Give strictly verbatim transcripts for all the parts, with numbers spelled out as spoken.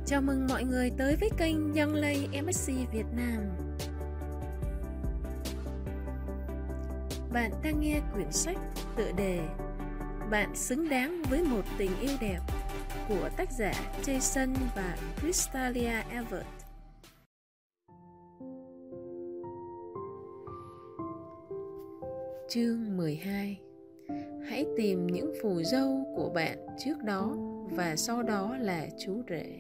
Chào mừng mọi người tới với kênh Young Lay em ét xê Việt Nam. Bạn đang nghe quyển sách tựa đề Bạn xứng đáng với một tình yêu đẹp của tác giả Jason và Crystalia Evert. Chương mười hai. Hãy tìm những phù dâu của bạn trước đó và sau đó là chú rể.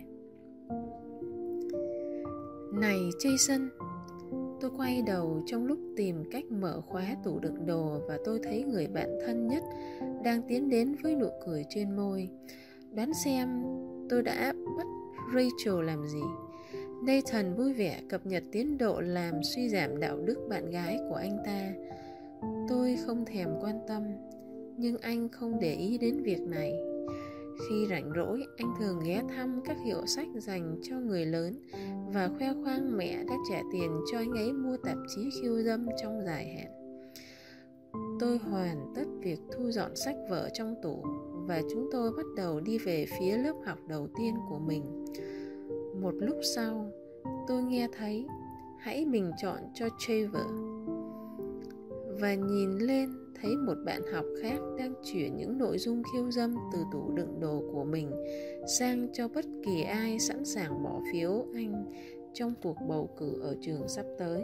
Này Jason, tôi quay đầu trong lúc tìm cách mở khóa tủ đựng đồ và tôi thấy người bạn thân nhất đang tiến đến với nụ cười trên môi. Đoán xem tôi đã bắt Rachel làm gì? Nathan vui vẻ cập nhật tiến độ làm suy giảm đạo đức bạn gái của anh ta. Tôi không thèm quan tâm, nhưng anh không để ý đến việc này. Khi rảnh rỗi, anh thường ghé thăm các hiệu sách dành cho người lớn và khoe khoang mẹ đã trả tiền cho anh ấy mua tạp chí khiêu dâm trong dài hạn. Tôi hoàn tất việc thu dọn sách vở trong tủ và chúng tôi bắt đầu đi về phía lớp học đầu tiên của mình. Một lúc sau, tôi nghe thấy hãy bình chọn cho Trevor và nhìn lên thấy một bạn học khác đang chuyển những nội dung khiêu dâm từ tủ đựng đồ của mình sang cho bất kỳ ai sẵn sàng bỏ phiếu anh trong cuộc bầu cử ở trường sắp tới.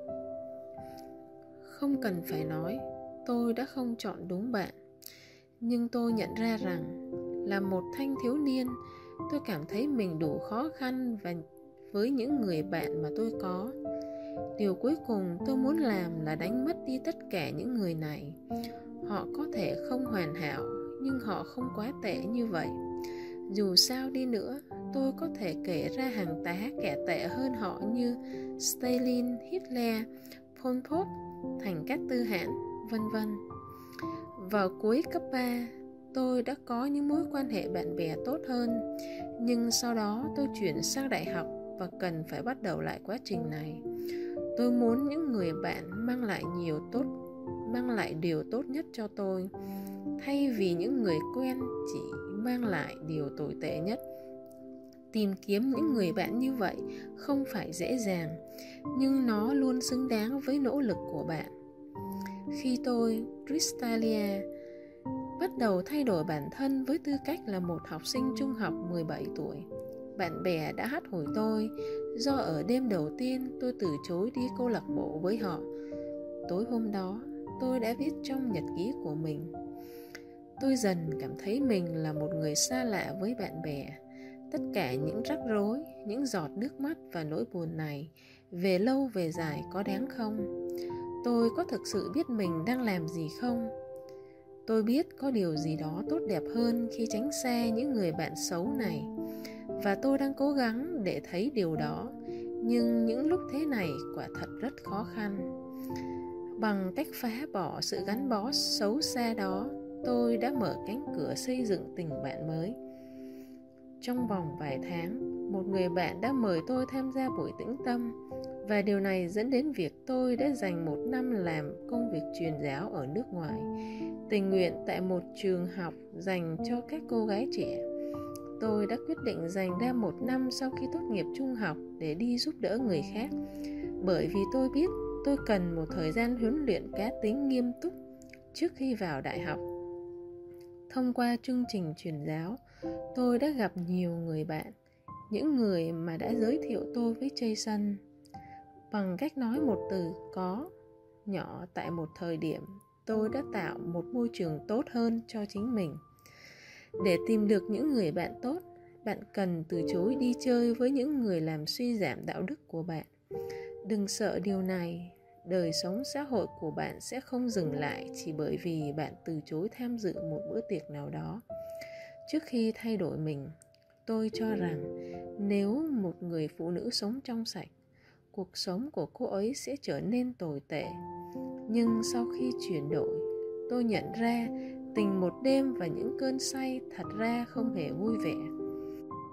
Không cần phải nói, tôi đã không chọn đúng bạn. Nhưng tôi nhận ra rằng, là một thanh thiếu niên, tôi cảm thấy mình đủ khó khăn và với những người bạn mà tôi có. Điều cuối cùng tôi muốn làm là đánh mất đi tất cả những người này. Họ có thể không hoàn hảo, nhưng họ không quá tệ như vậy. Dù sao đi nữa, tôi có thể kể ra hàng tá kẻ tệ hơn họ như Stalin, Hitler, Pol Pot, Thành Cát Tư Hãn, vân vân. Vào cuối cấp ba, tôi đã có những mối quan hệ bạn bè tốt hơn, nhưng sau đó tôi chuyển sang đại học và cần phải bắt đầu lại quá trình này. Tôi muốn những người bạn mang lại nhiều tốt, mang lại điều tốt nhất cho tôi, thay vì những người quen chỉ mang lại điều tồi tệ nhất. Tìm kiếm những người bạn như vậy không phải dễ dàng, nhưng nó luôn xứng đáng với nỗ lực của bạn. Khi tôi, Crystalia, bắt đầu thay đổi bản thân với tư cách là một học sinh trung học mười bảy tuổi, bạn bè đã hắt hủi tôi do ở đêm đầu tiên tôi từ chối đi câu lạc bộ với họ. Tối hôm đó, tôi đã viết trong nhật ký của mình: tôi dần cảm thấy mình là một người xa lạ với bạn bè. Tất cả những rắc rối, những giọt nước mắt và nỗi buồn này, về lâu về dài có đáng không? Tôi có thực sự biết mình đang làm gì không? Tôi biết có điều gì đó tốt đẹp hơn khi tránh xa những người bạn xấu này, và tôi đang cố gắng để thấy điều đó. Nhưng những lúc thế này quả thật rất khó khăn. Bằng cách phá bỏ sự gắn bó xấu xa đó, tôi đã mở cánh cửa xây dựng tình bạn mới. Trong vòng vài tháng, một người bạn đã mời tôi tham gia buổi tĩnh tâm, và điều này dẫn đến việc tôi đã dành một năm làm công việc truyền giáo ở nước ngoài, tình nguyện tại một trường học dành cho các cô gái trẻ. Tôi đã quyết định dành ra một năm sau khi tốt nghiệp trung học để đi giúp đỡ người khác, bởi vì tôi biết tôi cần một thời gian huấn luyện cá tính nghiêm túc trước khi vào đại học. Thông qua chương trình truyền giáo, tôi đã gặp nhiều người bạn, những người mà đã giới thiệu tôi với Jason. Bằng cách nói một từ có nhỏ tại một thời điểm, tôi đã tạo một môi trường tốt hơn cho chính mình. Để tìm được những người bạn tốt, bạn cần từ chối đi chơi với những người làm suy giảm đạo đức của bạn. Đừng sợ điều này, đời sống xã hội của bạn sẽ không dừng lại chỉ bởi vì bạn từ chối tham dự một bữa tiệc nào đó. Trước khi thay đổi mình, tôi cho rằng nếu một người phụ nữ sống trong sạch, cuộc sống của cô ấy sẽ trở nên tồi tệ. Nhưng sau khi chuyển đổi, tôi nhận ra tình một đêm và những cơn say thật ra không hề vui vẻ.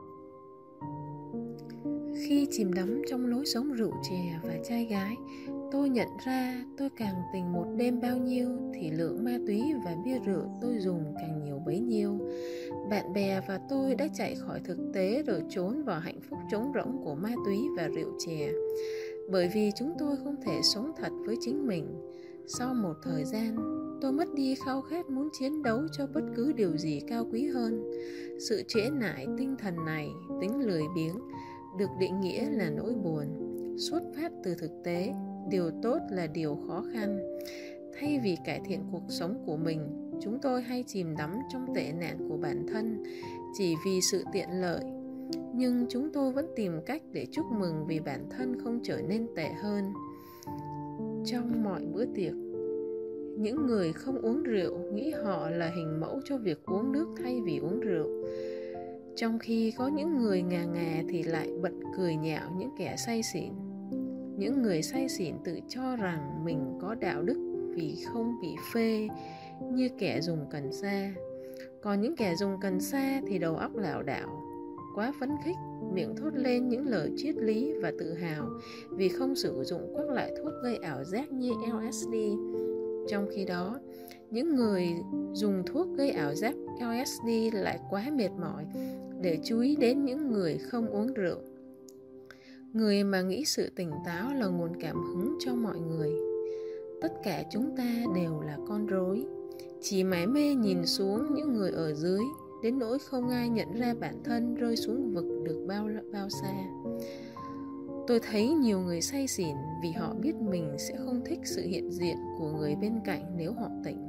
Khi chìm đắm trong lối sống rượu chè và trai gái, tôi nhận ra tôi càng tình một đêm bao nhiêu thì lượng ma túy và bia rượu tôi dùng càng nhiều bấy nhiêu. Bạn bè và tôi đã chạy khỏi thực tế rồi trốn vào hạnh phúc trống rỗng của ma túy và rượu chè, bởi vì chúng tôi không thể sống thật với chính mình. Sau một thời gian, tôi mất đi khao khát muốn chiến đấu cho bất cứ điều gì cao quý hơn. Sự trễ nải tinh thần này, tính lười biếng, được định nghĩa là nỗi buồn, xuất phát từ thực tế. Điều tốt là điều khó khăn. Thay vì cải thiện cuộc sống của mình, chúng tôi hay chìm đắm trong tệ nạn của bản thân chỉ vì sự tiện lợi. Nhưng chúng tôi vẫn tìm cách để chúc mừng vì bản thân không trở nên tệ hơn. Trong mọi bữa tiệc, những người không uống rượu nghĩ họ là hình mẫu cho việc uống nước thay vì uống rượu, trong khi có những người ngà ngà thì lại bật cười nhạo những kẻ say xỉn. Những người say xỉn tự cho rằng mình có đạo đức vì không bị phê như kẻ dùng cần sa. Còn những kẻ dùng cần sa thì đầu óc lảo đảo, quá phấn khích, miệng thốt lên những lời triết lý và tự hào vì không sử dụng các loại thuốc gây ảo giác như lờ ét đê. Trong khi đó, những người dùng thuốc gây ảo giác lờ ét đê lại quá mệt mỏi để chú ý đến những người không uống rượu. Người mà nghĩ sự tỉnh táo là nguồn cảm hứng cho mọi người. Tất cả chúng ta đều là con rối, chỉ mải mê nhìn xuống những người ở dưới, đến nỗi không ai nhận ra bản thân rơi xuống vực được bao bao xa. Tôi thấy nhiều người say xỉn vì họ biết mình sẽ không thích sự hiện diện của người bên cạnh nếu họ tỉnh.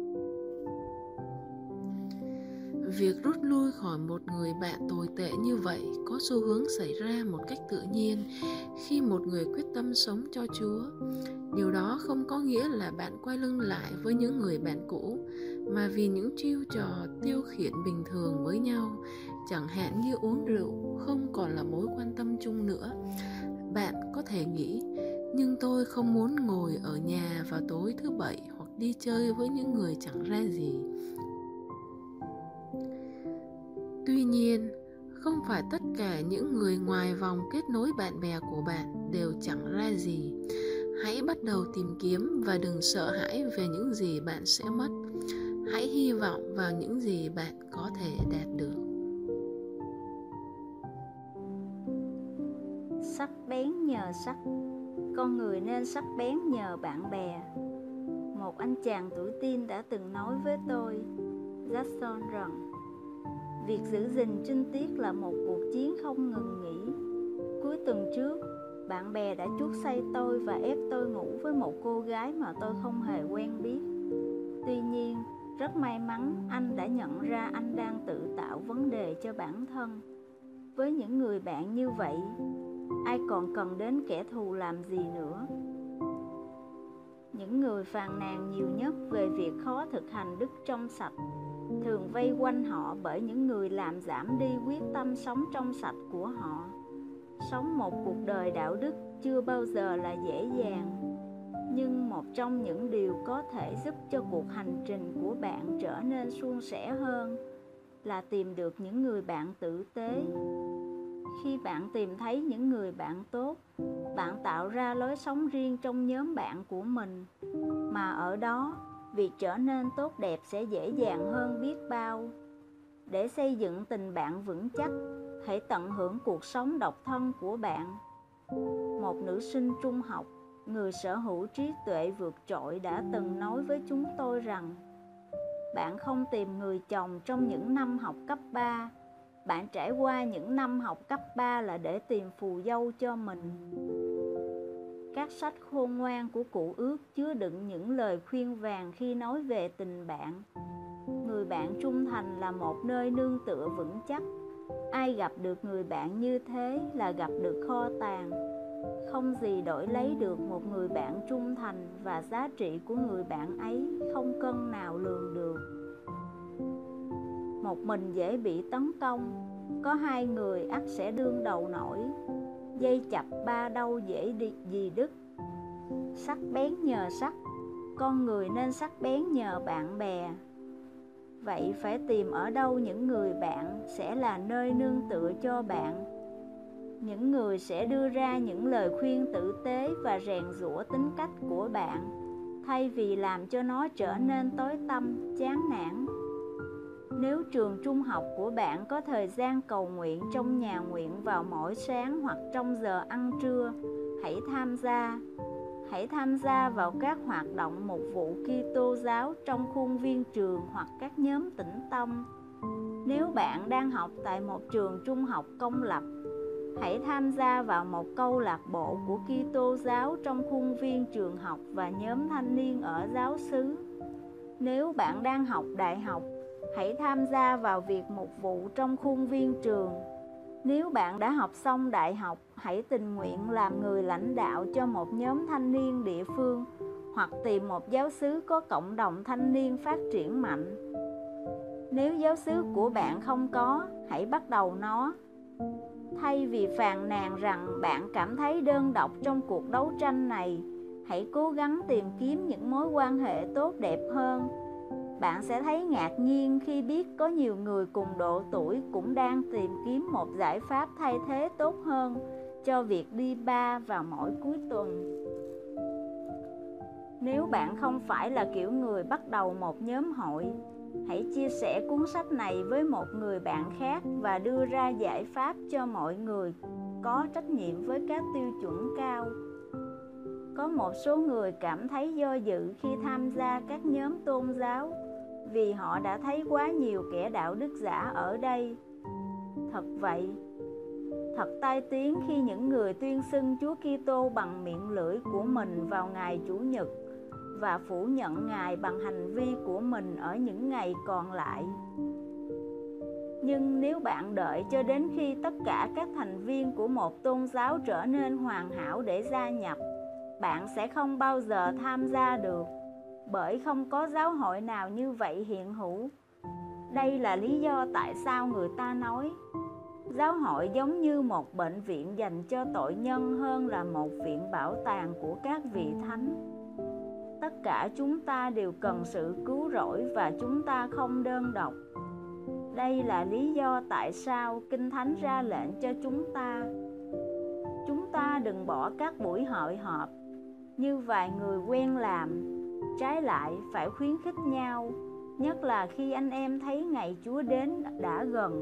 Việc rút lui khỏi một người bạn tồi tệ như vậy có xu hướng xảy ra một cách tự nhiên khi một người quyết tâm sống cho Chúa. Điều đó không có nghĩa là bạn quay lưng lại với những người bạn cũ, mà vì những chiêu trò tiêu khiển bình thường với nhau, chẳng hạn như uống rượu, không còn là mối quan tâm chung nữa. Bạn có thể nghĩ, nhưng tôi không muốn ngồi ở nhà vào tối thứ bảy hoặc đi chơi với những người chẳng ra gì. Tuy nhiên, không phải tất cả những người ngoài vòng kết nối bạn bè của bạn đều chẳng ra gì. Hãy bắt đầu tìm kiếm và đừng sợ hãi về những gì bạn sẽ mất. Hãy hy vọng vào những gì bạn có thể đạt được. Sắc bén nhờ sắc, con người nên sắc bén nhờ bạn bè. Một anh chàng tuổi teen đã từng nói với tôi, Jackson, rằng việc giữ gìn trinh tiết là một cuộc chiến không ngừng nghỉ. Cuối tuần trước, bạn bè đã chuốc say tôi và ép tôi ngủ với một cô gái mà tôi không hề quen biết. Tuy nhiên, rất may mắn anh đã nhận ra anh đang tự tạo vấn đề cho bản thân. Với những người bạn như vậy, ai còn cần đến kẻ thù làm gì nữa? Những người phàn nàn nhiều nhất về việc khó thực hành đức trong sạch thường vây quanh họ bởi những người làm giảm đi quyết tâm sống trong sạch của họ. Sống một cuộc đời đạo đức chưa bao giờ là dễ dàng, nhưng một trong những điều có thể giúp cho cuộc hành trình của bạn trở nên suôn sẻ hơn là tìm được những người bạn tử tế. Khi bạn tìm thấy những người bạn tốt, bạn tạo ra lối sống riêng trong nhóm bạn của mình, mà ở đó, việc trở nên tốt đẹp sẽ dễ dàng hơn biết bao. Để xây dựng tình bạn vững chắc, hãy tận hưởng cuộc sống độc thân của bạn. Một nữ sinh trung học, người sở hữu trí tuệ vượt trội đã từng nói với chúng tôi rằng bạn không tìm người chồng trong những năm học cấp ba, bạn trải qua những năm học cấp ba là để tìm phù dâu cho mình. Các sách khôn ngoan của Cụ Ước chứa đựng những lời khuyên vàng khi nói về tình bạn. Người bạn trung thành là một nơi nương tựa vững chắc. Ai gặp được người bạn như thế là gặp được kho tàng. Không gì đổi lấy được một người bạn trung thành, và giá trị của người bạn ấy không cân nào lường được. Một mình dễ bị tấn công, có hai người ắt sẽ đương đầu nổi. Dây chập ba đâu dễ đi gì đứt. Sắc bén nhờ sắc, con người nên sắc bén nhờ bạn bè. Vậy phải tìm ở đâu những người bạn sẽ là nơi nương tựa cho bạn? Những người sẽ đưa ra những lời khuyên tử tế và rèn giũa tính cách của bạn, thay vì làm cho nó trở nên tối tăm, chán nản. Nếu trường trung học của bạn có thời gian cầu nguyện trong nhà nguyện vào mỗi sáng hoặc trong giờ ăn trưa, hãy tham gia. Hãy tham gia vào các hoạt động mục vụ Kitô giáo trong khuôn viên trường hoặc các nhóm tĩnh tâm. Nếu bạn đang học tại một trường trung học công lập, hãy tham gia vào một câu lạc bộ của Kitô giáo trong khuôn viên trường học và nhóm thanh niên ở giáo xứ. Nếu bạn đang học đại học, hãy tham gia vào việc mục vụ trong khuôn viên trường. Nếu bạn đã học xong đại học, hãy tình nguyện làm người lãnh đạo cho một nhóm thanh niên địa phương hoặc tìm một giáo xứ có cộng đồng thanh niên phát triển mạnh. Nếu giáo xứ của bạn không có, hãy bắt đầu nó. Thay vì phàn nàn rằng bạn cảm thấy đơn độc trong cuộc đấu tranh này, hãy cố gắng tìm kiếm những mối quan hệ tốt đẹp hơn. Bạn sẽ thấy ngạc nhiên khi biết có nhiều người cùng độ tuổi cũng đang tìm kiếm một giải pháp thay thế tốt hơn cho việc đi bar vào mỗi cuối tuần. Nếu bạn không phải là kiểu người bắt đầu một nhóm hội, hãy chia sẻ cuốn sách này với một người bạn khác và đưa ra giải pháp cho mọi người có trách nhiệm với các tiêu chuẩn cao. Có một số người cảm thấy do dự khi tham gia các nhóm tôn giáo vì họ đã thấy quá nhiều kẻ đạo đức giả ở đây. Thật vậy, thật tai tiếng khi những người tuyên xưng Chúa Kitô bằng miệng lưỡi của mình vào ngày Chủ nhật và phủ nhận Ngài bằng hành vi của mình ở những ngày còn lại. Nhưng nếu bạn đợi cho đến khi tất cả các thành viên của một tôn giáo trở nên hoàn hảo để gia nhập, bạn sẽ không bao giờ tham gia được, bởi không có giáo hội nào như vậy hiện hữu. Đây là lý do tại sao người ta nói giáo hội giống như một bệnh viện dành cho tội nhân hơn là một viện bảo tàng của các vị thánh. Tất cả chúng ta đều cần sự cứu rỗi và chúng ta không đơn độc. Đây là lý do tại sao Kinh Thánh ra lệnh cho chúng ta. Chúng ta đừng bỏ các buổi hội họp như vài người quen làm. Trái lại, phải khuyến khích nhau, nhất là khi anh em thấy ngày Chúa đến đã gần.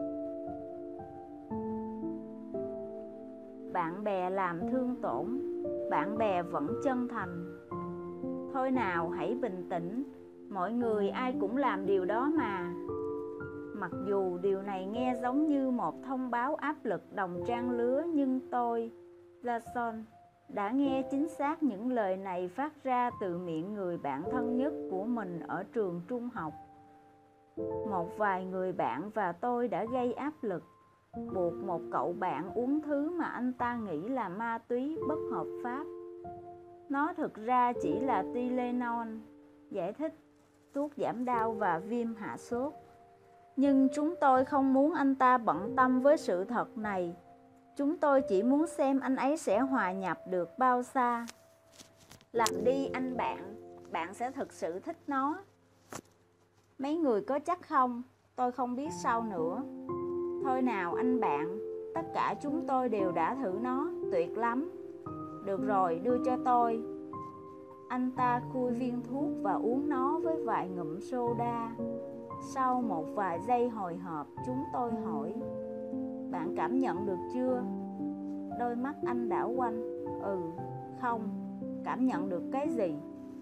Bạn bè làm thương tổn, bạn bè vẫn chân thành. Thôi nào, hãy bình tĩnh, mọi người ai cũng làm điều đó mà. Mặc dù điều này nghe giống như một thông báo áp lực đồng trang lứa, nhưng tôi, Jason, đã nghe chính xác những lời này phát ra từ miệng người bạn thân nhất của mình ở trường trung học. Một vài người bạn và tôi đã gây áp lực, buộc một cậu bạn uống thứ mà anh ta nghĩ là ma túy bất hợp pháp. Nó thực ra chỉ là Tylenol, giải thích, thuốc giảm đau và viêm hạ sốt. Nhưng chúng tôi không muốn anh ta bận tâm với sự thật này. Chúng tôi chỉ muốn xem anh ấy sẽ hòa nhập được bao xa. Làm đi anh bạn, bạn sẽ thực sự thích nó. Mấy người có chắc không? Tôi không biết sao nữa. Thôi nào anh bạn, tất cả chúng tôi đều đã thử nó, tuyệt lắm. Được rồi, đưa cho tôi. Anh ta khui viên thuốc và uống nó với vài ngụm soda. Sau một vài giây hồi hộp, chúng tôi hỏi: bạn cảm nhận được chưa? Đôi mắt anh đảo quanh. Ừ, không. Cảm nhận được cái gì?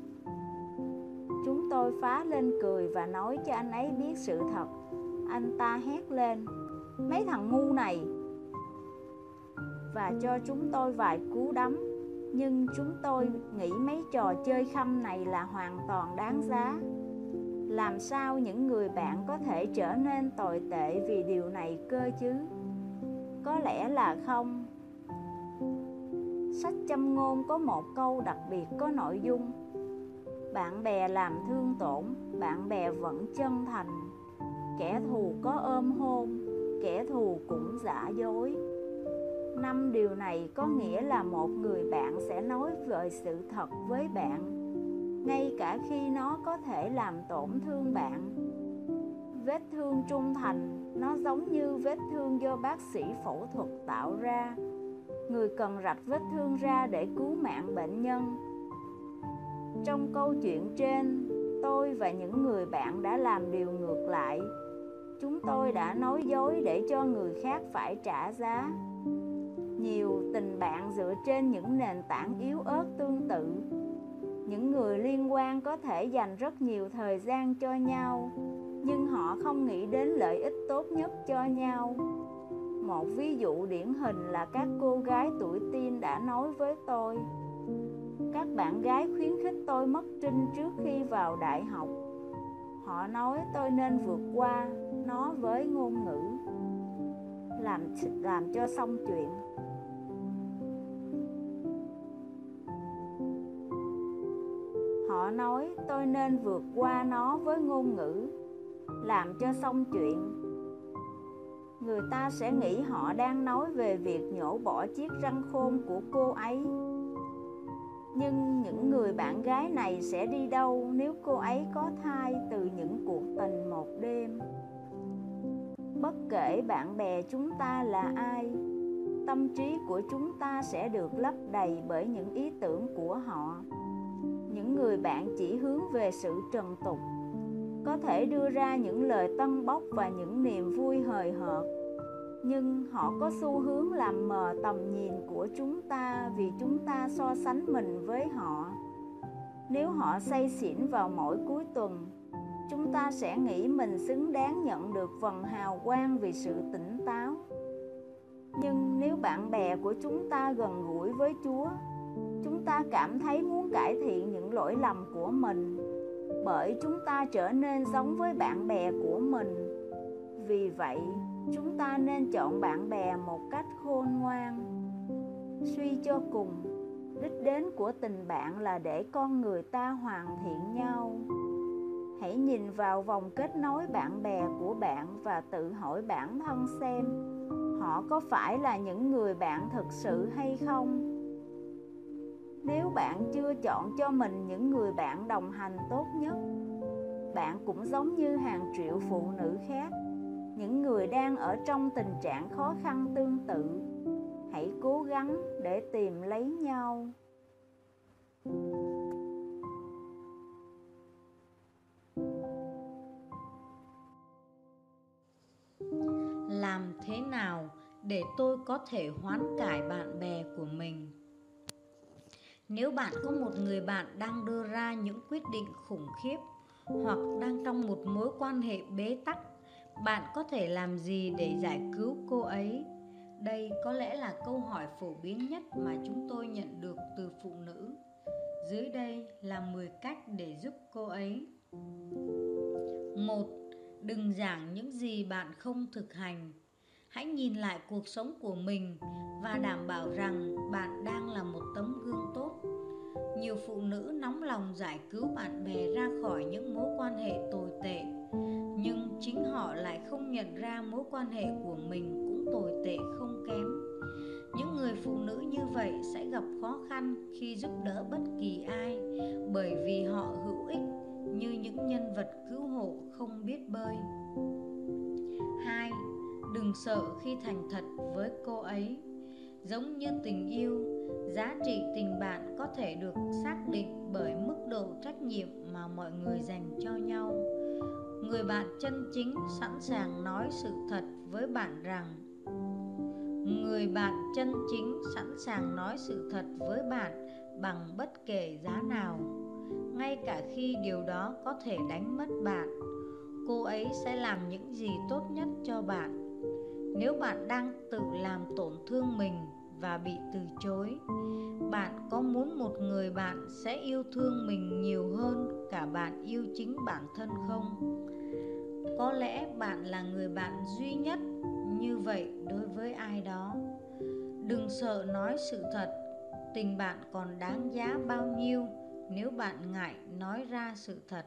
Chúng tôi phá lên cười và nói cho anh ấy biết sự thật. Anh ta hét lên: mấy thằng ngu này! Và cho chúng tôi vài cú đấm. Nhưng chúng tôi nghĩ mấy trò chơi khăm này là hoàn toàn đáng giá. Làm sao những người bạn có thể trở nên tồi tệ vì điều này cơ chứ? Có lẽ là không. Sách châm ngôn có một câu đặc biệt có nội dung: bạn bè làm thương tổn, bạn bè vẫn chân thành. Kẻ thù có ôm hôn, kẻ thù cũng giả dối. Năm điều này có nghĩa là một người bạn sẽ nói về sự thật với bạn, ngay cả khi nó có thể làm tổn thương bạn. Vết thương trung thành, nó giống như vết thương do bác sĩ phẫu thuật tạo ra. Người cần rạch vết thương ra để cứu mạng bệnh nhân. Trong câu chuyện trên, tôi và những người bạn đã làm điều ngược lại. Chúng tôi đã nói dối để cho người khác phải trả giá. Nhiều tình bạn dựa trên những nền tảng yếu ớt tương tự. Những người liên quan có thể dành rất nhiều thời gian cho nhau, nhưng họ không nghĩ đến lợi ích tốt nhất cho nhau. Một ví dụ điển hình là các cô gái tuổi teen đã nói với tôi. Các bạn gái khuyến khích tôi mất trinh trước khi vào đại học. Họ nói tôi nên vượt qua nó với ngôn ngữ, làm, làm cho xong chuyện. Họ nói tôi nên vượt qua nó với ngôn ngữ, làm cho xong chuyện. Người ta sẽ nghĩ họ đang nói về việc nhổ bỏ chiếc răng khôn của cô ấy. Nhưng những người bạn gái này sẽ đi đâu nếu cô ấy có thai từ những cuộc tình một đêm? Bất kể bạn bè chúng ta là ai, tâm trí của chúng ta sẽ được lấp đầy bởi những ý tưởng của họ. Những người bạn chỉ hướng về sự trần tục, có thể đưa ra những lời tâng bốc và những niềm vui hời hợt, nhưng họ có xu hướng làm mờ tầm nhìn của chúng ta vì chúng ta so sánh mình với họ. Nếu họ say xỉn vào mỗi cuối tuần, chúng ta sẽ nghĩ mình xứng đáng nhận được vầng hào quang vì sự tỉnh táo. Nhưng nếu bạn bè của chúng ta gần gũi với Chúa, chúng ta cảm thấy muốn cải thiện những lỗi lầm của mình, bởi chúng ta trở nên giống với bạn bè của mình. Vì vậy, chúng ta nên chọn bạn bè một cách khôn ngoan. Suy cho cùng, đích đến của tình bạn là để con người ta hoàn thiện nhau. Hãy nhìn vào vòng kết nối bạn bè của bạn và tự hỏi bản thân xem họ có phải là những người bạn thực sự hay không. Nếu bạn chưa chọn cho mình những người bạn đồng hành tốt nhất, bạn cũng giống như hàng triệu phụ nữ khác, những người đang ở trong tình trạng khó khăn tương tự. Hãy cố gắng để tìm lấy nhau. Làm thế nào để tôi có thể hoán cải bạn bè của mình? Nếu bạn có một người bạn đang đưa ra những quyết định khủng khiếp hoặc đang trong một mối quan hệ bế tắc, bạn có thể làm gì để giải cứu cô ấy? Đây có lẽ là câu hỏi phổ biến nhất mà chúng tôi nhận được từ phụ nữ. Dưới đây là mười cách để giúp cô ấy. một. Đừng giảng những gì bạn không thực hành. Hãy nhìn lại cuộc sống của mình và đảm bảo rằng bạn đang là một tấm gương tốt. Nhiều phụ nữ nóng lòng giải cứu bạn bè ra khỏi những mối quan hệ tồi tệ, nhưng chính họ lại không nhận ra mối quan hệ của mình cũng tồi tệ không kém. Những người phụ nữ như vậy sẽ gặp khó khăn khi giúp đỡ bất kỳ ai, bởi vì họ hữu ích như những nhân vật cứu hộ không biết bơi. hai. Đừng sợ khi thành thật với cô ấy. Giống như tình yêu, giá trị tình bạn có thể được xác định bởi mức độ trách nhiệm mà mọi người dành cho nhau. Người bạn chân chính sẵn sàng nói sự thật với bạn rằng Người bạn chân chính sẵn sàng nói sự thật với bạn bằng bất kể giá nào, ngay cả khi điều đó có thể đánh mất bạn. Cô ấy sẽ làm những gì tốt nhất cho bạn. Nếu bạn đang tự làm tổn thương mình và bị từ chối, bạn có muốn một người bạn sẽ yêu thương mình nhiều hơn cả bạn yêu chính bản thân không? Có lẽ bạn là người bạn duy nhất như vậy đối với ai đó. Đừng sợ nói sự thật. Tình bạn còn đáng giá bao nhiêu nếu bạn ngại nói ra sự thật.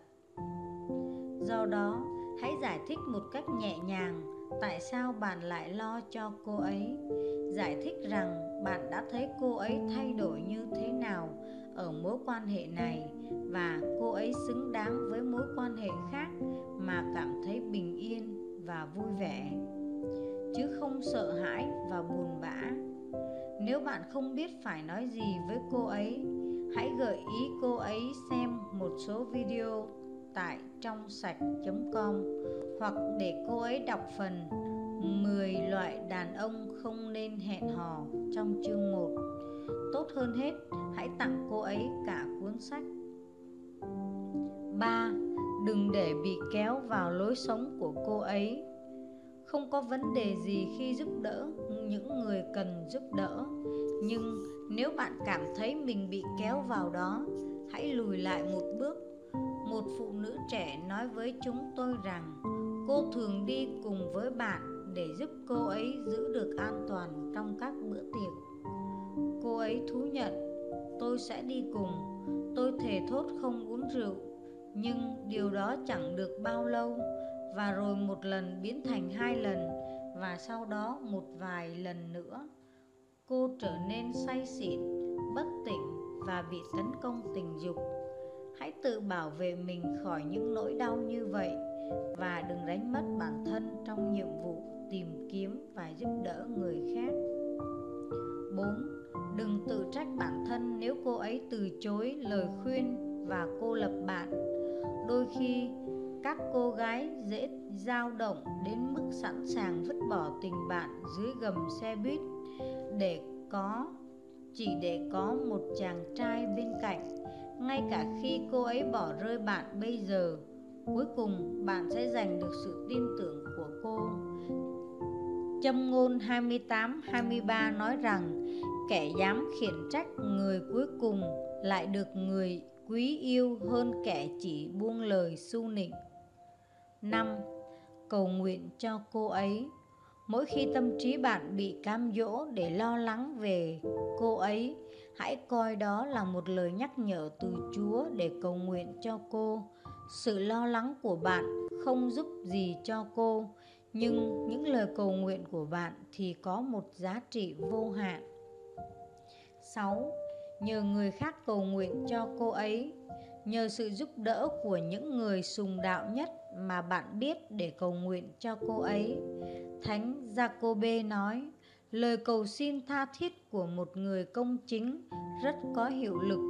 Do đó, hãy giải thích một cách nhẹ nhàng tại sao bạn lại lo cho cô ấy. Giải thích rằng bạn đã thấy cô ấy thay đổi như thế nào ở mối quan hệ này và cô ấy xứng đáng với mối quan hệ khác mà cảm thấy bình yên và vui vẻ, chứ không sợ hãi và buồn bã. Nếu bạn không biết phải nói gì với cô ấy, hãy gợi ý cô ấy xem một số video tại trong sạch chấm com hoặc để cô ấy đọc phần mười loại đàn ông không nên hẹn hò trong chương một. Tốt hơn hết, hãy tặng cô ấy cả cuốn sách. ba. Đừng để bị kéo vào lối sống của cô ấy. Không có vấn đề gì khi giúp đỡ những người cần giúp đỡ, nhưng nếu bạn cảm thấy mình bị kéo vào đó, hãy lùi lại một bước. Một phụ nữ trẻ nói với chúng tôi rằng cô thường đi cùng với bạn để giúp cô ấy giữ được an toàn trong các bữa tiệc. Cô ấy thú nhận, tôi sẽ đi cùng, tôi thề thốt không uống rượu. Nhưng điều đó chẳng được bao lâu, và rồi một lần biến thành hai lần, và sau đó một vài lần nữa. Cô trở nên say xỉn, bất tỉnh và bị tấn công tình dục. Hãy tự bảo vệ mình khỏi những nỗi đau như vậy, và đừng đánh mất bản thân trong nhiệm vụ tìm kiếm và giúp đỡ người khác. bốn. Đừng tự trách bản thân nếu cô ấy từ chối lời khuyên và cô lập bạn. Đôi khi các cô gái dễ dao động đến mức sẵn sàng vứt bỏ tình bạn dưới gầm xe buýt để có chỉ để có một chàng trai bên cạnh. Ngay cả khi cô ấy bỏ rơi bạn bây giờ, cuối cùng bạn sẽ giành được sự tin tưởng của cô. Châm ngôn hai mươi tám hai mươi ba nói rằng kẻ dám khiển trách người cuối cùng lại được người quý yêu hơn kẻ chỉ buông lời su nịnh. năm. Cầu nguyện cho cô ấy. Mỗi khi tâm trí bạn bị cám dỗ để lo lắng về cô ấy, hãy coi đó là một lời nhắc nhở từ Chúa để cầu nguyện cho cô. Sự lo lắng của bạn không giúp gì cho cô, nhưng những lời cầu nguyện của bạn thì có một giá trị vô hạn. sáu. Nhờ người khác cầu nguyện cho cô ấy. Nhờ sự giúp đỡ của những người sùng đạo nhất mà bạn biết để cầu nguyện cho cô ấy. Thánh Giacôbê nói, lời cầu xin tha thiết của một người công chính rất có hiệu lực.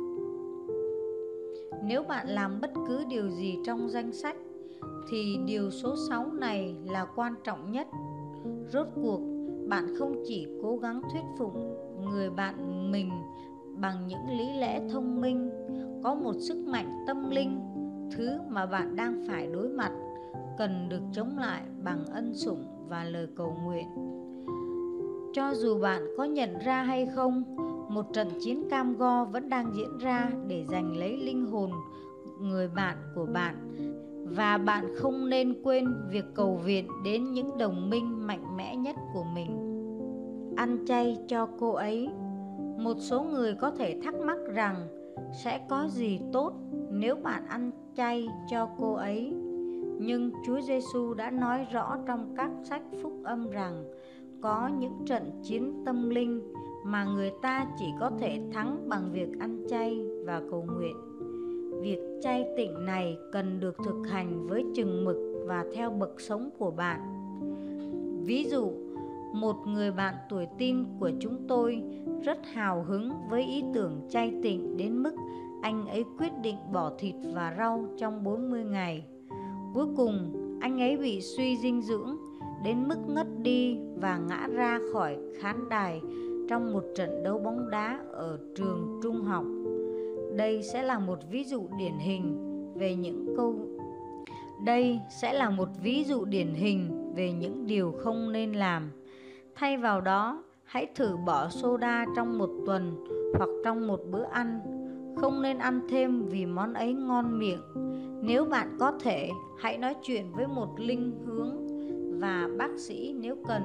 Nếu bạn làm bất cứ điều gì trong danh sách, thì điều số sáu này là quan trọng nhất. Rốt cuộc, bạn không chỉ cố gắng thuyết phục người bạn mình bằng những lý lẽ thông minh, có một sức mạnh tâm linh, thứ mà bạn đang phải đối mặt, cần được chống lại bằng ân sủng và lời cầu nguyện. Cho dù bạn có nhận ra hay không, một trận chiến cam go vẫn đang diễn ra để giành lấy linh hồn người bạn của bạn, và bạn không nên quên việc cầu viện đến những đồng minh mạnh mẽ nhất của mình. Ăn chay cho cô ấy. Một số người có thể thắc mắc rằng sẽ có gì tốt nếu bạn ăn chay cho cô ấy. Nhưng Chúa Giêsu đã nói rõ trong các sách phúc âm rằng có những trận chiến tâm linh mà người ta chỉ có thể thắng bằng việc ăn chay và cầu nguyện. Việc chay tịnh này cần được thực hành với chừng mực và theo bậc sống của bạn. Ví dụ, một người bạn tuổi teen của chúng tôi rất hào hứng với ý tưởng chay tịnh đến mức anh ấy quyết định bỏ thịt và rau trong bốn mươi ngày. Cuối cùng, anh ấy bị suy dinh dưỡng đến mức ngất đi và ngã ra khỏi khán đài trong một trận đấu bóng đá ở trường trung học. Đây sẽ là một ví dụ điển hình về những câu Đây sẽ là một ví dụ điển hình về những điều không nên làm. Thay vào đó, hãy thử bỏ soda trong một tuần hoặc trong một bữa ăn. Không nên ăn thêm vì món ấy ngon miệng. Nếu bạn có thể, hãy nói chuyện với một linh hướng và bác sĩ nếu cần,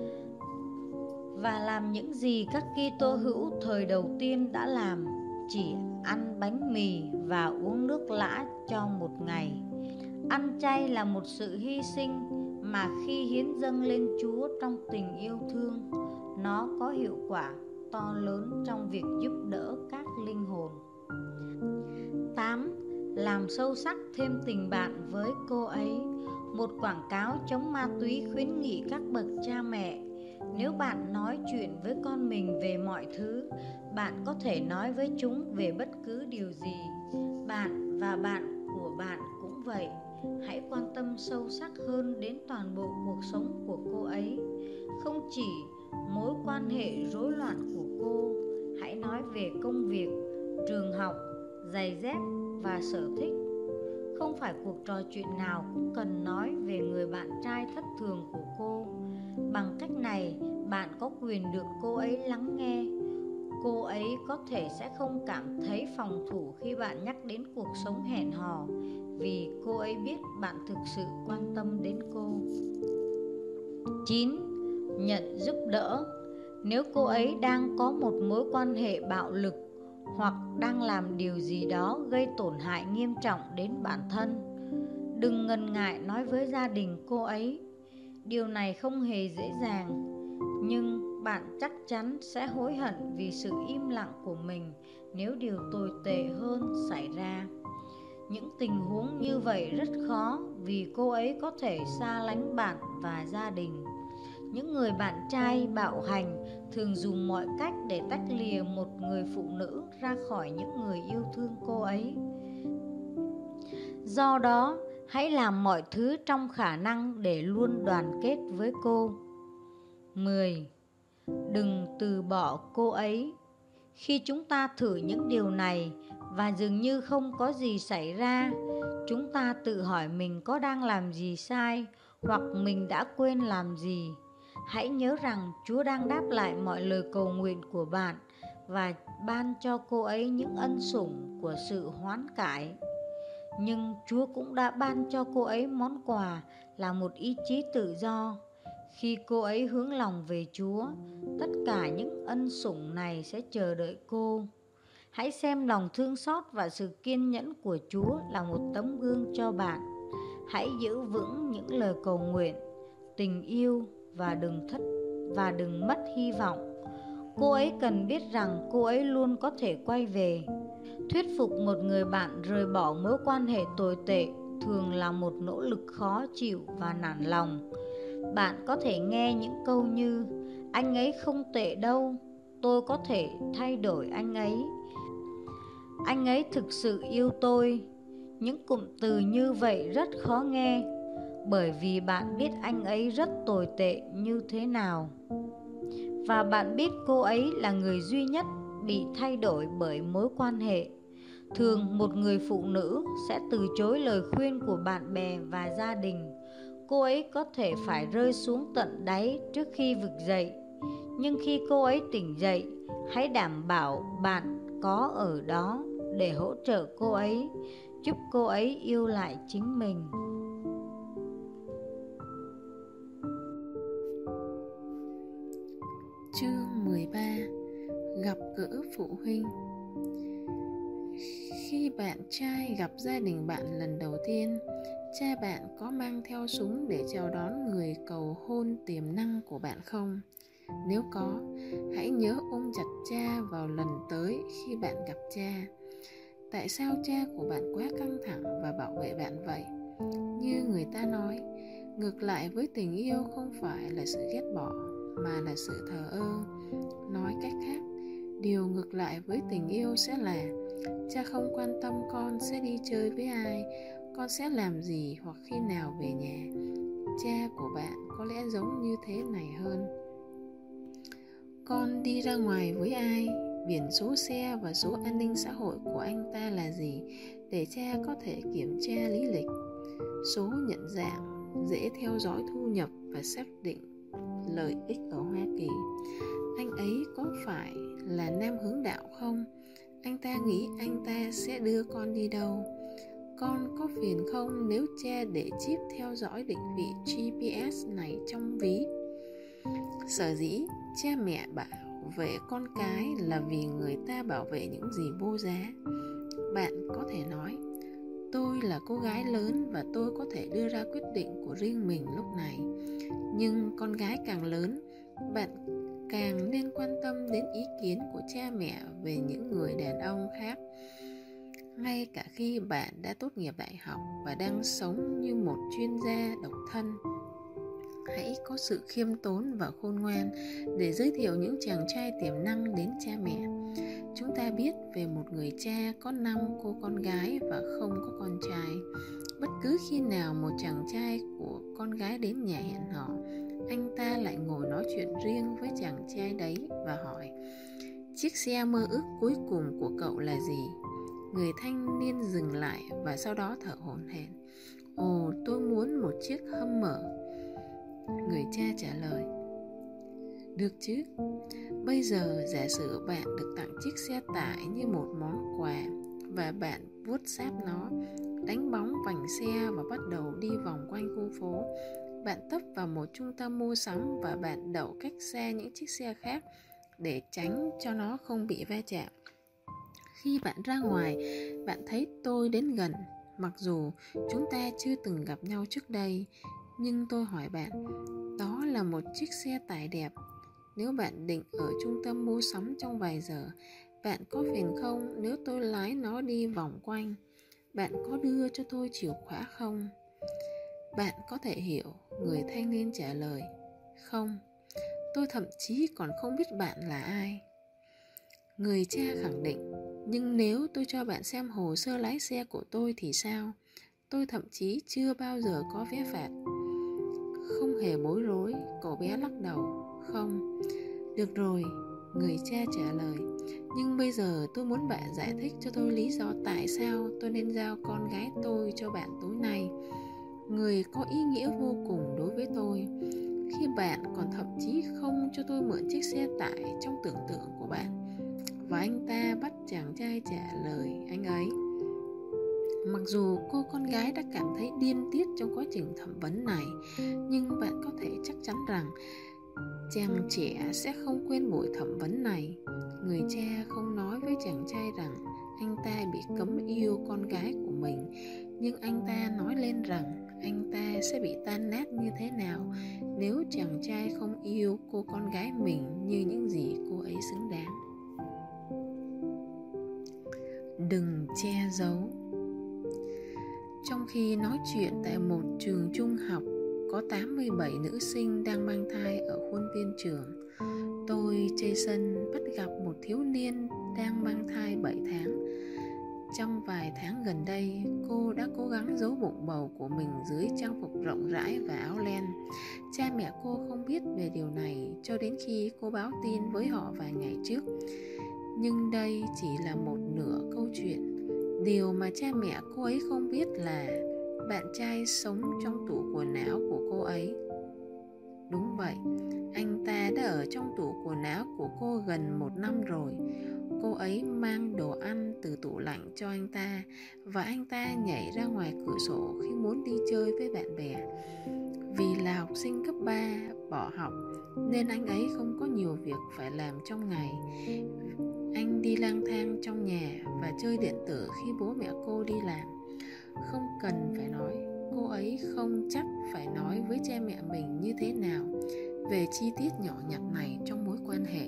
và làm những gì các Kitô hữu thời đầu tiên đã làm, chỉ ăn bánh mì và uống nước lã cho một ngày. Ăn chay là một sự hy sinh mà khi hiến dâng lên Chúa trong tình yêu thương, nó có hiệu quả to lớn trong việc giúp đỡ các linh hồn. tám. làm sâu sắc thêm tình bạn với cô ấy. Một quảng cáo chống ma túy khuyến nghị các bậc cha mẹ: nếu bạn nói chuyện với con mình về mọi thứ, bạn có thể nói với chúng về bất cứ điều gì. Bạn và bạn của bạn cũng vậy. Hãy quan tâm sâu sắc hơn đến toàn bộ cuộc sống của cô ấy, không chỉ mối quan hệ rối loạn của cô. Hãy nói về công việc, trường học, giày dép và sở thích. Không phải cuộc trò chuyện nào cũng cần nói về người bạn trai thất thường của cô. Bằng cách này, bạn có quyền được cô ấy lắng nghe. Cô ấy có thể sẽ không cảm thấy phòng thủ khi bạn nhắc đến cuộc sống hẹn hò, vì cô ấy biết bạn thực sự quan tâm đến cô. chín. Nhận giúp đỡ. Nếu cô ấy đang có một mối quan hệ bạo lực hoặc đang làm điều gì đó gây tổn hại nghiêm trọng đến bản thân, đừng ngần ngại nói với gia đình cô ấy. Điều này không hề dễ dàng, nhưng bạn chắc chắn sẽ hối hận vì sự im lặng của mình nếu điều tồi tệ hơn xảy ra. Những tình huống như vậy rất khó vì cô ấy có thể xa lánh bạn và gia đình. Những người bạn trai bạo hành thường dùng mọi cách để tách lìa một người phụ nữ ra khỏi những người yêu thương cô ấy. Do đó, hãy làm mọi thứ trong khả năng để luôn đoàn kết với cô. mười. Đừng từ bỏ cô ấy. Khi chúng ta thử những điều này và dường như không có gì xảy ra, chúng ta tự hỏi mình có đang làm gì sai hoặc mình đã quên làm gì. Hãy nhớ rằng Chúa đang đáp lại mọi lời cầu nguyện của bạn và ban cho cô ấy những ân sủng của sự hoán cải. Nhưng Chúa cũng đã ban cho cô ấy món quà là một ý chí tự do. Khi cô ấy hướng lòng về Chúa, tất cả những ân sủng này sẽ chờ đợi cô. Hãy xem lòng thương xót và sự kiên nhẫn của Chúa là một tấm gương cho bạn. Hãy giữ vững những lời cầu nguyện, tình yêu và đừng thất và đừng mất hy vọng. Cô ấy cần biết rằng cô ấy luôn có thể quay về. Thuyết phục một người bạn rời bỏ mối quan hệ tồi tệ thường là một nỗ lực khó chịu và nản lòng. Bạn có thể nghe những câu như: anh ấy không tệ đâu, tôi có thể thay đổi anh ấy, anh ấy thực sự yêu tôi. Những cụm từ như vậy rất khó nghe, bởi vì bạn biết anh ấy rất tồi tệ như thế nào. Và bạn biết cô ấy là người duy nhất bị thay đổi bởi mối quan hệ. Thường một người phụ nữ sẽ từ chối lời khuyên của bạn bè và gia đình. Cô ấy có thể phải rơi xuống tận đáy trước khi vực dậy. Nhưng khi cô ấy tỉnh dậy, hãy đảm bảo bạn có ở đó để hỗ trợ cô ấy, giúp cô ấy yêu lại chính mình. Chương mười ba. Gặp gỡ phụ huynh. Khi bạn trai gặp gia đình bạn lần đầu tiên, cha bạn có mang theo súng để chào đón người cầu hôn tiềm năng của bạn không? Nếu có, hãy nhớ ôm chặt cha vào lần tới khi bạn gặp cha. Tại sao cha của bạn quá căng thẳng và bảo vệ bạn vậy? Như người ta nói, ngược lại với tình yêu không phải là sự ghét bỏ, mà là sự thờ ơ. Nói cách khác, điều ngược lại với tình yêu sẽ là cha không quan tâm con sẽ đi chơi với ai, con sẽ làm gì hoặc khi nào về nhà. Cha của bạn có lẽ giống như thế này hơn: con đi ra ngoài với ai, biển số xe và số an ninh xã hội của anh ta là gì, để cha có thể kiểm tra lý lịch, số nhận dạng, dễ theo dõi thu nhập và xác định lợi ích ở Hoa Kỳ. Anh ấy có phải là nam hướng đạo không? Anh ta nghĩ anh ta sẽ đưa con đi đâu? Con có phiền không nếu cha để chip theo dõi định vị giê pê ét này trong ví? Sở dĩ cha mẹ bảo vệ con cái là vì người ta bảo vệ những gì vô giá. Bạn có thể nói: tôi là cô gái lớn và tôi có thể đưa ra quyết định của riêng mình lúc này. Nhưng con gái càng lớn, bạn càng nên quan tâm đến ý kiến của cha mẹ về những người đàn ông khác. ngay cả khi bạn đã tốt nghiệp đại học và đang sống như một chuyên gia độc thân. Hãy có sự khiêm tốn và khôn ngoan để giới thiệu những chàng trai tiềm năng đến cha mẹ. Chúng ta biết về một người cha có năm cô con gái và không có con trai. Bất cứ khi nào một chàng trai của con gái đến nhà hẹn hò, anh ta lại ngồi nói chuyện riêng với chàng trai đấy và hỏi: chiếc xe mơ ước cuối cùng của cậu là gì? Người thanh niên dừng lại và sau đó thở hổn hển: Ồ, tôi muốn một chiếc Hummer. Người cha trả lời: được chứ. Bây giờ giả sử bạn được tặng chiếc xe tải như một món quà và bạn vuốt sáp nó, đánh bóng vành xe và bắt đầu đi vòng quanh khu phố. Bạn tấp vào một trung tâm mua sắm và bạn đậu cách xa những chiếc xe khác để tránh cho nó không bị va chạm. Khi bạn ra ngoài, bạn thấy tôi đến gần, mặc dù chúng ta chưa từng gặp nhau trước đây. Nhưng tôi hỏi bạn, đó là một chiếc xe tải đẹp. Nếu bạn định ở trung tâm mua sắm trong vài giờ, bạn có phiền không nếu tôi lái nó đi vòng quanh? Bạn có đưa cho tôi chìa khóa không? Bạn có thể hiểu, người thanh niên trả lời: không, tôi thậm chí còn không biết bạn là ai. Người cha khẳng định: nhưng nếu tôi cho bạn xem hồ sơ lái xe của tôi thì sao? Tôi thậm chí chưa bao giờ có vé phạt. Không hề bối rối, cậu bé lắc đầu: không. Được rồi, người cha trả lời, nhưng bây giờ tôi muốn bạn giải thích cho tôi lý do tại sao tôi nên giao con gái tôi cho bạn tối nay. Người có ý nghĩa vô cùng đối với tôi, khi bạn còn thậm chí không cho tôi mượn chiếc xe tải trong tưởng tượng của bạn. Và anh ta bắt chàng trai trả lời anh ấy. Mặc dù cô con gái đã cảm thấy điên tiết trong quá trình thẩm vấn này, nhưng bạn có thể chắc chắn rằng chàng trẻ sẽ không quên buổi thẩm vấn này. Người cha không nói với chàng trai rằng anh ta bị cấm yêu con gái của mình, nhưng anh ta nói lên rằng anh ta sẽ bị tan nát như thế nào nếu chàng trai không yêu cô con gái mình như những gì cô ấy xứng đáng. Đừng che giấu. Trong khi nói chuyện tại một trường trung học có tám mươi bảy nữ sinh đang mang thai ở khuôn viên trường, tôi, Jason, bắt gặp một thiếu niên đang mang thai bảy tháng. Trong vài tháng gần đây, cô đã cố gắng giấu bụng bầu của mình dưới trang phục rộng rãi và áo len. Cha mẹ cô không biết về điều này cho đến khi cô báo tin với họ vài ngày trước. Nhưng đây chỉ là một nửa câu chuyện. Điều mà cha mẹ cô ấy không biết là bạn trai sống trong tủ quần áo của cô ấy. Đúng vậy, anh ta đã ở trong tủ quần áo của cô gần một năm rồi. Cô ấy mang đồ ăn từ tủ lạnh cho anh ta, và anh ta nhảy ra ngoài cửa sổ khi muốn đi chơi với bạn bè. Vì là học sinh cấp ba bỏ học nên anh ấy không có nhiều việc phải làm trong ngày. Anh đi lang thang trong nhà và chơi điện tử khi bố mẹ cô đi làm. Không cần phải nói, cô ấy không chắc phải nói với cha mẹ mình như thế nào về chi tiết nhỏ nhặt này trong mối quan hệ.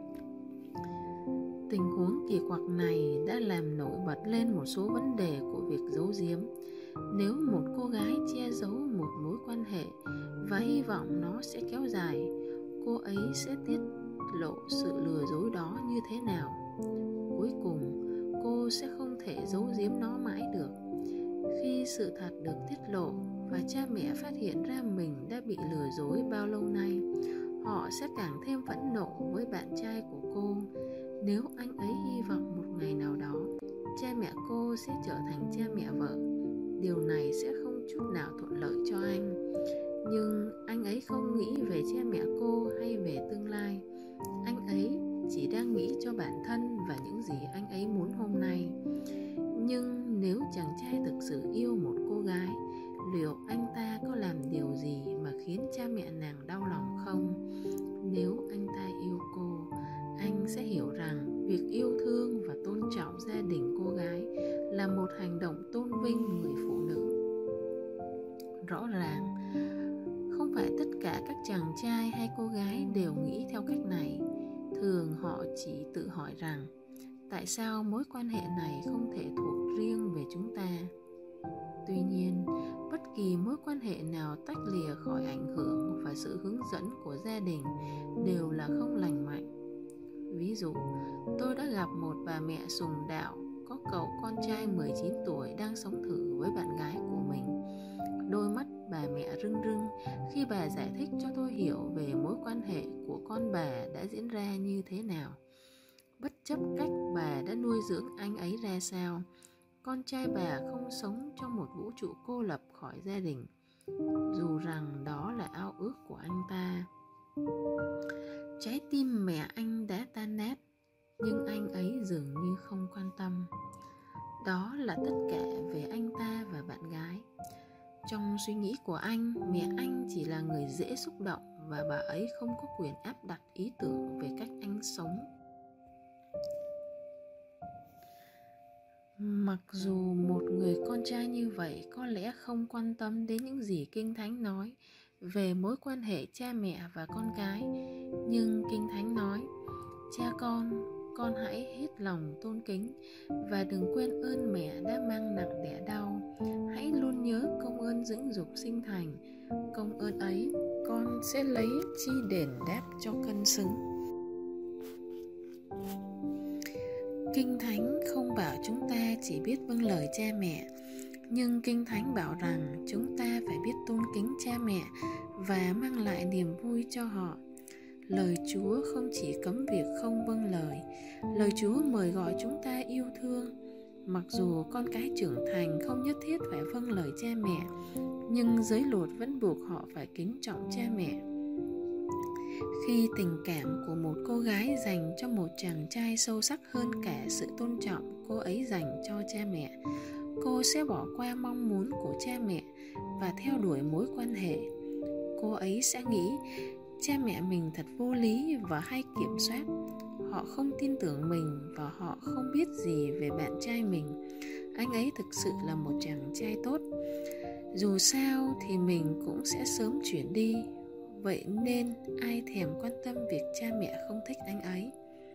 Tình huống kỳ quặc này đã làm nổi bật lên một số vấn đề của việc giấu giếm. Nếu một cô gái che giấu một mối quan hệ và hy vọng nó sẽ kéo dài, cô ấy sẽ tiết lộ sự lừa dối đó như thế nào? Cuối cùng, cô sẽ không thể giấu giếm nó mãi được. Khi sự thật được tiết lộ và cha mẹ phát hiện ra mình đã bị lừa dối bao lâu nay, họ sẽ càng thêm phẫn nộ với bạn trai của cô. Nếu anh ấy hy vọng một ngày nào đó cha mẹ cô sẽ trở thành cha mẹ vợ, điều này sẽ không chút nào thuận lợi cho anh. Nhưng anh ấy không nghĩ về cha mẹ cô hay về tương lai. Anh ấy chỉ đang nghĩ cho bản thân và những gì anh ấy muốn hôm nay. Nhưng nếu chàng trai thực sự yêu một cô gái, liệu anh ta có làm điều gì mà khiến cha mẹ nàng đau lòng không? Nếu anh ta yêu cô, anh sẽ hiểu rằng việc yêu thương và tôn trọng gia đình cô gái là một hành động tôn vinh người phụ nữ. Rõ ràng, không phải tất cả các chàng trai hay cô gái đều nghĩ theo cách này. Thường họ chỉ tự hỏi rằng tại sao mối quan hệ này không thể thuộc riêng về chúng ta. Tuy nhiên, bất kỳ mối quan hệ nào tách lìa khỏi ảnh hưởng và sự hướng dẫn của gia đình đều là không lành mạnh. Ví dụ, tôi đã gặp một bà mẹ sùng đạo có cậu con trai mười chín tuổi đang sống thử với bạn gái của mình. Đôi mắt bà mẹ rưng rưng khi bà giải thích cho tôi hiểu về mối quan hệ của con bà đã diễn ra như thế nào. Bất chấp cách bà đã nuôi dưỡng anh ấy ra sao, con trai bà không sống trong một vũ trụ cô lập khỏi gia đình, dù rằng đó là ao ước của anh ta. Trái tim mẹ anh đã tan nát, nhưng anh ấy dường như không quan tâm. Đó là tất cả về anh ta và bạn gái. Trong suy nghĩ của anh, mẹ anh chỉ là người dễ xúc động và bà ấy không có quyền áp đặt ý tưởng về cách anh sống. Mặc dù một người con trai như vậy có lẽ không quan tâm đến những gì Kinh Thánh nói về mối quan hệ cha mẹ và con cái, nhưng Kinh Thánh nói: cha con, con hãy hết lòng tôn kính và đừng quên ơn mẹ đã mang nặng đẻ đau. Hãy luôn nhớ công ơn dưỡng dục sinh thành. Công ơn ấy con sẽ lấy chi đền đáp cho cân xứng. Kinh Thánh không bảo chúng ta chỉ biết vâng lời cha mẹ, nhưng Kinh Thánh bảo rằng chúng ta phải biết tôn kính cha mẹ và mang lại niềm vui cho họ. Lời Chúa không chỉ cấm việc không vâng lời, lời Chúa mời gọi chúng ta yêu thương. Mặc dù con cái trưởng thành không nhất thiết phải vâng lời cha mẹ, nhưng giới luật vẫn buộc họ phải kính trọng cha mẹ. Khi tình cảm của một cô gái dành cho một chàng trai sâu sắc hơn cả sự tôn trọng cô ấy dành cho cha mẹ, cô sẽ bỏ qua mong muốn của cha mẹ và theo đuổi mối quan hệ. Cô ấy sẽ nghĩ cha mẹ mình thật vô lý và hay kiểm soát. Họ không tin tưởng mình và họ không biết gì về bạn trai mình. Anh ấy thực sự là một chàng trai tốt. Dù sao thì mình cũng sẽ sớm chuyển đi. Vậy nên ai thèm quan tâm việc cha mẹ không thích anh ấy.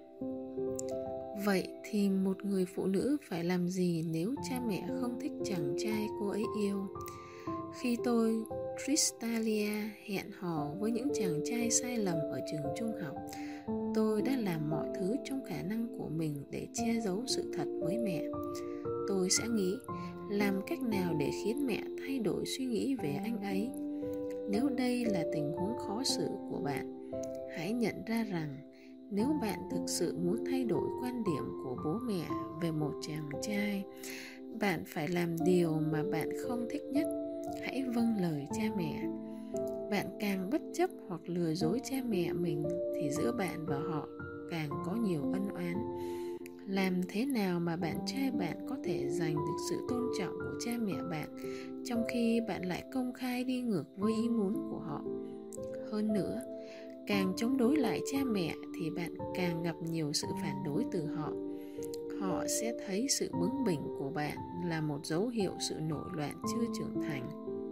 Vậy thì một người phụ nữ phải làm gì nếu cha mẹ không thích chàng trai cô ấy yêu? Khi tôi, Tristalia, hẹn hò với những chàng trai sai lầm ở trường trung học, tôi đã làm mọi thứ trong khả năng của mình để che giấu sự thật với mẹ. Tôi sẽ nghĩ, làm cách nào để khiến mẹ thay đổi suy nghĩ về anh ấy? Nếu đây là tình huống khó xử của bạn, hãy nhận ra rằng nếu bạn thực sự muốn thay đổi quan điểm của bố mẹ về một chàng trai, bạn phải làm điều mà bạn không thích nhất. Hãy vâng lời cha mẹ. Bạn càng bất chấp hoặc lừa dối cha mẹ mình thì giữa bạn và họ càng có nhiều ân oán. Làm thế nào mà bạn trai bạn có thể giành được sự tôn trọng của cha mẹ bạn, trong khi bạn lại công khai đi ngược với ý muốn của họ? Hơn nữa, càng chống đối lại cha mẹ thì bạn càng gặp nhiều sự phản đối từ họ. Họ sẽ thấy sự bướng bỉnh của bạn là một dấu hiệu sự nổi loạn chưa trưởng thành.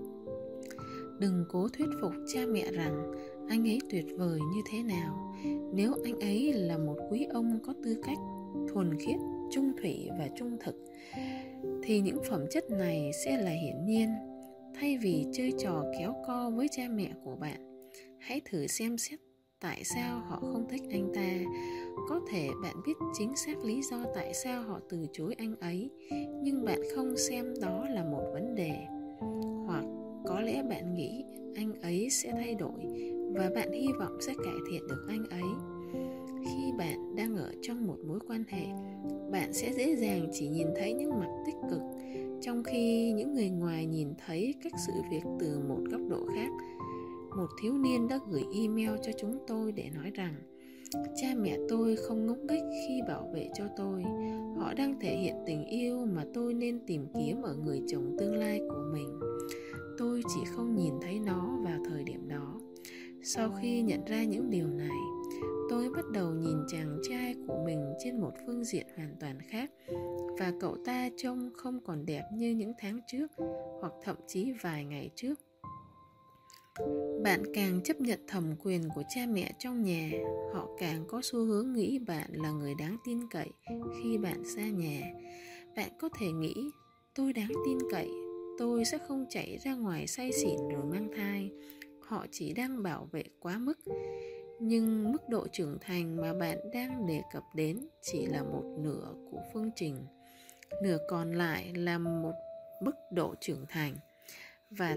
Đừng cố thuyết phục cha mẹ rằng anh ấy tuyệt vời như thế nào. Nếu anh ấy là một quý ông có tư cách, thuần khiết, trung thủy và trung thực, thì những phẩm chất này sẽ là hiển nhiên. Thay vì chơi trò kéo co với cha mẹ của bạn, hãy thử xem xét tại sao họ không thích anh ta. Có thể bạn biết chính xác lý do tại sao họ từ chối anh ấy, nhưng bạn không xem đó là một vấn đề. Hoặc có lẽ bạn nghĩ anh ấy sẽ thay đổi và bạn hy vọng sẽ cải thiện được anh ấy. Khi bạn đang ở trong một mối quan hệ, bạn sẽ dễ dàng chỉ nhìn thấy những mặt tích cực, trong khi những người ngoài nhìn thấy các sự việc từ một góc độ khác. Một thiếu niên đã gửi email cho chúng tôi để nói rằng cha mẹ tôi không ngốc nghếch khi bảo vệ cho tôi. Họ đang thể hiện tình yêu mà tôi nên tìm kiếm ở người chồng tương lai của mình. Tôi chỉ không nhìn thấy nó vào thời điểm đó. Sau khi nhận ra những điều này, tôi bắt đầu nhìn chàng trai của mình trên một phương diện hoàn toàn khác, và cậu ta trông không còn đẹp như những tháng trước hoặc thậm chí vài ngày trước. Bạn càng chấp nhận thẩm quyền của cha mẹ trong nhà, họ càng có xu hướng nghĩ bạn là người đáng tin cậy khi bạn xa nhà. Bạn có thể nghĩ, tôi đáng tin cậy, tôi sẽ không chạy ra ngoài say xỉn rồi mang thai. Họ chỉ đang bảo vệ quá mức. Nhưng mức độ trưởng thành mà bạn đang đề cập đến chỉ là một nửa của phương trình. Nửa còn lại là một mức độ trưởng thành. Và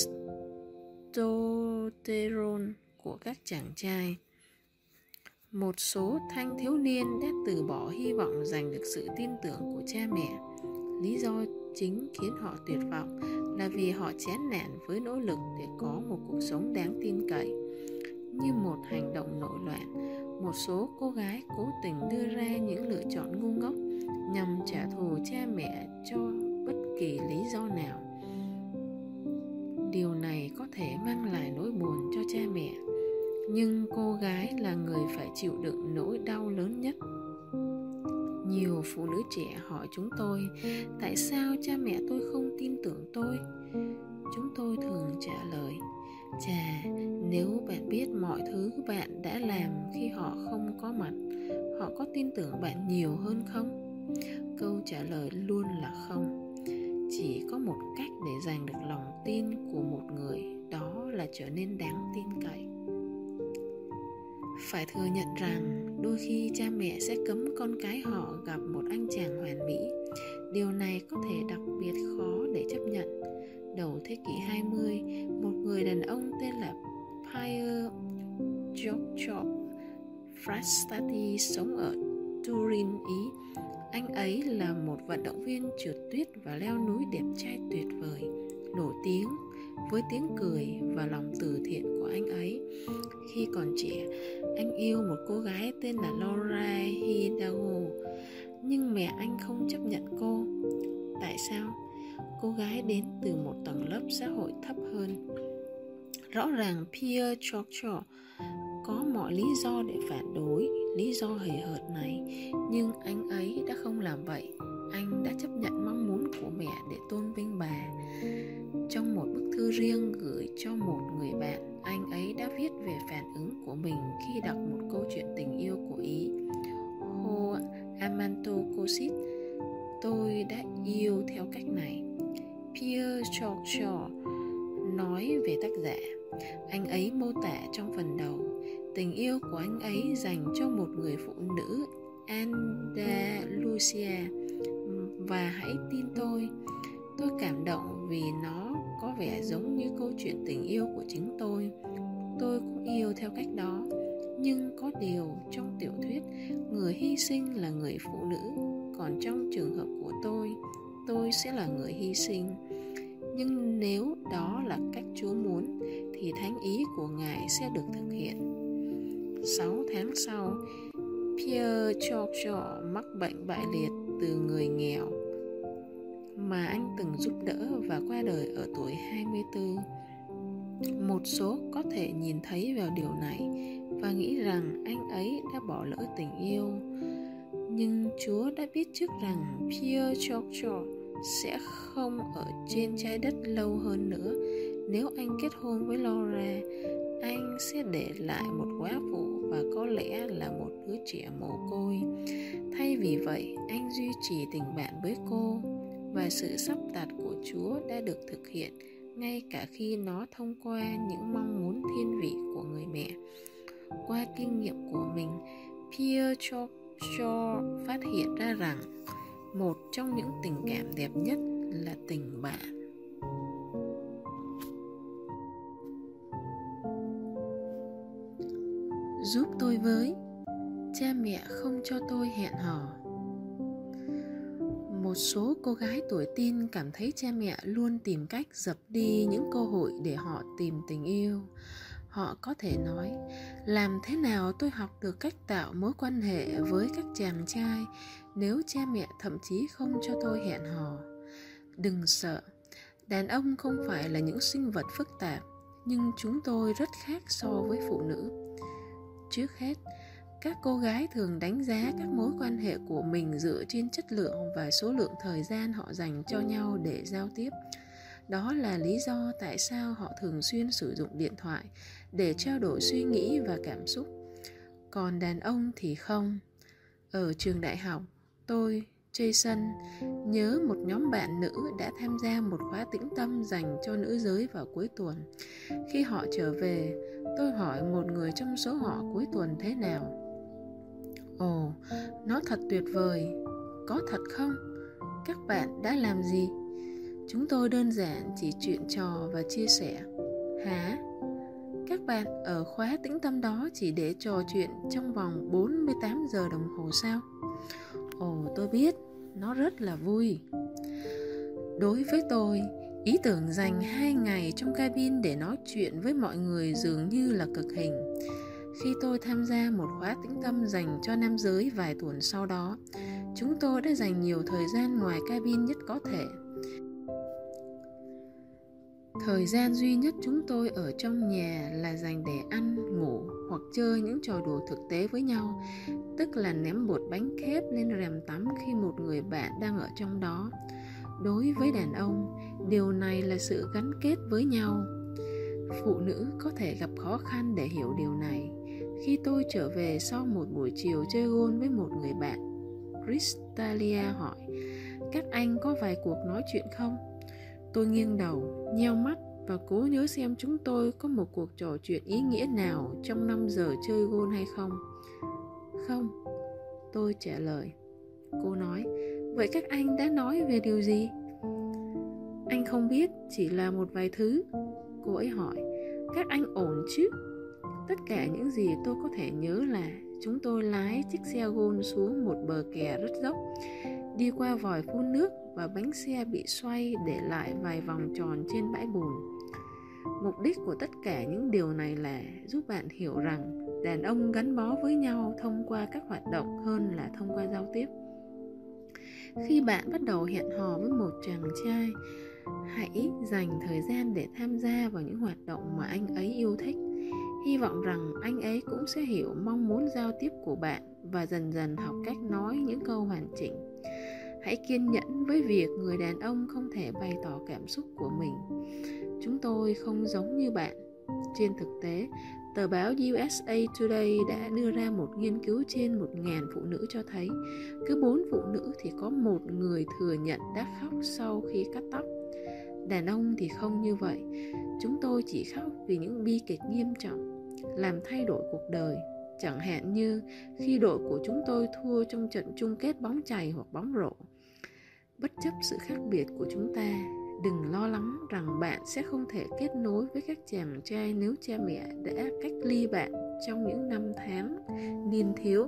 testosterone của các chàng trai. Một số thanh thiếu niên đã từ bỏ hy vọng giành được sự tin tưởng của cha mẹ. Lý do chính khiến họ tuyệt vọng là vì họ chán nản với nỗ lực để có một cuộc sống đáng tin cậy. Như một hành động nổi loạn, một số cô gái cố tình đưa ra những lựa chọn ngu ngốc nhằm trả thù cha mẹ cho bất kỳ lý do nào. Điều này có thể mang lại nỗi buồn cho cha mẹ, nhưng cô gái là người phải chịu đựng nỗi đau lớn nhất. Nhiều phụ nữ trẻ hỏi chúng tôi, tại sao cha mẹ tôi không tin tưởng tôi? Chúng tôi thường trả lời, chà, nếu bạn biết mọi thứ bạn đã làm khi họ không có mặt, họ có tin tưởng bạn nhiều hơn không? Câu trả lời luôn là không. Chỉ có một cách để giành được lòng tin của một người, đó là trở nên đáng tin cậy. Phải thừa nhận rằng đôi khi cha mẹ sẽ cấm con cái họ gặp một anh chàng hoàn mỹ. Điều này có thể đặc biệt khó để chấp nhận. Đầu thế kỷ hai mươi, một người đàn ông tên là Pier Giorgio Frattati sống ở Turin, Ý. Anh ấy là một vận động viên trượt tuyết và leo núi đẹp trai tuyệt vời, nổi tiếng với tiếng cười và lòng từ thiện của anh ấy. Khi còn trẻ, anh yêu một cô gái tên là Laura Hidalgo, nhưng mẹ anh không chấp nhận cô. Tại sao? Cô gái đến từ một tầng lớp xã hội thấp hơn. Rõ ràng Pier Giorgio có mọi lý do để phản đối lý do hời hợt này, nhưng anh ấy đã không làm vậy. Anh đã chấp nhận mong muốn của mẹ để tôn vinh bà. Trong một bức thư riêng gửi cho một người bạn, anh ấy đã viết về phản ứng của mình khi đọc một câu chuyện tình yêu của Ý. Ho Amanto Cosit, tôi đã yêu theo cách này. Pier Giorgio nói về tác giả. Anh ấy mô tả trong phần đầu tình yêu của anh ấy dành cho một người phụ nữ Andalusia. Và hãy tin tôi, tôi cảm động vì nó có vẻ giống như câu chuyện tình yêu của chính tôi. Tôi cũng yêu theo cách đó. Nhưng có điều trong tiểu thuyết, người hy sinh là người phụ nữ, còn trong trường hợp của tôi, tôi sẽ là người hy sinh. Nhưng nếu đó là cách Chúa muốn, thì thánh ý của Ngài sẽ được thực hiện. Sáu tháng sau, Pier Giorgio mắc bệnh bại liệt từ người nghèo mà anh từng giúp đỡ và qua đời ở tuổi hai mươi tư. Một số có thể nhìn thấy vào điều này và nghĩ rằng anh ấy đã bỏ lỡ tình yêu. Nhưng Chúa đã biết trước rằng Pier Giorgio sẽ không ở trên trái đất lâu hơn nữa. Nếu anh kết hôn với Laura, anh sẽ để lại một góa phụ và có lẽ là một đứa trẻ mồ côi. Thay vì vậy, anh duy trì tình bạn với cô, và sự sắp đặt của Chúa đã được thực hiện ngay cả khi nó thông qua những mong muốn thiên vị của người mẹ. Qua kinh nghiệm của mình, Pier Giorgio phát hiện ra rằng một trong những tình cảm đẹp nhất là tình bạn. Giúp tôi với, cha mẹ không cho tôi hẹn hò. Một số cô gái tuổi teen cảm thấy cha mẹ luôn tìm cách dập đi những cơ hội để họ tìm tình yêu. Họ có thể nói, làm thế nào tôi học được cách tạo mối quan hệ với các chàng trai nếu cha mẹ thậm chí không cho tôi hẹn hò. Đừng sợ, đàn ông không phải là những sinh vật phức tạp, nhưng chúng tôi rất khác so với phụ nữ. Trước hết, các cô gái thường đánh giá các mối quan hệ của mình dựa trên chất lượng và số lượng thời gian họ dành cho nhau để giao tiếp. Đó là lý do tại sao họ thường xuyên sử dụng điện thoại để trao đổi suy nghĩ và cảm xúc. Còn đàn ông thì không. Ở trường đại học, tôi, Jason, nhớ một nhóm bạn nữ đã tham gia một khóa tĩnh tâm dành cho nữ giới vào cuối tuần. Khi họ trở về, tôi hỏi một người trong số họ cuối tuần thế nào. Ồ, nó thật tuyệt vời. Có thật không? Các bạn đã làm gì? Chúng tôi đơn giản chỉ chuyện trò và chia sẻ. Hả? Các bạn ở khóa tĩnh tâm đó chỉ để trò chuyện trong vòng bốn mươi tám giờ đồng hồ sao? Ồ, tôi biết, nó rất là vui. Đối với tôi, ý tưởng dành hai ngày trong cabin để nói chuyện với mọi người dường như là cực hình. Khi tôi tham gia một khóa tĩnh tâm dành cho nam giới vài tuần sau đó, chúng tôi đã dành nhiều thời gian ngoài cabin nhất có thể. Thời gian duy nhất chúng tôi ở trong nhà là dành để ăn, ngủ hoặc chơi những trò đùa thực tế với nhau, tức là ném bột bánh kép lên rèm tắm khi một người bạn đang ở trong đó. Đối với đàn ông, điều này là sự gắn kết với nhau. Phụ nữ có thể gặp khó khăn để hiểu điều này. Khi tôi trở về sau một buổi chiều chơi golf với một người bạn, Crystalia hỏi, các anh có vài cuộc nói chuyện không? Tôi nghiêng đầu, nheo mắt và cố nhớ xem chúng tôi có một cuộc trò chuyện ý nghĩa nào trong năm giờ chơi golf hay không. Không, tôi trả lời. Cô nói, vậy các anh đã nói về điều gì? Anh không biết, chỉ là một vài thứ. Cô ấy hỏi, các anh ổn chứ? Tất cả những gì tôi có thể nhớ là chúng tôi lái chiếc xe golf xuống một bờ kè rất dốc, đi qua vòi phun nước và bánh xe bị xoay để lại vài vòng tròn trên bãi bùn. Mục đích của tất cả những điều này là giúp bạn hiểu rằng đàn ông gắn bó với nhau thông qua các hoạt động hơn là thông qua giao tiếp. Khi bạn bắt đầu hẹn hò với một chàng trai, hãy dành thời gian để tham gia vào những hoạt động mà anh ấy yêu thích. Hy vọng rằng anh ấy cũng sẽ hiểu mong muốn giao tiếp của bạn và dần dần học cách nói những câu hoàn chỉnh. Hãy kiên nhẫn với việc người đàn ông không thể bày tỏ cảm xúc của mình. Chúng tôi không giống như bạn. Trên thực tế, tờ báo u ét a Today đã đưa ra một nghiên cứu trên một nghìn phụ nữ cho thấy cứ bốn phụ nữ thì có một người thừa nhận đã khóc sau khi cắt tóc. Đàn ông thì không như vậy. Chúng tôi chỉ khóc vì những bi kịch nghiêm trọng, làm thay đổi cuộc đời. Chẳng hạn như khi đội của chúng tôi thua trong trận chung kết bóng chày hoặc bóng rổ. Bất chấp sự khác biệt của chúng ta, đừng lo lắng rằng bạn sẽ không thể kết nối với các chàng trai nếu cha mẹ đã cách ly bạn trong những năm tháng niên thiếu.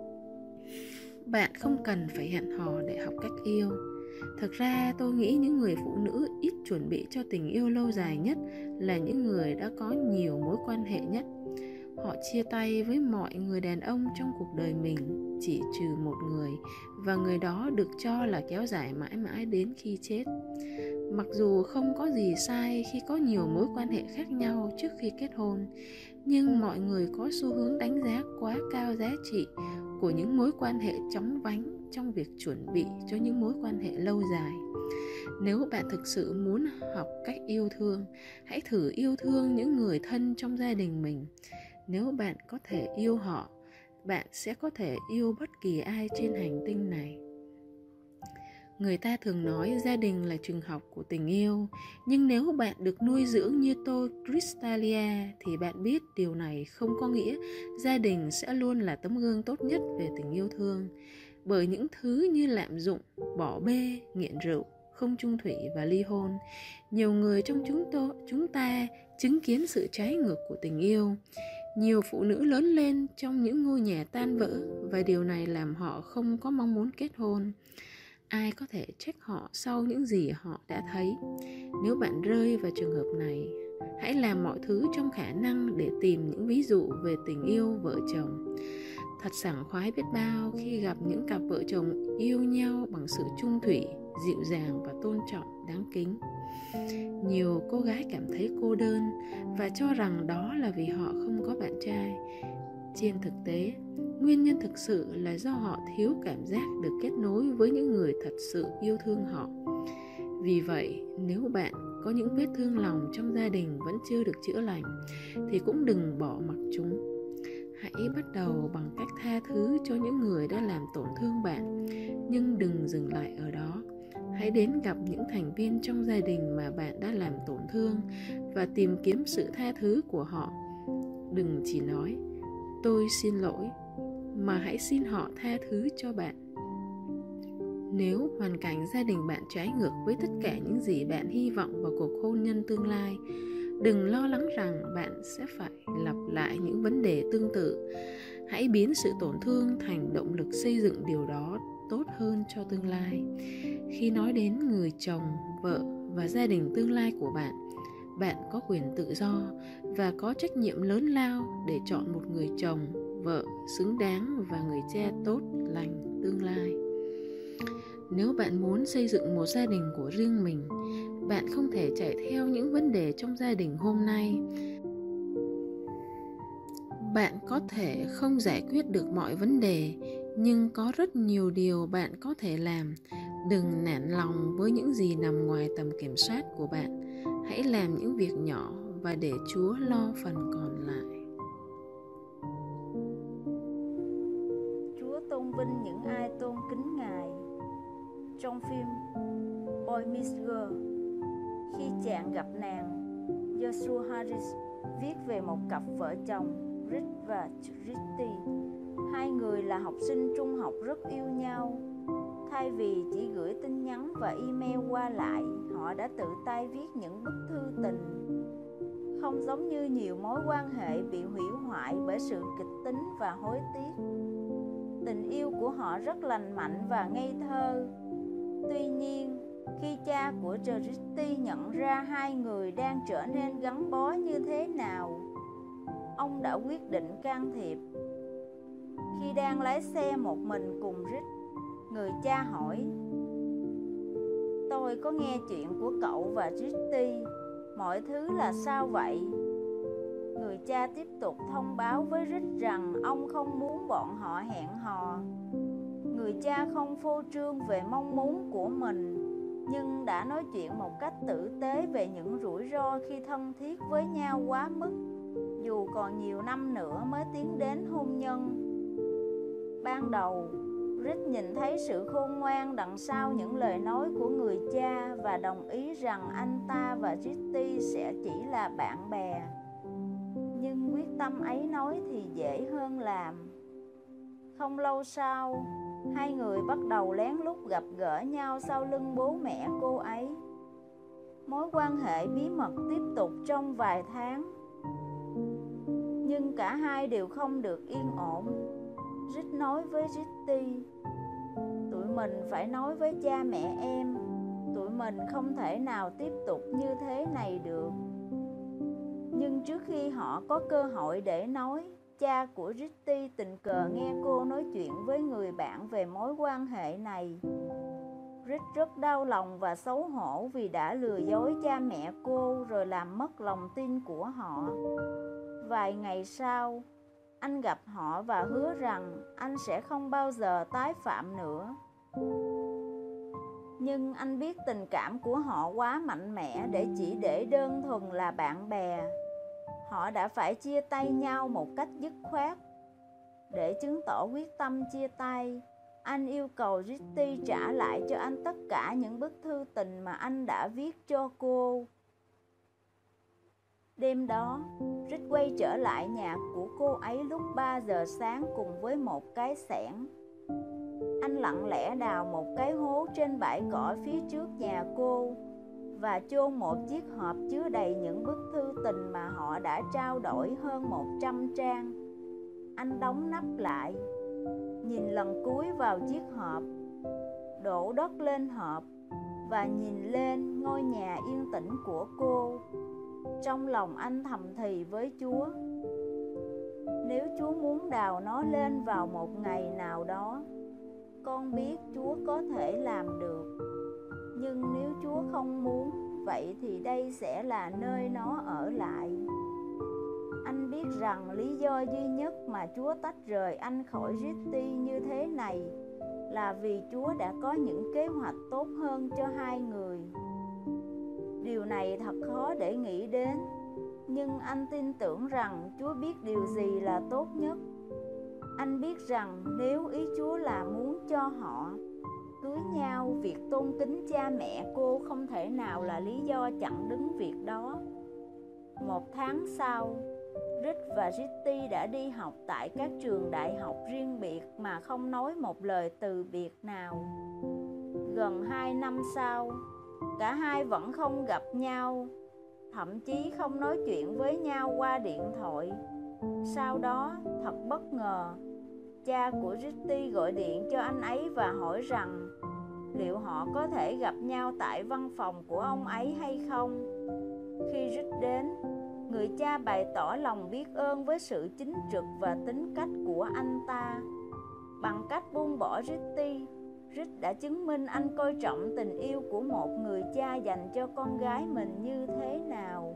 Bạn không cần phải hẹn hò để học cách yêu. Thực ra tôi nghĩ những người phụ nữ ít chuẩn bị cho tình yêu lâu dài nhất là những người đã có nhiều mối quan hệ nhất. Họ chia tay với mọi người đàn ông trong cuộc đời mình, chỉ trừ một người, và người đó được cho là kéo dài mãi mãi đến khi chết. Mặc dù không có gì sai khi có nhiều mối quan hệ khác nhau trước khi kết hôn, nhưng mọi người có xu hướng đánh giá quá cao giá trị của những mối quan hệ chóng vánh trong việc chuẩn bị cho những mối quan hệ lâu dài. Nếu bạn thực sự muốn học cách yêu thương, hãy thử yêu thương những người thân trong gia đình mình. Nếu bạn có thể yêu họ, bạn sẽ có thể yêu bất kỳ ai trên hành tinh này. Người ta thường nói gia đình là trường học của tình yêu, nhưng nếu bạn được nuôi dưỡng như tôi, Crystalia, thì bạn biết điều này không có nghĩa gia đình sẽ luôn là tấm gương tốt nhất về tình yêu thương. Bởi những thứ như lạm dụng, bỏ bê, nghiện rượu, không chung thủy và ly hôn, nhiều người trong chúng tôi, chúng ta chứng kiến sự trái ngược của tình yêu. Nhiều phụ nữ lớn lên trong những ngôi nhà tan vỡ và điều này làm họ không có mong muốn kết hôn. Ai có thể trách họ sau những gì họ đã thấy? Nếu bạn rơi vào trường hợp này, hãy làm mọi thứ trong khả năng để tìm những ví dụ về tình yêu vợ chồng. Thật sảng khoái biết bao khi gặp những cặp vợ chồng yêu nhau bằng sự chung thủy, dịu dàng và tôn trọng đáng kính. Nhiều cô gái cảm thấy cô đơn và cho rằng đó là vì họ không có bạn trai. Trên thực tế, nguyên nhân thực sự là do họ thiếu cảm giác được kết nối với những người thật sự yêu thương họ. Vì vậy, nếu bạn có những vết thương lòng trong gia đình vẫn chưa được chữa lành thì cũng đừng bỏ mặc chúng. Hãy bắt đầu bằng cách tha thứ cho những người đã làm tổn thương bạn, nhưng đừng dừng lại ở đó. Hãy đến gặp những thành viên trong gia đình mà bạn đã làm tổn thương và tìm kiếm sự tha thứ của họ. Đừng chỉ nói tôi xin lỗi, mà hãy xin họ tha thứ cho bạn. Nếu hoàn cảnh gia đình bạn trái ngược với tất cả những gì bạn hy vọng vào cuộc hôn nhân tương lai, đừng lo lắng rằng bạn sẽ phải lặp lại những vấn đề tương tự. Hãy biến sự tổn thương thành động lực xây dựng điều đó tốt hơn cho tương lai. Khi nói đến người chồng, vợ và gia đình tương lai của bạn, bạn có quyền tự do và có trách nhiệm lớn lao để chọn một người chồng, vợ xứng đáng và người cha tốt lành tương lai. Nếu bạn muốn xây dựng một gia đình của riêng mình, bạn không thể chạy theo những vấn đề trong gia đình hôm nay. Bạn có thể không giải quyết được mọi vấn đề, nhưng có rất nhiều điều bạn có thể làm. Đừng nản lòng với những gì nằm ngoài tầm kiểm soát của bạn. Hãy làm những việc nhỏ và để Chúa lo phần còn lại. Chúa tôn vinh những ai tôn kính Ngài. Trong phim Boy Meets Girl, khi chàng gặp nàng, Joshua Harris viết về một cặp vợ chồng, Rick và Christy. Hai người là học sinh trung học rất yêu nhau. Thay vì chỉ gửi tin nhắn và email qua lại, họ đã tự tay viết những bức thư tình. Không giống như nhiều mối quan hệ bị hủy hoại bởi sự kịch tính và hối tiếc, tình yêu của họ rất lành mạnh và ngây thơ. Tuy nhiên, khi cha của Christy nhận ra hai người đang trở nên gắn bó như thế nào, ông đã quyết định can thiệp. Khi đang lái xe một mình cùng Rick, người cha hỏi: "Tôi có nghe chuyện của cậu và Christy, mọi thứ là sao vậy?" Người cha tiếp tục thông báo với Rick rằng ông không muốn bọn họ hẹn hò. Người cha không phô trương về mong muốn của mình, nhưng đã nói chuyện một cách tử tế về những rủi ro khi thân thiết với nhau quá mức, dù còn nhiều năm nữa mới tiến đến hôn nhân. Ban đầu, Rick nhìn thấy sự khôn ngoan đằng sau những lời nói của người cha và đồng ý rằng anh ta và Christy sẽ chỉ là bạn bè. Nhưng quyết tâm ấy nói thì dễ hơn làm. Không lâu sau, hai người bắt đầu lén lút gặp gỡ nhau sau lưng bố mẹ cô ấy. Mối quan hệ bí mật tiếp tục trong vài tháng, nhưng cả hai đều không được yên ổn. Rick nói với Christy: "Tụi mình phải nói với cha mẹ em, tụi mình không thể nào tiếp tục như thế này được." Nhưng trước khi họ có cơ hội để nói, cha của Christy tình cờ nghe cô nói chuyện với người bạn về mối quan hệ này. Rick rất đau lòng và xấu hổ vì đã lừa dối cha mẹ cô rồi làm mất lòng tin của họ. Vài ngày sau, anh gặp họ và hứa rằng anh sẽ không bao giờ tái phạm nữa. Nhưng anh biết tình cảm của họ quá mạnh mẽ để chỉ để đơn thuần là bạn bè. Họ đã phải chia tay nhau một cách dứt khoát. Để chứng tỏ quyết tâm chia tay, anh yêu cầu Christy trả lại cho anh tất cả những bức thư tình mà anh đã viết cho cô. Đêm đó, Rick quay trở lại nhà của cô ấy lúc ba giờ sáng cùng với một cái xẻng. Anh lặng lẽ đào một cái hố trên bãi cỏ phía trước nhà cô và chôn một chiếc hộp chứa đầy những bức thư tình mà họ đã trao đổi hơn một trăm trang. Anh đóng nắp lại, nhìn lần cuối vào chiếc hộp, đổ đất lên hộp và nhìn lên ngôi nhà yên tĩnh của cô. Trong lòng anh thầm thì với Chúa: "Nếu Chúa muốn đào nó lên vào một ngày nào đó, con biết Chúa có thể làm được. Nhưng nếu Chúa không muốn, vậy thì đây sẽ là nơi nó ở lại." Anh biết rằng lý do duy nhất mà Chúa tách rời anh khỏi Christy như thế này là vì Chúa đã có những kế hoạch tốt hơn cho hai người. Điều này thật khó để nghĩ đến, nhưng anh tin tưởng rằng Chúa biết điều gì là tốt nhất. Anh biết rằng nếu ý Chúa là muốn cho họ cưới nhau, việc tôn kính cha mẹ cô không thể nào là lý do chặn đứng việc đó. Một tháng sau, Rick và Ritty đã đi học tại các trường đại học riêng biệt mà không nói một lời từ biệt nào. Gần hai năm sau, cả hai vẫn không gặp nhau, thậm chí không nói chuyện với nhau qua điện thoại. Sau đó, thật bất ngờ, cha của Ritty gọi điện cho anh ấy và hỏi rằng liệu họ có thể gặp nhau tại văn phòng của ông ấy hay không. Khi Rick đến, người cha bày tỏ lòng biết ơn với sự chính trực và tính cách của anh ta. Bằng cách buông bỏ Ritty, Rick đã chứng minh anh coi trọng tình yêu của một người cha dành cho con gái mình như thế nào.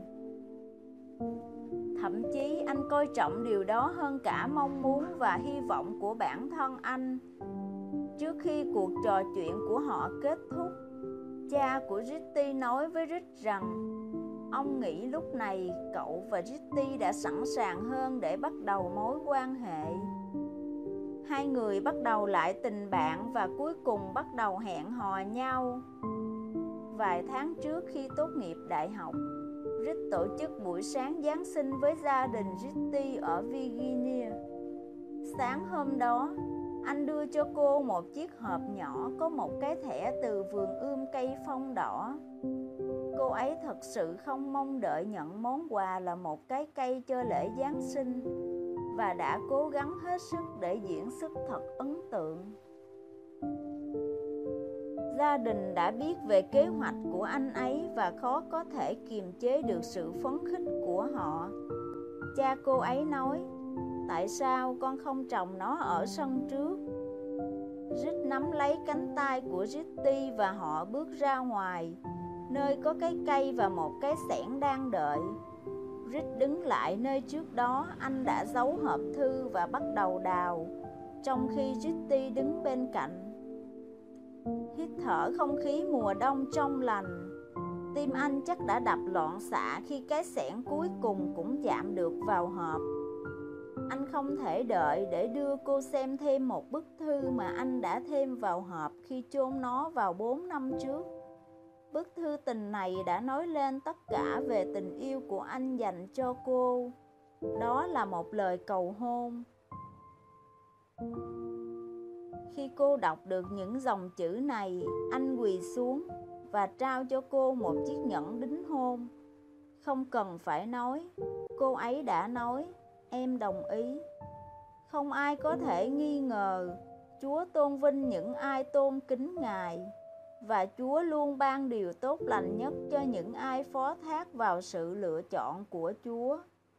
Thậm chí anh coi trọng điều đó hơn cả mong muốn và hy vọng của bản thân anh. Trước khi cuộc trò chuyện của họ kết thúc, cha của Ritty nói với Rick rằng ông nghĩ lúc này cậu và Ritty đã sẵn sàng hơn để bắt đầu mối quan hệ. Hai người bắt đầu lại tình bạn và cuối cùng bắt đầu hẹn hò nhau. Vài tháng trước khi tốt nghiệp đại học, Rick tổ chức buổi sáng Giáng sinh với gia đình Ritty ở Virginia. Sáng hôm đó, anh đưa cho cô một chiếc hộp nhỏ có một cái thẻ từ vườn ươm cây phong đỏ. Cô ấy thật sự không mong đợi nhận món quà là một cái cây cho lễ Giáng sinh và đã cố gắng hết sức để diễn xuất thật ấn tượng. Gia đình đã biết về kế hoạch của anh ấy và khó có thể kiềm chế được sự phấn khích của họ. Cha cô ấy nói, tại sao con không trồng nó ở sân trước? Rick nắm lấy cánh tay của Ritty và họ bước ra ngoài, nơi có cái cây và một cái xẻng đang đợi. Rick đứng lại nơi trước đó anh đã giấu hộp thư và bắt đầu đào, trong khi Ritty đứng bên cạnh. Hít thở không khí mùa đông trong lành, tim anh chắc đã đập loạn xạ khi cái xẻng cuối cùng cũng chạm được vào hộp. Anh không thể đợi để đưa cô xem thêm một bức thư mà anh đã thêm vào hộp khi chôn nó vào bốn năm trước. Bức thư tình này đã nói lên tất cả về tình yêu của anh dành cho cô. Đó là một lời cầu hôn. Khi cô đọc được những dòng chữ này, anh quỳ xuống và trao cho cô một chiếc nhẫn đính hôn. Không cần phải nói, cô ấy đã nói, em đồng ý. Không ai có thể nghi ngờ, Chúa tôn vinh những ai tôn kính Ngài, và Chúa luôn ban điều tốt lành nhất cho những ai phó thác vào sự lựa chọn của Chúa.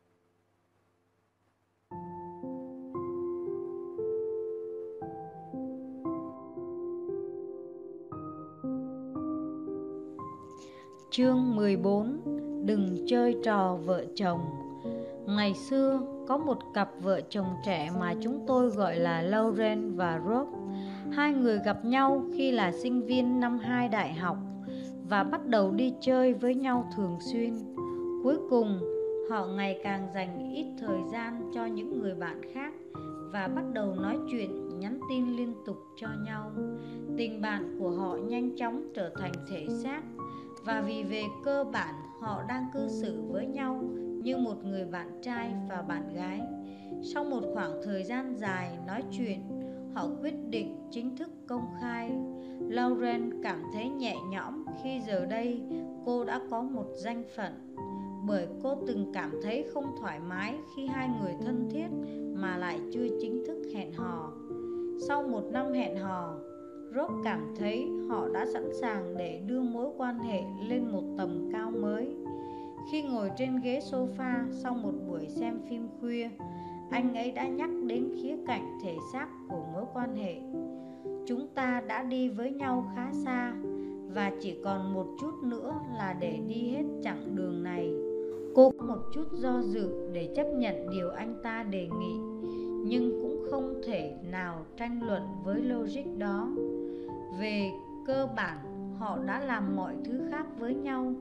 Chương mười bốn. Đừng chơi trò vợ chồng. Ngày xưa, có một cặp vợ chồng trẻ mà chúng tôi gọi là Lauren và Rob. Hai người gặp nhau khi là sinh viên năm hai đại học và bắt đầu đi chơi với nhau thường xuyên. Cuối cùng, họ ngày càng dành ít thời gian cho những người bạn khác và bắt đầu nói chuyện, nhắn tin liên tục cho nhau. Tình bạn của họ nhanh chóng trở thành thể xác, và vì về cơ bản họ đang cư xử với nhau như một người bạn trai và bạn gái. Sau một khoảng thời gian dài nói chuyện, họ quyết định chính thức công khai. Lauren cảm thấy nhẹ nhõm khi giờ đây cô đã có một danh phận, bởi cô từng cảm thấy không thoải mái khi hai người thân thiết mà lại chưa chính thức hẹn hò. Sau một năm hẹn hò, Rob cảm thấy họ đã sẵn sàng để đưa mối quan hệ lên một tầm cao mới. Khi ngồi trên ghế sofa sau một buổi xem phim khuya, anh ấy đã nhắc đến khía cạnh thể xác của mối quan hệ. Chúng ta đã đi với nhau khá xa và chỉ còn một chút nữa là để đi hết chặng đường này. Cô có một chút do dự để chấp nhận điều anh ta đề nghị, nhưng cũng không thể nào tranh luận với logic đó. Về cơ bản, họ đã làm mọi thứ khác với nhau,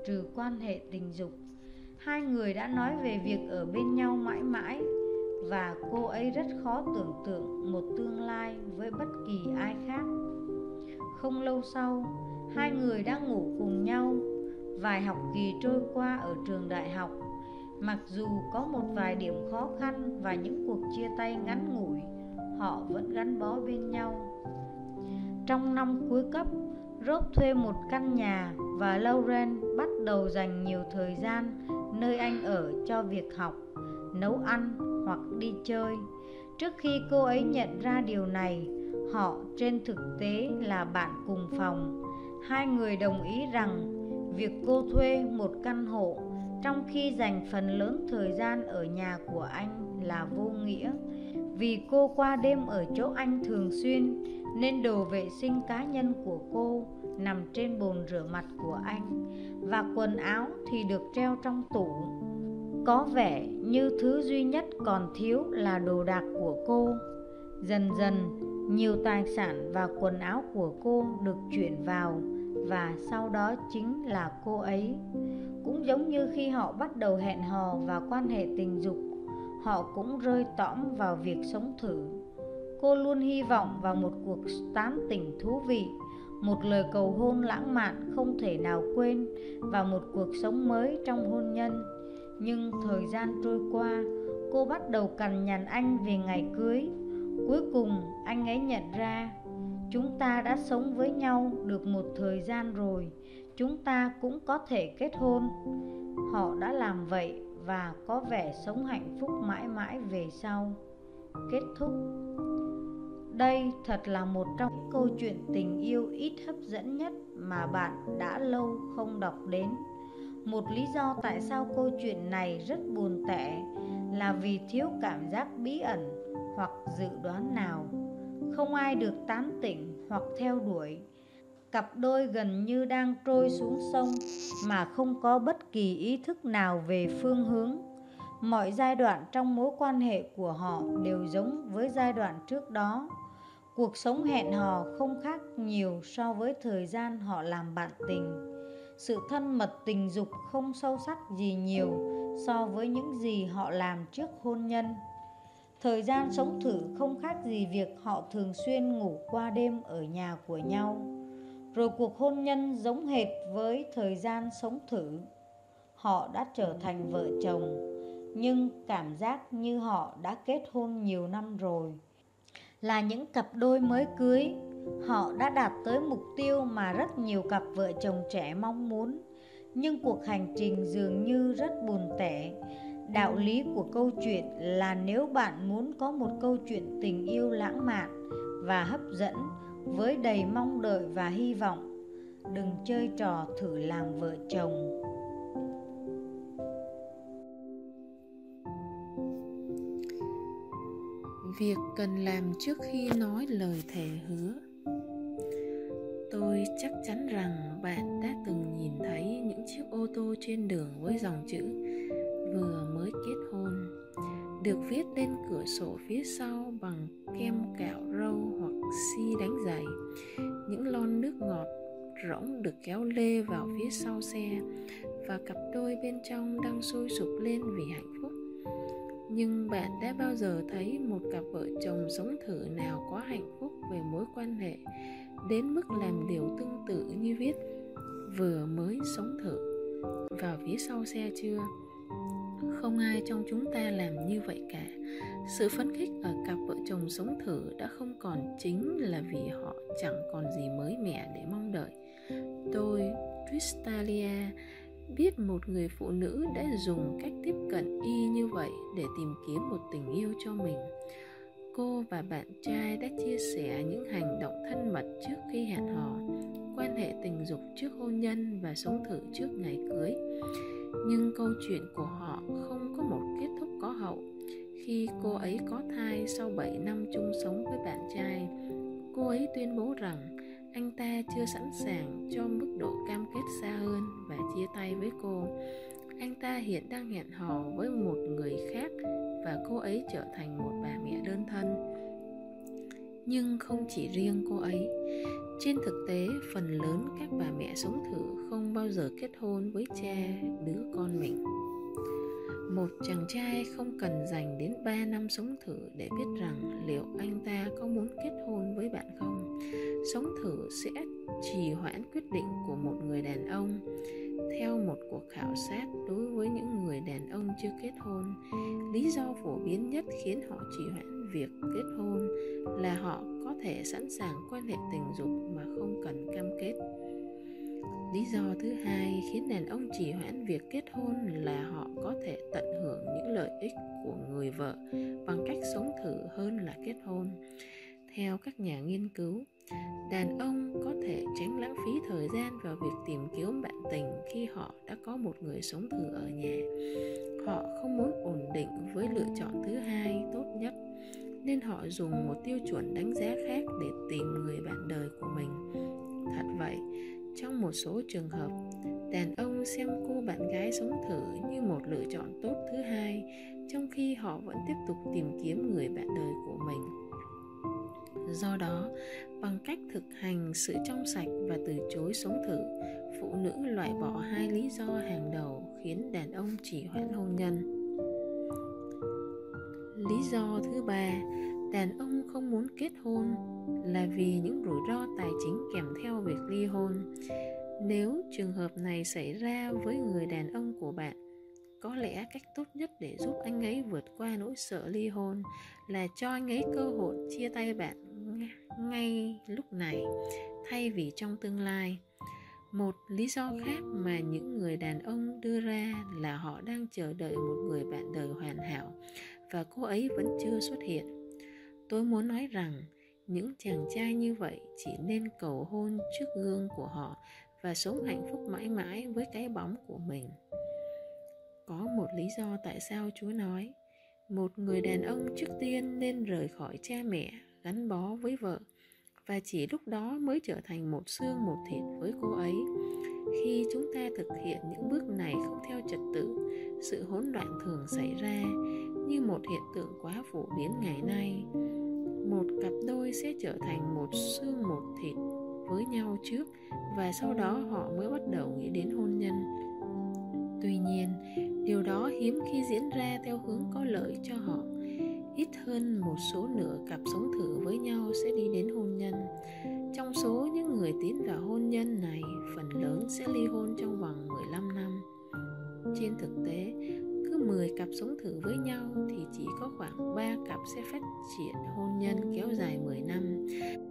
trừ quan hệ tình dục. Hai người đã nói về việc ở bên nhau mãi mãi, và cô ấy rất khó tưởng tượng một tương lai với bất kỳ ai khác. Không lâu sau, hai người đã ngủ cùng nhau. Vài học kỳ trôi qua ở trường đại học, mặc dù có một vài điểm khó khăn và những cuộc chia tay ngắn ngủi, họ vẫn gắn bó bên nhau. Trong năm cuối cấp, Rob thuê một căn nhà và Lauren bắt đầu dành nhiều thời gian nơi anh ở cho việc học, nấu ăn hoặc đi chơi. Trước khi cô ấy nhận ra điều này, họ trên thực tế là bạn cùng phòng. Hai người đồng ý rằng việc cô thuê một căn hộ trong khi dành phần lớn thời gian ở nhà của anh là vô nghĩa. Vì cô qua đêm ở chỗ anh thường xuyên, nên đồ vệ sinh cá nhân của cô nằm trên bồn rửa mặt của anh, và quần áo thì được treo trong tủ. Có vẻ như thứ duy nhất còn thiếu là đồ đạc của cô. Dần dần, nhiều tài sản và quần áo của cô được chuyển vào, và sau đó chính là cô ấy. Cũng giống như khi họ bắt đầu hẹn hò và quan hệ tình dục, họ cũng rơi tõm vào việc sống thử. Cô luôn hy vọng vào một cuộc tán tỉnh thú vị, một lời cầu hôn lãng mạn không thể nào quên, và một cuộc sống mới trong hôn nhân. Nhưng thời gian trôi qua, cô bắt đầu cằn nhằn anh về ngày cưới. Cuối cùng anh ấy nhận ra, chúng ta đã sống với nhau được một thời gian rồi, chúng ta cũng có thể kết hôn. Họ đã làm vậy và có vẻ sống hạnh phúc mãi mãi về sau. Kết thúc. Đây thật là một trong những câu chuyện tình yêu ít hấp dẫn nhất mà bạn đã lâu không đọc đến. Một lý do tại sao câu chuyện này rất buồn tẻ là vì thiếu cảm giác bí ẩn hoặc dự đoán nào. Không ai được tán tỉnh hoặc theo đuổi. Cặp đôi gần như đang trôi xuống sông mà không có bất kỳ ý thức nào về phương hướng. Mọi giai đoạn trong mối quan hệ của họ đều giống với giai đoạn trước đó. Cuộc sống hẹn hò không khác nhiều so với thời gian họ làm bạn tình. Sự thân mật tình dục không sâu sắc gì nhiều so với những gì họ làm trước hôn nhân. Thời gian sống thử không khác gì việc họ thường xuyên ngủ qua đêm ở nhà của nhau. Rồi cuộc hôn nhân giống hệt với thời gian sống thử. Họ đã trở thành vợ chồng, nhưng cảm giác như họ đã kết hôn nhiều năm rồi. Là những cặp đôi mới cưới, họ đã đạt tới mục tiêu mà rất nhiều cặp vợ chồng trẻ mong muốn. Nhưng cuộc hành trình dường như rất buồn tẻ. Đạo lý của câu chuyện là nếu bạn muốn có một câu chuyện tình yêu lãng mạn và hấp dẫn với đầy mong đợi và hy vọng, đừng chơi trò thử làm vợ chồng. Việc cần làm trước khi nói lời thề hứa. Tôi chắc chắn rằng bạn đã từng nhìn thấy những chiếc ô tô trên đường với dòng chữ vừa mới kết hôn được viết lên cửa sổ phía sau bằng kem cạo râu hoặc xi đánh giày. Những lon nước ngọt rỗng được kéo lê vào phía sau xe, và cặp đôi bên trong đang sôi sục lên vì hạnh phúc. Nhưng bạn đã bao giờ thấy một cặp vợ chồng sống thử nào quá hạnh phúc về mối quan hệ đến mức làm điều tương tự như viết vừa mới sống thử vào phía sau xe chưa? Không ai trong chúng ta làm như vậy cả. Sự phấn khích ở cặp vợ chồng sống thử đã không còn chính là vì họ chẳng còn gì mới mẻ để mong đợi. Tôi, Tristalia, biết một người phụ nữ đã dùng cách tiếp cận y như vậy để tìm kiếm một tình yêu cho mình. Cô và bạn trai đã chia sẻ những hành động thân mật trước khi hẹn hò, quan hệ tình dục trước hôn nhân và sống thử trước ngày cưới. Nhưng câu chuyện của họ không có một kết thúc có hậu. Khi cô ấy có thai sau bảy năm chung sống với bạn trai, cô ấy tuyên bố rằng anh ta chưa sẵn sàng cho mức độ cam kết xa hơn và chia tay với cô. Anh ta hiện đang hẹn hò với một người khác và cô ấy trở thành một bà mẹ đơn thân. Nhưng không chỉ riêng cô ấy. Trên thực tế, phần lớn các bà mẹ sống thử không bao giờ kết hôn với cha đứa con mình. Một chàng trai không cần dành đến ba năm sống thử để biết rằng liệu anh ta có muốn kết hôn với bạn không. Sống thử sẽ trì hoãn quyết định của một người đàn ông. Theo một cuộc khảo sát đối với những người đàn ông chưa kết hôn, lý do phổ biến nhất khiến họ trì hoãn việc kết hôn là họ có thể sẵn sàng quan hệ tình dục mà không cần cam kết. Lý do thứ hai khiến đàn ông trì hoãn việc kết hôn là họ có thể tận hưởng những lợi ích của người vợ bằng cách sống thử hơn là kết hôn. Theo các nhà nghiên cứu, đàn ông có thể tránh lãng phí thời gian vào việc tìm kiếm bạn tình khi họ đã có một người sống thử ở nhà. Họ không muốn ổn định với lựa chọn thứ hai tốt nhất, nên họ dùng một tiêu chuẩn đánh giá khác để tìm người bạn đời của mình. Thật vậy, trong một số trường hợp, đàn ông xem cô bạn gái sống thử như một lựa chọn tốt thứ hai, trong khi họ vẫn tiếp tục tìm kiếm người bạn đời của mình. Do đó, bằng cách thực hành sự trong sạch và từ chối sống thử, phụ nữ loại bỏ hai lý do hàng đầu khiến đàn ông trì hoãn hôn nhân. Lý do thứ ba, đàn ông không muốn kết hôn là vì những rủi ro tài chính kèm theo việc ly hôn. Nếu trường hợp này xảy ra với người đàn ông của bạn, có lẽ cách tốt nhất để giúp anh ấy vượt qua nỗi sợ ly hôn là cho anh ấy cơ hội chia tay bạn ngay lúc này, thay vì trong tương lai. Một lý do khác mà những người đàn ông đưa ra là họ đang chờ đợi một người bạn đời hoàn hảo và cô ấy vẫn chưa xuất hiện. Tôi muốn nói rằng những chàng trai như vậy chỉ nên cầu hôn trước gương của họ và sống hạnh phúc mãi mãi với cái bóng của mình. Có một lý do tại sao Chúa nói một người đàn ông trước tiên nên rời khỏi cha mẹ, gắn bó với vợ, và chỉ lúc đó mới trở thành một xương một thịt với cô ấy. Khi chúng ta thực hiện những bước này không theo trật tự, sự hỗn loạn thường xảy ra, như một hiện tượng quá phổ biến ngày nay. Một cặp đôi sẽ trở thành một xương một thịt với nhau trước, và sau đó họ mới bắt đầu nghĩ đến hôn nhân. Tuy nhiên, điều đó hiếm khi diễn ra theo hướng có lợi cho họ. Ít hơn một số nửa cặp sống thử với nhau sẽ đi đến hôn nhân. Trong số những người tiến vào hôn nhân này, phần lớn sẽ ly hôn trong vòng mười lăm năm. Trên thực tế, cứ mười cặp sống thử với nhau thì chỉ có khoảng ba cặp sẽ phát triển hôn nhân kéo dài mười năm.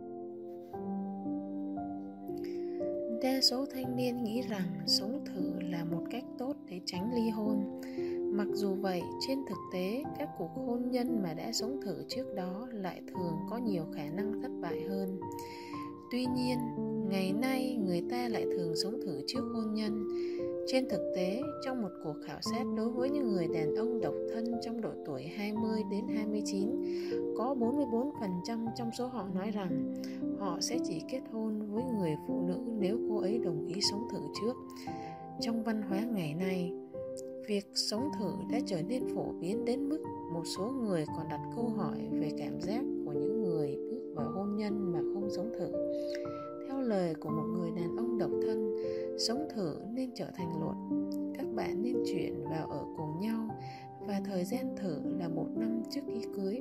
Đa số thanh niên nghĩ rằng sống thử là một cách tốt để tránh ly hôn. Mặc dù vậy, trên thực tế, các cuộc hôn nhân mà đã sống thử trước đó lại thường có nhiều khả năng thất bại hơn. Tuy nhiên, ngày nay người ta lại thường sống thử trước hôn nhân. Trên thực tế, trong một cuộc khảo sát đối với những người đàn ông độc thân trong độ tuổi hai mươi đến hai mươi chín, có bốn mươi bốn phần trăm trong số họ nói rằng họ sẽ chỉ kết hôn với người phụ nữ nếu cô ấy đồng ý sống thử trước. Trong văn hóa ngày nay, việc sống thử đã trở nên phổ biến đến mức một số người còn đặt câu hỏi về cảm giác của những người bước vào hôn nhân mà không sống thử. Theo lời của một người đàn ông độc thân, sống thử nên trở thành luật. Các bạn nên chuyển vào ở cùng nhau và thời gian thử là một năm trước khi cưới.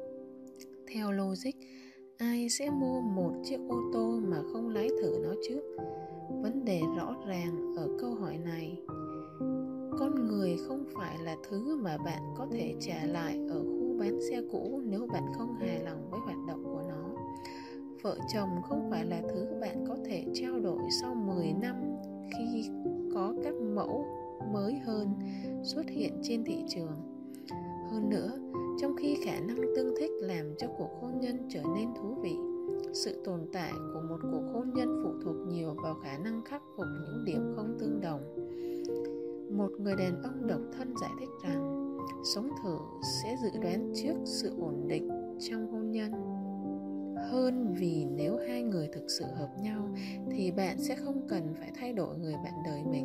Theo logic, ai sẽ mua một chiếc ô tô mà không lái thử nó trước? Vấn đề rõ ràng ở câu hỏi này. Con người không phải là thứ mà bạn có thể trả lại ở khu bán xe cũ nếu bạn không hài lòng với hoạt động của nó. Vợ chồng không phải là thứ bạn có thể trao đổi sau mười năm khi có các mẫu mới hơn xuất hiện trên thị trường. Hơn nữa, trong khi khả năng tương thích làm cho cuộc hôn nhân trở nên thú vị, sự tồn tại của một cuộc hôn nhân phụ thuộc nhiều vào khả năng khắc phục những điểm không tương đồng. Một người đàn ông độc thân giải thích rằng sống thử sẽ dự đoán trước sự ổn định trong hôn nhân hơn, vì nếu hai người thực sự hợp nhau thì bạn sẽ không cần phải thay đổi người bạn đời mình.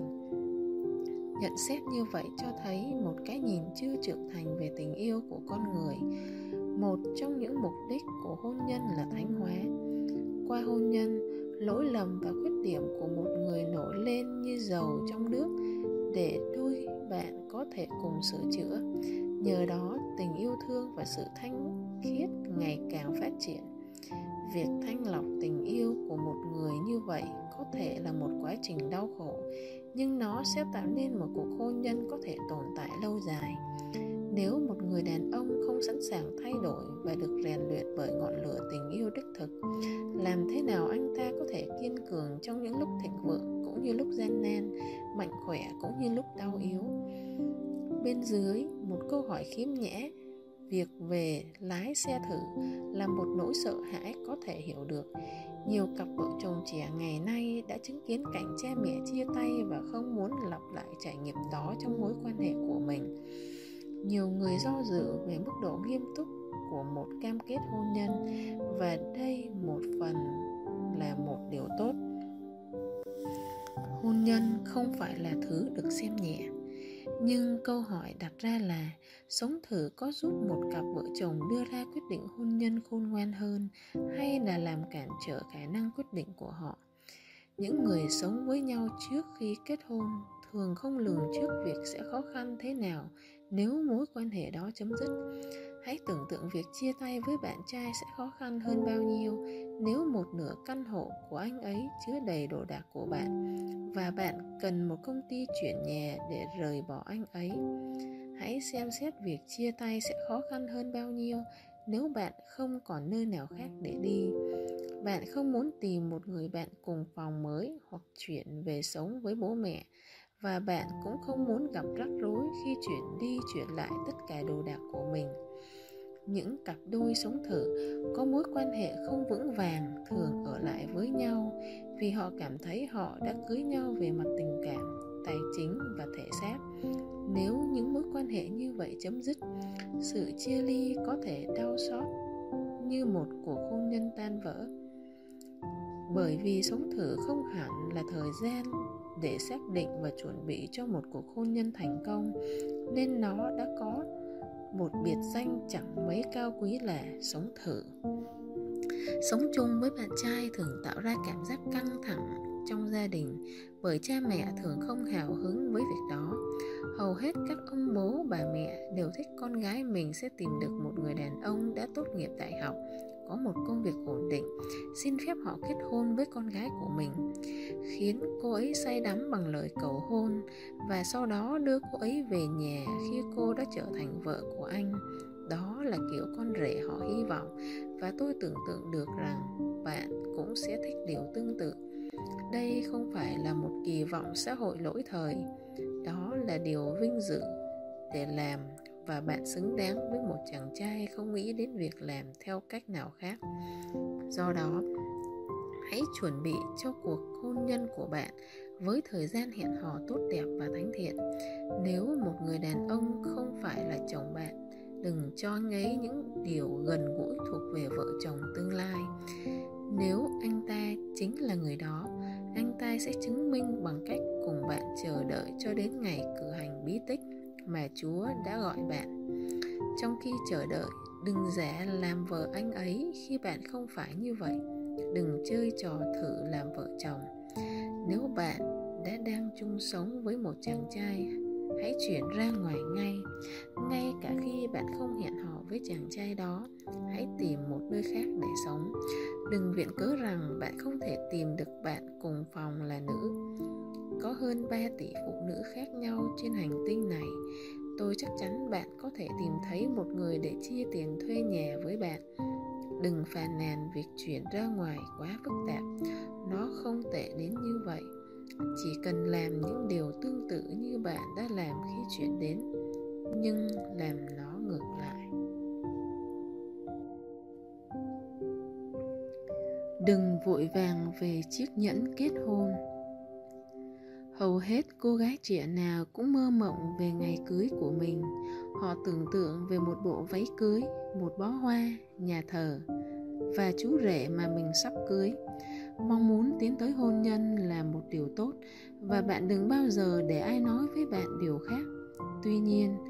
Nhận xét như vậy cho thấy một cái nhìn chưa trưởng thành về tình yêu của con người. Một trong những mục đích của hôn nhân là thánh hóa. qua hôn nhân, lỗi lầm và khuyết điểm của một người nổi lên như dầu trong nước để đôi bạn có thể cùng sửa chữa. Nhờ đó, tình yêu thương và sự thanh khiết ngày càng phát triển. Việc thanh lọc tình yêu của một người như vậy có thể là một quá trình đau khổ, nhưng nó sẽ tạo nên một cuộc hôn nhân có thể tồn tại lâu dài. Nếu một người đàn ông không sẵn sàng thay đổi và được rèn luyện bởi ngọn lửa tình yêu đích thực, làm thế nào anh ta có thể kiên cường trong những lúc thịnh vượng cũng như lúc gian nan, mạnh khỏe cũng như lúc đau yếu? Bên dưới một câu hỏi khiếm nhã, việc về lái xe thử là một nỗi sợ hãi có thể hiểu được. Nhiều cặp vợ chồng trẻ ngày nay đã chứng kiến cảnh cha mẹ chia tay và không muốn lặp lại trải nghiệm đó trong mối quan hệ của mình. Nhiều người do dự về mức độ nghiêm túc của một cam kết hôn nhân, và đây một phần là một điều tốt. Hôn nhân không phải là thứ được xem nhẹ. Nhưng câu hỏi đặt ra là sống thử có giúp một cặp vợ chồng đưa ra quyết định hôn nhân khôn ngoan hơn, hay là làm cản trở khả năng quyết định của họ? Những người sống với nhau trước khi kết hôn thường không lường trước việc sẽ khó khăn thế nào nếu mối quan hệ đó chấm dứt. Hãy tưởng tượng việc chia tay với bạn trai sẽ khó khăn hơn bao nhiêu nếu một nửa căn hộ của anh ấy chứa đầy đồ đạc của bạn và bạn cần một công ty chuyển nhà để rời bỏ anh ấy. Hãy xem xét việc chia tay sẽ khó khăn hơn bao nhiêu nếu bạn không còn nơi nào khác để đi. Bạn không muốn tìm một người bạn cùng phòng mới hoặc chuyển về sống với bố mẹ, và bạn cũng không muốn gặp rắc rối khi chuyển đi chuyển lại tất cả đồ đạc của mình. Những cặp đôi sống thử có mối quan hệ không vững vàng thường ở lại với nhau vì họ cảm thấy họ đã cưới nhau về mặt tình cảm, tài chính và thể xác. Nếu những mối quan hệ như vậy chấm dứt, sự chia ly có thể đau xót như một cuộc hôn nhân tan vỡ. Bởi vì sống thử không hẳn là thời gian để xác định và chuẩn bị cho một cuộc hôn nhân thành công, nên nó đã có một biệt danh chẳng mấy cao quý là sống thử. Sống chung với bạn trai thường tạo ra cảm giác căng thẳng trong gia đình, bởi cha mẹ thường không hào hứng với việc đó. Hầu hết các ông bố bà mẹ đều thích con gái mình sẽ tìm được một người đàn ông đã tốt nghiệp đại học, có một công việc ổn định, xin phép họ kết hôn với con gái của mình, khiến cô ấy say đắm bằng lời cầu hôn, và sau đó đưa cô ấy về nhà khi cô đã trở thành vợ của anh. Đó là kiểu con rể họ hy vọng, và tôi tưởng tượng được rằng bạn cũng sẽ thích điều tương tự. Đây không phải là một kỳ vọng xã hội lỗi thời, đó là điều vinh dự để làm, và bạn xứng đáng với một chàng trai không nghĩ đến việc làm theo cách nào khác. Do đó, hãy chuẩn bị cho cuộc hôn nhân của bạn với thời gian hẹn hò tốt đẹp và thánh thiện. Nếu một người đàn ông không phải là chồng bạn, đừng cho anh ấy những điều gần gũi thuộc về vợ chồng tương lai. Nếu anh ta chính là người đó, anh ta sẽ chứng minh bằng cách cùng bạn chờ đợi cho đến ngày cử hành bí tích mà Chúa đã gọi bạn. Trong khi chờ đợi, đừng giả làm vợ anh ấy khi bạn không phải như vậy. Đừng chơi trò thử làm vợ chồng. Nếu bạn đã đang chung sống với một chàng trai, hãy chuyển ra ngoài ngay. Ngay cả khi bạn không hẹn hò với chàng trai đó, hãy tìm một nơi khác để sống. Đừng viện cớ rằng bạn không thể tìm được bạn cùng phòng là nữ. Có hơn ba tỷ phụ nữ khác nhau trên hành tinh này. Tôi chắc chắn bạn có thể tìm thấy một người để chia tiền thuê nhà với bạn. Đừng phàn nàn việc chuyển ra ngoài quá phức tạp. Nó không tệ đến như vậy. Chỉ cần làm những điều tương tự như bạn đã làm khi chuyển đến, nhưng làm nó ngược lại. Đừng vội vàng về chiếc nhẫn kết hôn. Hầu hết cô gái trẻ nào cũng mơ mộng về ngày cưới của mình. Họ tưởng tượng về một bộ váy cưới, một bó hoa, nhà thờ và chú rể mà mình sắp cưới. Mong muốn tiến tới hôn nhân là một điều tốt, và bạn đừng bao giờ để ai nói với bạn điều khác. Tuy nhiên,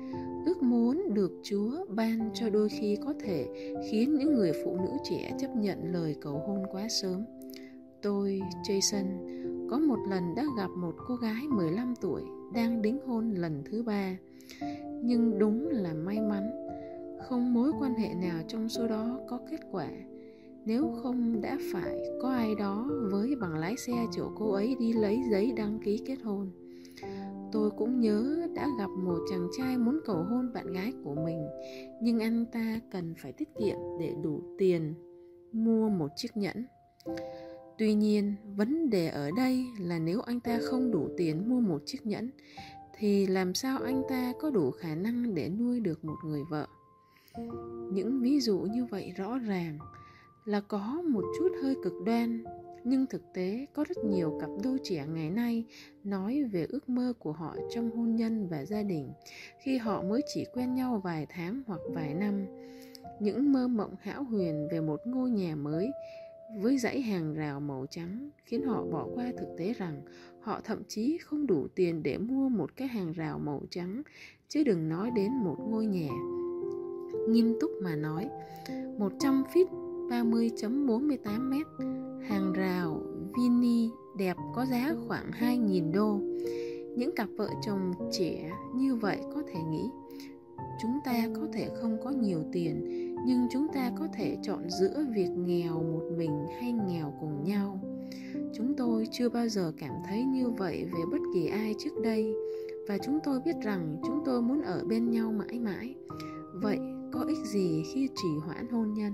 ước muốn được Chúa ban cho đôi khi có thể khiến những người phụ nữ trẻ chấp nhận lời cầu hôn quá sớm. Tôi, Jason, có một lần đã gặp một cô gái mười lăm tuổi đang đính hôn lần thứ ba. Nhưng đúng là may mắn, không mối quan hệ nào trong số đó có kết quả. Nếu không đã phải có ai đó với bằng lái xe chở cô ấy đi lấy giấy đăng ký kết hôn. Tôi cũng nhớ đã gặp một chàng trai muốn cầu hôn bạn gái của mình, nhưng anh ta cần phải tiết kiệm để đủ tiền mua một chiếc nhẫn. Tuy nhiên, vấn đề ở đây là nếu anh ta không đủ tiền mua một chiếc nhẫn, thì làm sao anh ta có đủ khả năng để nuôi được một người vợ? Những ví dụ như vậy rõ ràng là có một chút hơi cực đoan, nhưng thực tế có rất nhiều cặp đôi trẻ ngày nay nói về ước mơ của họ trong hôn nhân và gia đình khi họ mới chỉ quen nhau vài tháng hoặc vài năm. Những mơ mộng hão huyền về một ngôi nhà mới với dãy hàng rào màu trắng khiến họ bỏ qua thực tế rằng họ thậm chí không đủ tiền để mua một cái hàng rào màu trắng, chứ đừng nói đến một ngôi nhà. Nghiêm túc mà nói, một trăm feet ba mươi phẩy bốn mươi tám mét hàng rào Vinny đẹp có giá khoảng hai nghìn đô. Những cặp vợ chồng trẻ như vậy có thể nghĩ, chúng ta có thể không có nhiều tiền, nhưng chúng ta có thể chọn giữa việc nghèo một mình hay nghèo cùng nhau. Chúng tôi chưa bao giờ cảm thấy như vậy về bất kỳ ai trước đây, và chúng tôi biết rằng chúng tôi muốn ở bên nhau mãi mãi. Vậy có ích gì khi trì hoãn hôn nhân?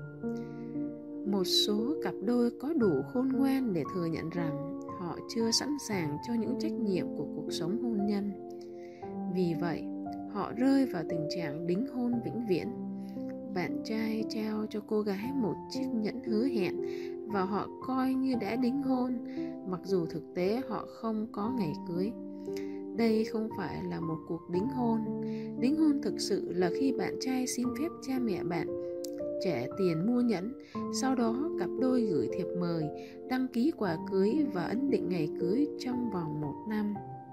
Một số cặp đôi có đủ khôn ngoan để thừa nhận rằng họ chưa sẵn sàng cho những trách nhiệm của cuộc sống hôn nhân. Vì vậy, họ rơi vào tình trạng đính hôn vĩnh viễn. Bạn trai trao cho cô gái một chiếc nhẫn hứa hẹn và họ coi như đã đính hôn, mặc dù thực tế họ không có ngày cưới. Đây không phải là một cuộc đính hôn. Đính hôn thực sự là khi bạn trai xin phép cha mẹ bạn trả tiền mua nhẫn, sau đó cặp đôi gửi thiệp mời, đăng ký quà cưới và ấn định ngày cưới trong vòng một năm.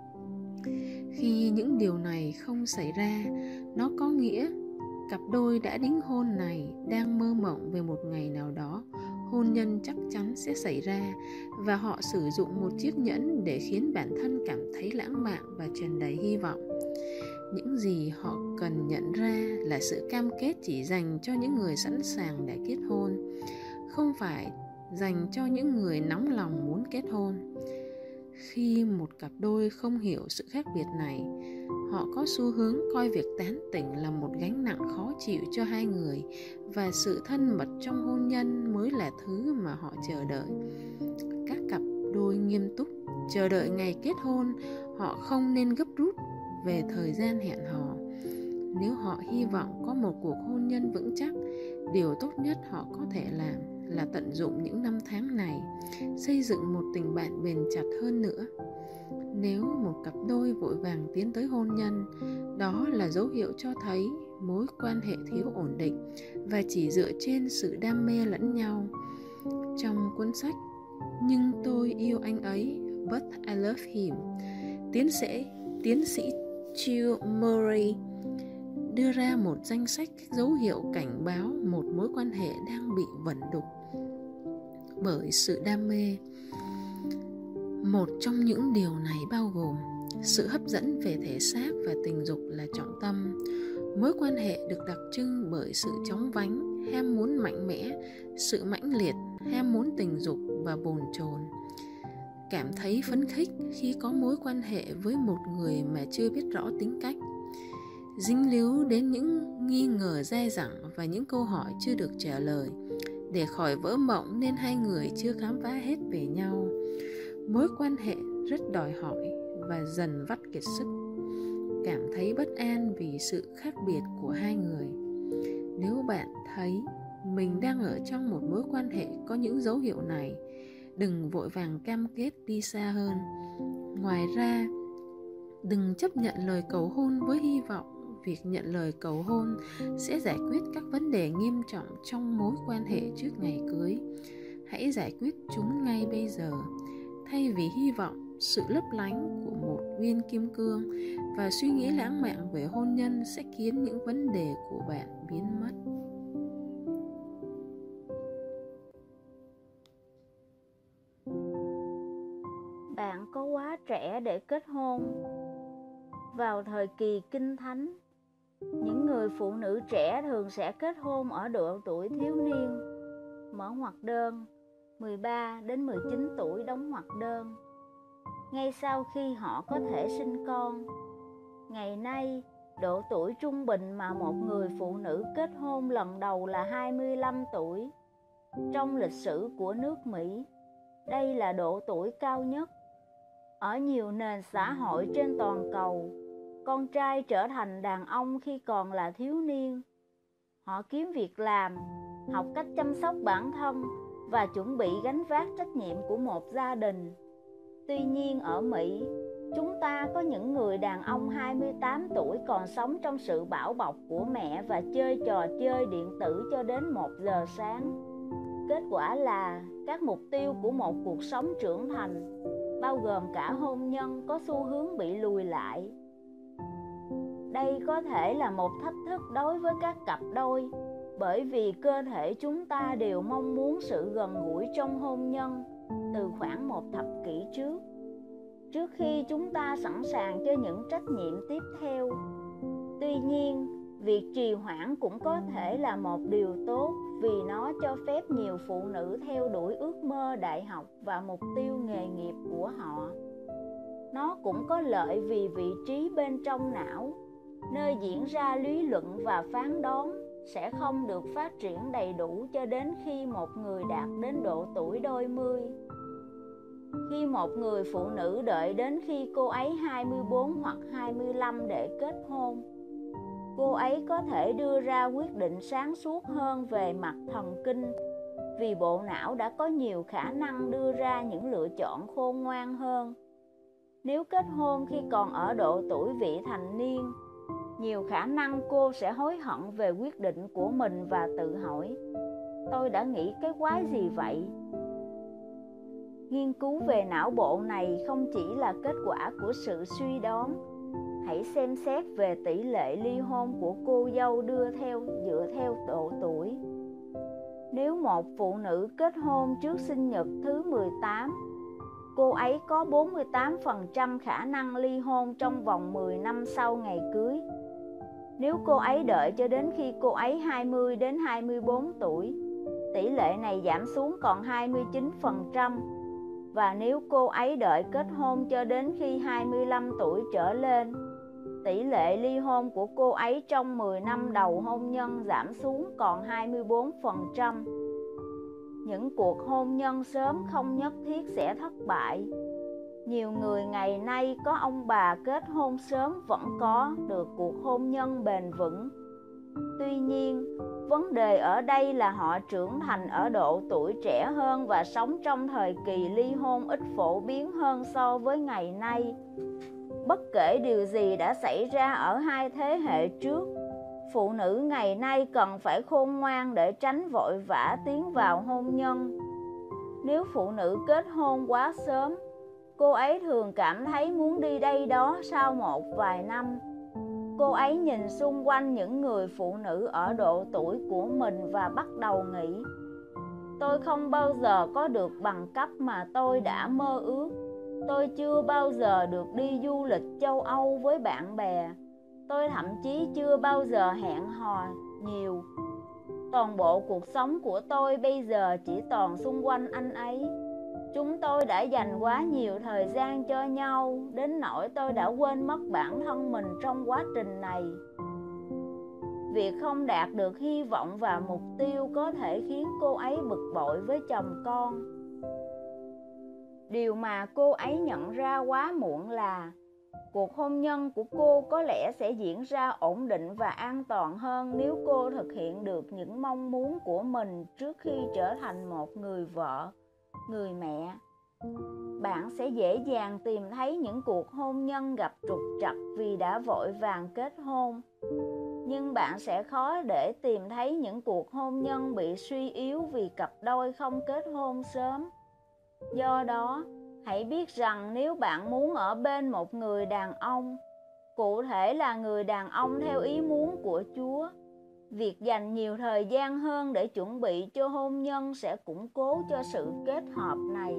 Khi những điều này không xảy ra, nó có nghĩa cặp đôi đã đính hôn này đang mơ mộng về một ngày nào đó hôn nhân chắc chắn sẽ xảy ra, và họ sử dụng một chiếc nhẫn để khiến bản thân cảm thấy lãng mạn và tràn đầy hy vọng. Những gì họ cần nhận ra là sự cam kết chỉ dành cho những người sẵn sàng để kết hôn, không phải dành cho những người nóng lòng muốn kết hôn. Khi một cặp đôi không hiểu sự khác biệt này, họ có xu hướng coi việc tán tỉnh là một gánh nặng khó chịu cho hai người, và sự thân mật trong hôn nhân mới là thứ mà họ chờ đợi. Các cặp đôi nghiêm túc chờ đợi ngày kết hôn, họ không nên gấp rút về thời gian hẹn hò. Nếu họ hy vọng có một cuộc hôn nhân vững chắc, điều tốt nhất họ có thể làm là tận dụng những năm tháng này, xây dựng một tình bạn bền chặt hơn nữa. Nếu một cặp đôi vội vàng tiến tới hôn nhân, đó là dấu hiệu cho thấy mối quan hệ thiếu ổn định và chỉ dựa trên sự đam mê lẫn nhau. Trong cuốn sách Nhưng tôi yêu anh ấy, But I Love Him, tiến sĩ tiến sĩ Jill Murray đưa ra một danh sách các dấu hiệu cảnh báo một mối quan hệ đang bị vẩn đục bởi sự đam mê. Một trong những điều này bao gồm sự hấp dẫn về thể xác và tình dục là trọng tâm. Mối quan hệ được đặc trưng bởi sự chóng vánh, ham muốn mạnh mẽ, sự mãnh liệt, ham muốn tình dục và bồn chồn. Cảm thấy phấn khích khi có mối quan hệ với một người mà chưa biết rõ tính cách. Dính líu đến những nghi ngờ dai dẳng và những câu hỏi chưa được trả lời. Để khỏi vỡ mộng nên hai người chưa khám phá hết về nhau. Mối quan hệ rất đòi hỏi và dần vắt kiệt sức. Cảm thấy bất an vì sự khác biệt của hai người. Nếu bạn thấy mình đang ở trong một mối quan hệ có những dấu hiệu này, đừng vội vàng cam kết đi xa hơn. Ngoài ra, đừng chấp nhận lời cầu hôn với hy vọng việc nhận lời cầu hôn sẽ giải quyết các vấn đề nghiêm trọng trong mối quan hệ trước ngày cưới. Hãy giải quyết chúng ngay bây giờ, thay vì hy vọng sự lấp lánh của một viên kim cương và suy nghĩ lãng mạn về hôn nhân sẽ khiến những vấn đề của bạn biến mất. Bạn có quá trẻ để kết hôn. Vào thời kỳ Kinh Thánh, những người phụ nữ trẻ thường sẽ kết hôn ở độ tuổi thiếu niên, mở ngoặc đơn, mười ba đến mười chín tuổi đóng ngoặc đơn, ngay sau khi họ có thể sinh con. Ngày nay, độ tuổi trung bình mà một người phụ nữ kết hôn lần đầu là hai mươi lăm tuổi. Trong lịch sử của nước Mỹ, đây là độ tuổi cao nhất. Ở nhiều nền xã hội trên toàn cầu, con trai trở thành đàn ông khi còn là thiếu niên. Họ kiếm việc làm, học cách chăm sóc bản thân và chuẩn bị gánh vác trách nhiệm của một gia đình. Tuy nhiên ở Mỹ, chúng ta có những người đàn ông hai mươi tám tuổi còn sống trong sự bảo bọc của mẹ và chơi trò chơi điện tử cho đến một giờ sáng. Kết quả là các mục tiêu của một cuộc sống trưởng thành, bao gồm cả hôn nhân, có xu hướng bị lùi lại. Đây có thể là một thách thức đối với các cặp đôi, bởi vì cơ thể chúng ta đều mong muốn sự gần gũi trong hôn nhân từ khoảng một thập kỷ trước, trước khi chúng ta sẵn sàng cho những trách nhiệm tiếp theo. Tuy nhiên, việc trì hoãn cũng có thể là một điều tốt, vì nó cho phép nhiều phụ nữ theo đuổi ước mơ đại học và mục tiêu nghề nghiệp của họ. Nó cũng có lợi vì vị trí bên trong não, nơi diễn ra lý luận và phán đoán, sẽ không được phát triển đầy đủ cho đến khi một người đạt đến độ tuổi đôi mươi. Khi một người phụ nữ đợi đến khi cô ấy hai mươi bốn hoặc hai mươi lăm để kết hôn, cô ấy có thể đưa ra quyết định sáng suốt hơn về mặt thần kinh, vì bộ não đã có nhiều khả năng đưa ra những lựa chọn khôn ngoan hơn. Nếu kết hôn khi còn ở độ tuổi vị thành niên, nhiều khả năng cô sẽ hối hận về quyết định của mình và tự hỏi, tôi đã nghĩ cái quái gì vậy? Nghiên cứu về não bộ này không chỉ là kết quả của sự suy đoán. Hãy xem xét về tỷ lệ ly hôn của cô dâu đưa theo dựa theo độ tuổi. Nếu một phụ nữ kết hôn trước sinh nhật thứ mười tám, cô ấy có bốn mươi tám phần trăm khả năng ly hôn trong vòng mười năm sau ngày cưới. Nếu cô ấy đợi cho đến khi cô ấy hai mươi đến hai mươi bốn tuổi, tỷ lệ này giảm xuống còn hai mươi chín phần trăm. Và nếu cô ấy đợi kết hôn cho đến khi hai mươi lăm tuổi trở lên, tỷ lệ ly hôn của cô ấy trong mười năm đầu hôn nhân giảm xuống còn hai mươi bốn phần trăm. Những cuộc hôn nhân sớm không nhất thiết sẽ thất bại. Nhiều người ngày nay có ông bà kết hôn sớm vẫn có được cuộc hôn nhân bền vững. Tuy nhiên, vấn đề ở đây là họ trưởng thành ở độ tuổi trẻ hơn và sống trong thời kỳ ly hôn ít phổ biến hơn so với ngày nay. Bất kể điều gì đã xảy ra ở hai thế hệ trước, phụ nữ ngày nay cần phải khôn ngoan để tránh vội vã tiến vào hôn nhân. Nếu phụ nữ kết hôn quá sớm, cô ấy thường cảm thấy muốn đi đây đó sau một vài năm. Cô ấy nhìn xung quanh những người phụ nữ ở độ tuổi của mình và bắt đầu nghĩ, tôi không bao giờ có được bằng cấp mà tôi đã mơ ước. Tôi chưa bao giờ được đi du lịch châu Âu với bạn bè. Tôi thậm chí chưa bao giờ hẹn hò nhiều. Toàn bộ cuộc sống của tôi bây giờ chỉ toàn xung quanh anh ấy. Chúng tôi đã dành quá nhiều thời gian cho nhau, đến nỗi tôi đã quên mất bản thân mình trong quá trình này. Việc không đạt được hy vọng và mục tiêu có thể khiến cô ấy bực bội với chồng con. Điều mà cô ấy nhận ra quá muộn là cuộc hôn nhân của cô có lẽ sẽ diễn ra ổn định và an toàn hơn nếu cô thực hiện được những mong muốn của mình trước khi trở thành một người vợ, người mẹ. Bạn sẽ dễ dàng tìm thấy những cuộc hôn nhân gặp trục trặc vì đã vội vàng kết hôn. Nhưng bạn sẽ khó để tìm thấy những cuộc hôn nhân bị suy yếu vì cặp đôi không kết hôn sớm. Do đó, Hãy biết rằng nếu bạn muốn ở bên một người đàn ông, cụ thể là người đàn ông theo ý muốn của Chúa, việc dành nhiều thời gian hơn để chuẩn bị cho hôn nhân sẽ củng cố cho sự kết hợp này.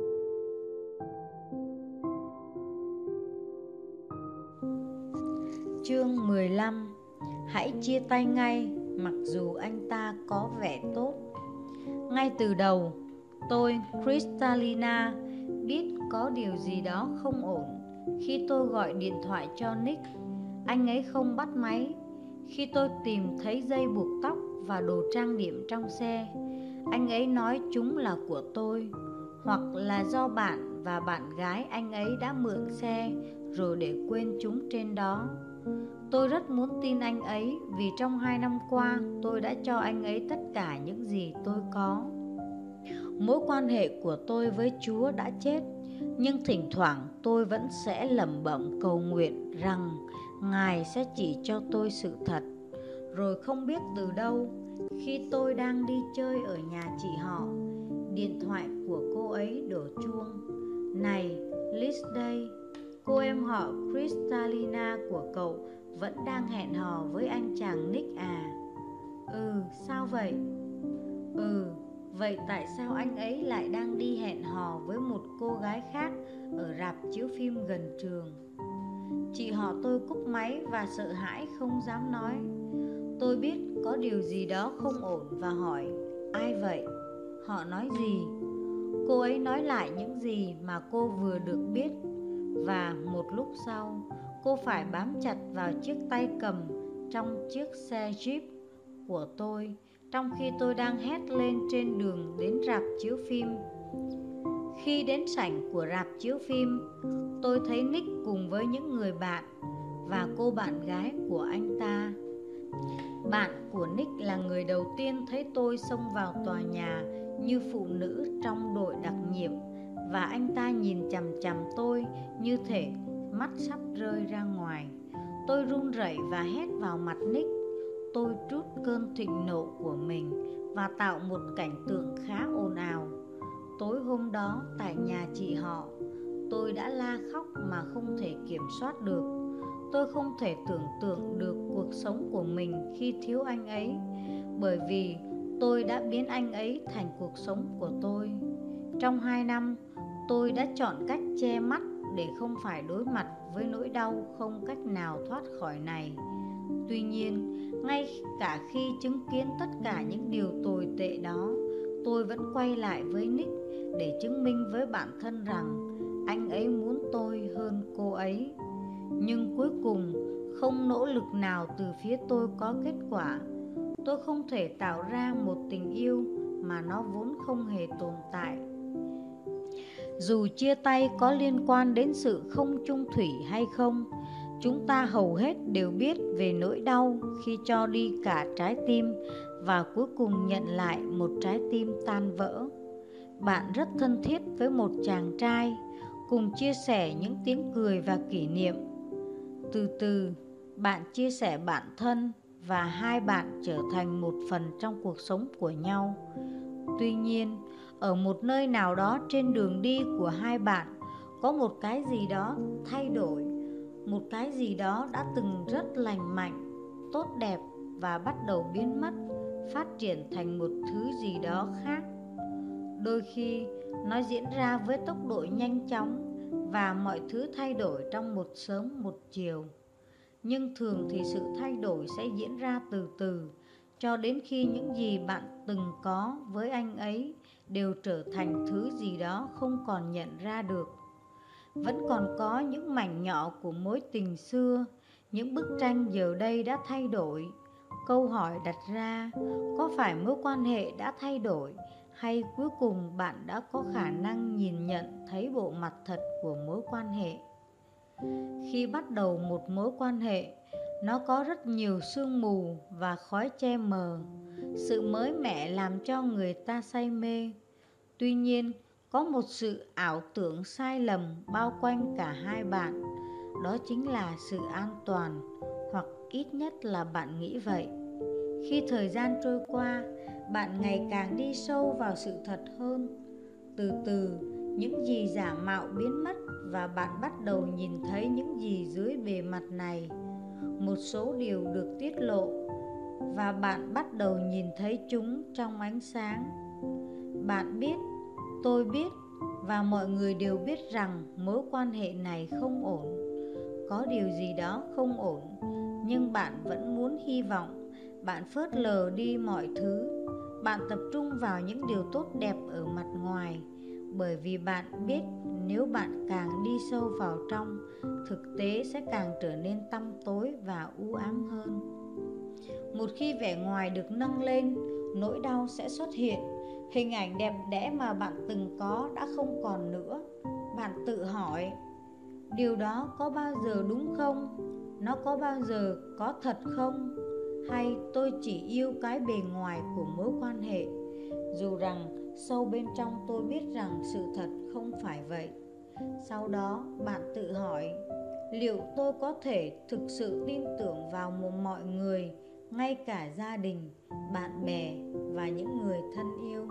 Chương mười lăm. Hãy chia tay ngay mặc dù anh ta có vẻ tốt. Ngay từ đầu, tôi, Kristalina, biết có điều gì đó không ổn. Khi tôi gọi điện thoại cho Nick, anh ấy không bắt máy. Khi tôi tìm thấy dây buộc tóc và đồ trang điểm trong xe, anh ấy nói chúng là của tôi, hoặc là do bạn và bạn gái anh ấy đã mượn xe rồi để quên chúng trên đó. Tôi rất muốn tin anh ấy vì trong hai năm qua tôi đã cho anh ấy tất cả những gì tôi có. Mối quan hệ của tôi với Chúa đã chết, nhưng thỉnh thoảng tôi vẫn sẽ lẩm bẩm cầu nguyện rằng Ngài sẽ chỉ cho tôi sự thật. Rồi không biết từ đâu, khi tôi đang đi chơi ở nhà chị họ, điện thoại của cô ấy đổ chuông. Này, Liz đây, cô em họ Kristalina của cậu vẫn đang hẹn hò với anh chàng Nick à? Ừ, sao vậy? Ừ, vậy tại sao anh ấy lại đang đi hẹn hò với một cô gái khác ở rạp chiếu phim gần trường? Chị họ tôi cúp máy và sợ hãi không dám nói. Tôi biết có điều gì đó không ổn và hỏi, ai vậy? Họ nói gì? Cô ấy nói lại những gì mà cô vừa được biết. Và một lúc sau, cô phải bám chặt vào chiếc tay cầm trong chiếc xe Jeep của tôi, trong khi tôi đang hét lên trên đường đến rạp chiếu phim. Khi đến sảnh của rạp chiếu phim, tôi thấy Nick cùng với những người bạn và cô bạn gái của anh ta. Bạn của Nick là người đầu tiên thấy tôi xông vào tòa nhà như phụ nữ trong đội đặc nhiệm, và anh ta nhìn chằm chằm tôi như thể mắt sắp rơi ra ngoài. Tôi run rẩy và hét vào mặt Nick. Tôi trút cơn thịnh nộ của mình và tạo một cảnh tượng khá ồn ào. Tối hôm đó tại nhà chị họ, tôi đã la khóc mà không thể kiểm soát được. Tôi không thể tưởng tượng được cuộc sống của mình khi thiếu anh ấy, bởi vì tôi đã biến anh ấy thành cuộc sống của tôi. Trong hai năm, tôi đã chọn cách che mắt để không phải đối mặt với nỗi đau không cách nào thoát khỏi này. Tuy nhiên, ngay cả khi chứng kiến tất cả những điều tồi tệ đó, tôi vẫn quay lại với Nick để chứng minh với bản thân rằng anh ấy muốn tôi hơn cô ấy. Nhưng cuối cùng, không nỗ lực nào từ phía tôi có kết quả. Tôi không thể tạo ra một tình yêu mà nó vốn không hề tồn tại. Dù chia tay có liên quan đến sự không chung thủy hay không, chúng ta hầu hết đều biết về nỗi đau khi cho đi cả trái tim và cuối cùng nhận lại một trái tim tan vỡ. Bạn rất thân thiết với một chàng trai, cùng chia sẻ những tiếng cười và kỷ niệm. Từ từ, bạn chia sẻ bản thân và hai bạn trở thành một phần trong cuộc sống của nhau. Tuy nhiên, ở một nơi nào đó trên đường đi của hai bạn, có một cái gì đó thay đổi. Một cái gì đó đã từng rất lành mạnh, tốt đẹp và bắt đầu biến mất, phát triển thành một thứ gì đó khác. Đôi khi, nó diễn ra với tốc độ nhanh chóng và mọi thứ thay đổi trong một sớm một chiều. Nhưng thường thì sự thay đổi sẽ diễn ra từ từ, cho đến khi những gì bạn từng có với anh ấy đều trở thành thứ gì đó không còn nhận ra được. Vẫn còn có những mảnh nhỏ của mối tình xưa, những bức tranh giờ đây đã thay đổi. Câu hỏi đặt ra, có phải mối quan hệ đã thay đổi, hay cuối cùng bạn đã có khả năng nhìn nhận thấy bộ mặt thật của mối quan hệ? Khi bắt đầu một mối quan hệ, nó có rất nhiều sương mù và khói che mờ. Sự mới mẻ làm cho người ta say mê. Tuy nhiên, có một sự ảo tưởng sai lầm bao quanh cả hai bạn. Đó chính là sự an toàn, hoặc ít nhất là bạn nghĩ vậy. Khi thời gian trôi qua, bạn ngày càng đi sâu vào sự thật hơn. Từ từ, những gì giả mạo biến mất và bạn bắt đầu nhìn thấy những gì dưới bề mặt này. Một số điều được tiết lộ và bạn bắt đầu nhìn thấy chúng trong ánh sáng. Bạn biết, tôi biết và mọi người đều biết rằng mối quan hệ này không ổn. Có điều gì đó không ổn, nhưng bạn vẫn muốn hy vọng. Bạn phớt lờ đi mọi thứ. Bạn tập trung vào những điều tốt đẹp ở mặt ngoài, bởi vì bạn biết nếu bạn càng đi sâu vào trong, thực tế sẽ càng trở nên tăm tối và u ám hơn. Một khi vẻ ngoài được nâng lên, nỗi đau sẽ xuất hiện. Hình ảnh đẹp đẽ mà bạn từng có đã không còn nữa. Bạn tự hỏi, điều đó có bao giờ đúng không? Nó có bao giờ có thật không? Hay tôi chỉ yêu cái bề ngoài của mối quan hệ, dù rằng sâu bên trong tôi biết rằng sự thật không phải vậy. Sau đó bạn tự hỏi, liệu tôi có thể thực sự tin tưởng vào một mọi người, ngay cả gia đình, bạn bè và những người thân yêu?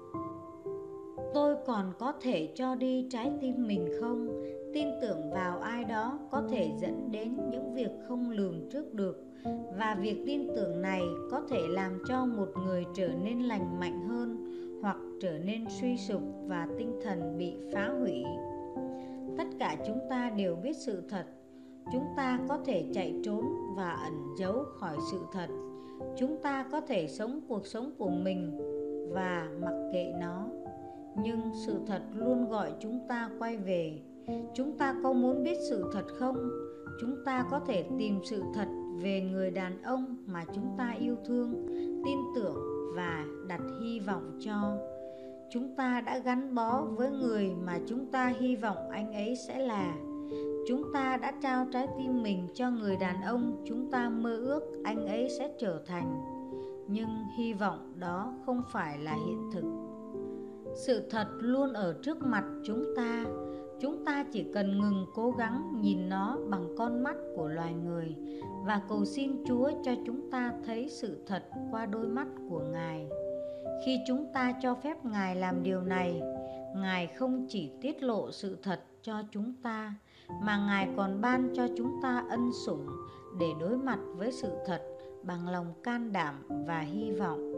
Tôi còn có thể cho đi trái tim mình không? Tin tưởng vào ai đó có thể dẫn đến những việc không lường trước được, và việc tin tưởng này có thể làm cho một người trở nên lành mạnh hơn hoặc trở nên suy sụp và tinh thần bị phá hủy. Tất cả chúng ta đều biết sự thật. Chúng ta có thể chạy trốn và ẩn giấu khỏi sự thật. Chúng ta có thể sống cuộc sống của mình và mặc kệ nó. Nhưng sự thật luôn gọi chúng ta quay về. Chúng ta có muốn biết sự thật không? Chúng ta có thể tìm sự thật về người đàn ông mà chúng ta yêu thương, tin tưởng và đặt hy vọng cho. Chúng ta đã gắn bó với người mà chúng ta hy vọng anh ấy sẽ là. Chúng ta đã trao trái tim mình cho người đàn ông chúng ta mơ ước anh ấy sẽ trở thành. Nhưng hy vọng đó không phải là hiện thực. Sự thật luôn ở trước mặt chúng ta. Chúng ta chỉ cần ngừng cố gắng nhìn nó bằng con mắt của loài người và cầu xin Chúa cho chúng ta thấy sự thật qua đôi mắt của Ngài. Khi chúng ta cho phép Ngài làm điều này, Ngài không chỉ tiết lộ sự thật cho chúng ta, mà Ngài còn ban cho chúng ta ân sủng để đối mặt với sự thật bằng lòng can đảm và hy vọng.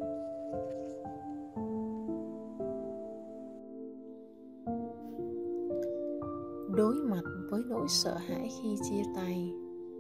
Đối mặt với nỗi sợ hãi khi chia tay.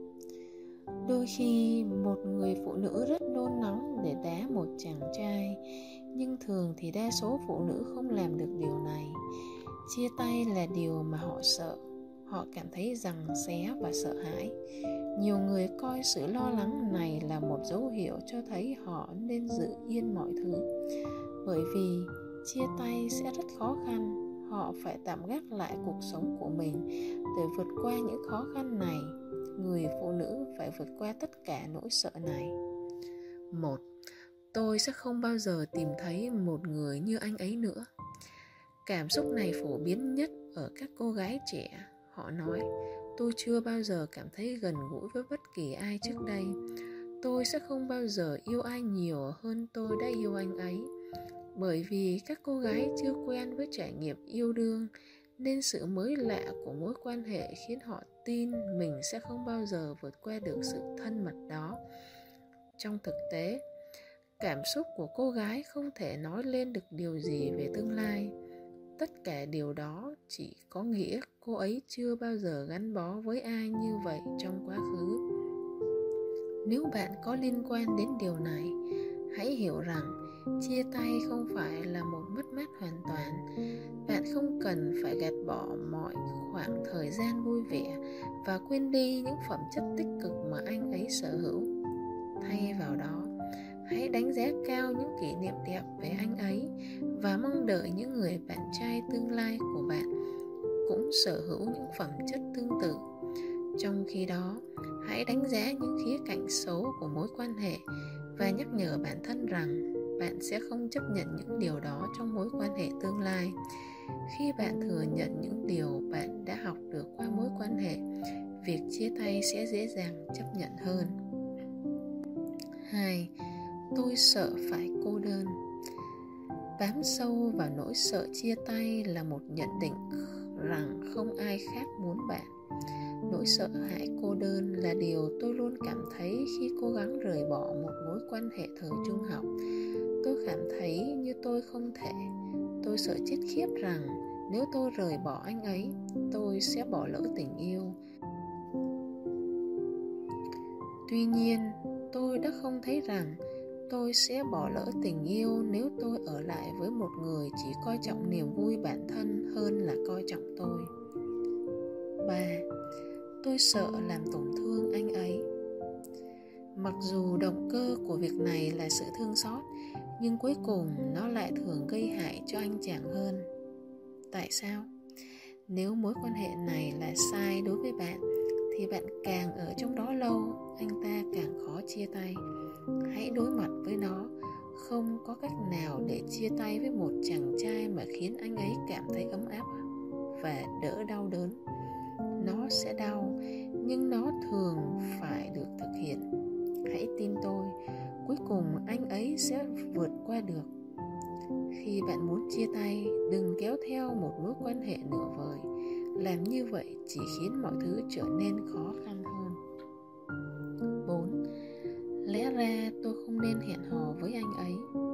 Đôi khi một người phụ nữ rất nôn nóng để đá một chàng trai, nhưng thường thì đa số phụ nữ không làm được điều này. Chia tay là điều mà họ sợ. Họ cảm thấy giằng xé và sợ hãi. Nhiều người coi sự lo lắng này là một dấu hiệu cho thấy họ nên giữ yên mọi thứ. Bởi vì chia tay sẽ rất khó khăn, họ phải tạm gác lại cuộc sống của mình để vượt qua những khó khăn này. Người phụ nữ phải vượt qua tất cả nỗi sợ này. Một, tôi sẽ không bao giờ tìm thấy một người như anh ấy nữa. Cảm xúc này phổ biến nhất ở các cô gái trẻ. Họ nói, tôi chưa bao giờ cảm thấy gần gũi với bất kỳ ai trước đây. Tôi sẽ không bao giờ yêu ai nhiều hơn tôi đã yêu anh ấy. Bởi vì các cô gái chưa quen với trải nghiệm yêu đương, nên sự mới lạ của mối quan hệ khiến họ tin mình sẽ không bao giờ vượt qua được sự thân mật đó. Trong thực tế, cảm xúc của cô gái không thể nói lên được điều gì về tương lai. Tất cả điều đó chỉ có nghĩa cô ấy chưa bao giờ gắn bó với ai như vậy trong quá khứ. Nếu bạn có liên quan đến điều này, hãy hiểu rằng chia tay không phải là một mất mát hoàn toàn. Bạn không cần phải gạt bỏ mọi khoảng thời gian vui vẻ và quên đi những phẩm chất tích cực mà anh ấy sở hữu. Thay vào đó, hãy đánh giá cao những kỷ niệm đẹp về anh ấy và mong đợi những người bạn trai tương lai của bạn cũng sở hữu những phẩm chất tương tự. Trong khi đó, hãy đánh giá những khía cạnh xấu của mối quan hệ và nhắc nhở bản thân rằng bạn sẽ không chấp nhận những điều đó trong mối quan hệ tương lai. Khi bạn thừa nhận những điều bạn đã học được qua mối quan hệ, việc chia tay sẽ dễ dàng chấp nhận hơn. Hai, tôi sợ phải cô đơn. Bám sâu vào nỗi sợ chia tay là một nhận định rằng không ai khác muốn bạn. Nỗi sợ hãi cô đơn là điều tôi luôn cảm thấy khi cố gắng rời bỏ một mối quan hệ thời trung học. Tôi cảm thấy như tôi không thể. Tôi sợ chết khiếp rằng nếu tôi rời bỏ anh ấy, tôi sẽ bỏ lỡ tình yêu. Tuy nhiên, tôi đã không thấy rằng tôi sẽ bỏ lỡ tình yêu nếu tôi ở lại với một người chỉ coi trọng niềm vui bản thân hơn là coi trọng tôi. Ba, tôi sợ làm tổn thương anh ấy. Mặc dù động cơ của việc này là sự thương xót, nhưng cuối cùng nó lại thường gây hại cho anh chàng hơn. Tại sao? Nếu mối quan hệ này là sai đối với bạn, thì bạn càng ở trong đó lâu, anh ta càng khó chia tay. Hãy đối mặt với nó. Không có cách nào để chia tay với một chàng trai mà khiến anh ấy cảm thấy ấm áp và đỡ đau đớn. Nó sẽ đau, nhưng nó thường phải được thực hiện. Hãy tin tôi, cuối cùng anh ấy sẽ vượt qua được. Khi bạn muốn chia tay, đừng kéo theo một mối quan hệ nửa vời. Làm như vậy chỉ khiến mọi thứ trở nên khó khăn hơn. Bốn. Lẽ ra tôi không nên hẹn hò với anh ấy.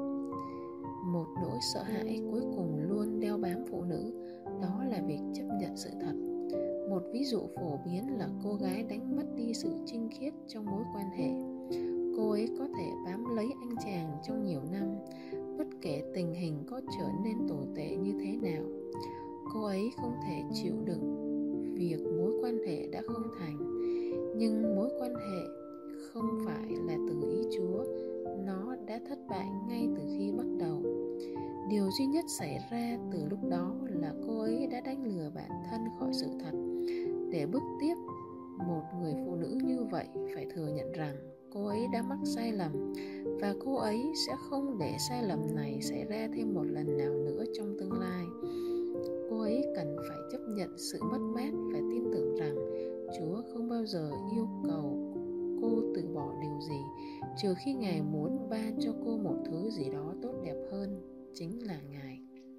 Một nỗi sợ hãi cuối cùng luôn đeo bám phụ nữ, đó là việc chấp nhận sự thật. Một ví dụ phổ biến là cô gái đánh mất đi sự trinh khiết trong mối quan hệ. Cô ấy có thể bám lấy anh chàng trong nhiều năm, bất kể tình hình có trở nên tồi tệ như thế nào. Cô ấy không thể chịu đựng việc mối quan hệ đã không thành. Nhưng mối quan hệ không phải là từ ý Chúa, nó đã thất bại ngay từ khi bắt đầu. Điều duy nhất xảy ra từ lúc đó là cô ấy đã đánh lừa bản thân khỏi sự thật. Để bước tiếp, một người phụ nữ như vậy phải thừa nhận rằng cô ấy đã mắc sai lầm, và cô ấy sẽ không để sai lầm này xảy ra thêm một lần nào nữa trong tương lai. Cô ấy cần phải chấp nhận sự mất mát và tin tưởng rằng Chúa không bao giờ yêu cầu cô từ bỏ điều gì, trừ khi Ngài muốn ban cho cô một thứ gì đó tốt đẹp hơn, chính là Ngài.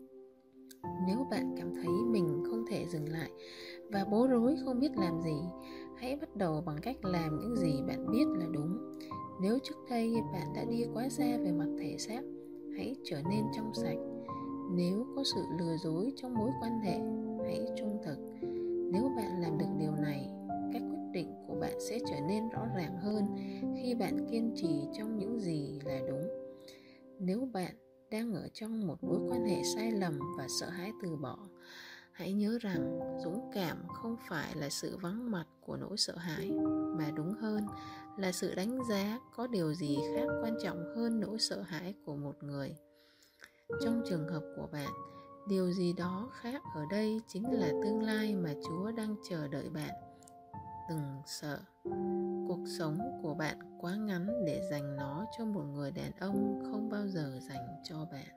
Nếu bạn cảm thấy mình không thể dừng lại và bối rối không biết làm gì, hãy bắt đầu bằng cách làm những gì bạn biết là đúng. Nếu trước đây bạn đã đi quá xa về mặt thể xác, hãy trở nên trong sạch. Nếu có sự lừa dối trong mối quan hệ, hãy trung thực. Nếu bạn làm được điều này, các quyết định của bạn sẽ trở nên rõ ràng hơn khi bạn kiên trì trong những gì là đúng. Nếu bạn đang ở trong một mối quan hệ sai lầm và sợ hãi từ bỏ, hãy nhớ rằng dũng cảm không phải là sự vắng mặt của nỗi sợ hãi, mà đúng hơn là sự đánh giá có điều gì khác quan trọng hơn nỗi sợ hãi của một người. Trong trường hợp của bạn, điều gì đó khác ở đây chính là tương lai mà Chúa đang chờ đợi bạn. Đừng sợ. Cuộc sống của bạn quá ngắn để dành nó cho một người đàn ông không bao giờ dành cho bạn.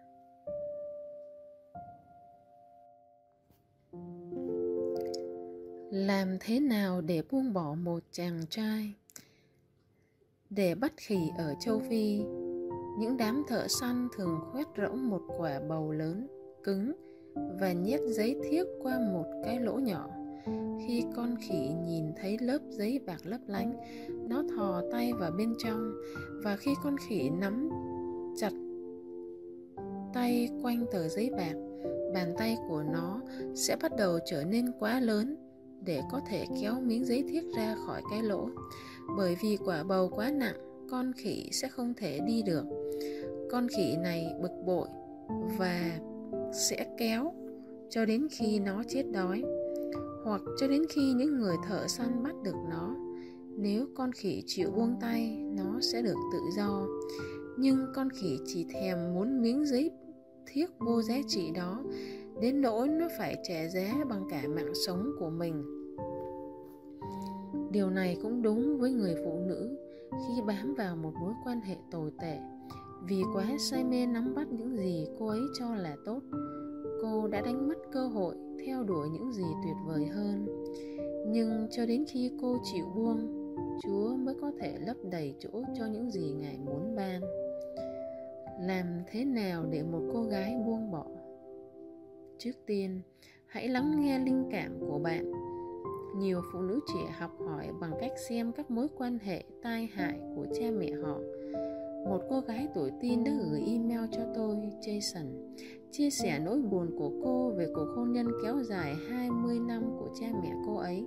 Làm thế nào để buông bỏ một chàng trai? Để bắt khỉ ở châu Phi, những đám thợ săn thường khoét rỗng một quả bầu lớn, cứng và nhét giấy thiếc qua một cái lỗ nhỏ. Khi con khỉ nhìn thấy lớp giấy bạc lấp lánh, nó thò tay vào bên trong, và khi con khỉ nắm chặt tay quanh tờ giấy bạc, bàn tay của nó sẽ bắt đầu trở nên quá lớn để có thể kéo miếng giấy thiếc ra khỏi cái lỗ. Bởi vì quả bầu quá nặng, con khỉ sẽ không thể đi được. Con khỉ này bực bội và sẽ kéo cho đến khi nó chết đói, hoặc cho đến khi những người thợ săn bắt được nó. Nếu con khỉ chịu buông tay, nó sẽ được tự do. Nhưng con khỉ chỉ thèm muốn miếng giấy thiếc vô giá trị đó, đến nỗi nó phải trả giá bằng cả mạng sống của mình. Điều này cũng đúng với người phụ nữ khi bám vào một mối quan hệ tồi tệ. Vì quá say mê nắm bắt những gì cô ấy cho là tốt, cô đã đánh mất cơ hội theo đuổi những gì tuyệt vời hơn. Nhưng cho đến khi cô chịu buông, Chúa mới có thể lấp đầy chỗ cho những gì Ngài muốn ban. Làm thế nào để một cô gái Trước tiên, hãy lắng nghe linh cảm của bạn. Nhiều phụ nữ trẻ học hỏi bằng cách xem các mối quan hệ tai hại của cha mẹ họ. Một cô gái tuổi teen đã gửi email cho tôi, Jason, chia sẻ nỗi buồn của cô về cuộc hôn nhân kéo dài hai mươi năm của cha mẹ cô ấy.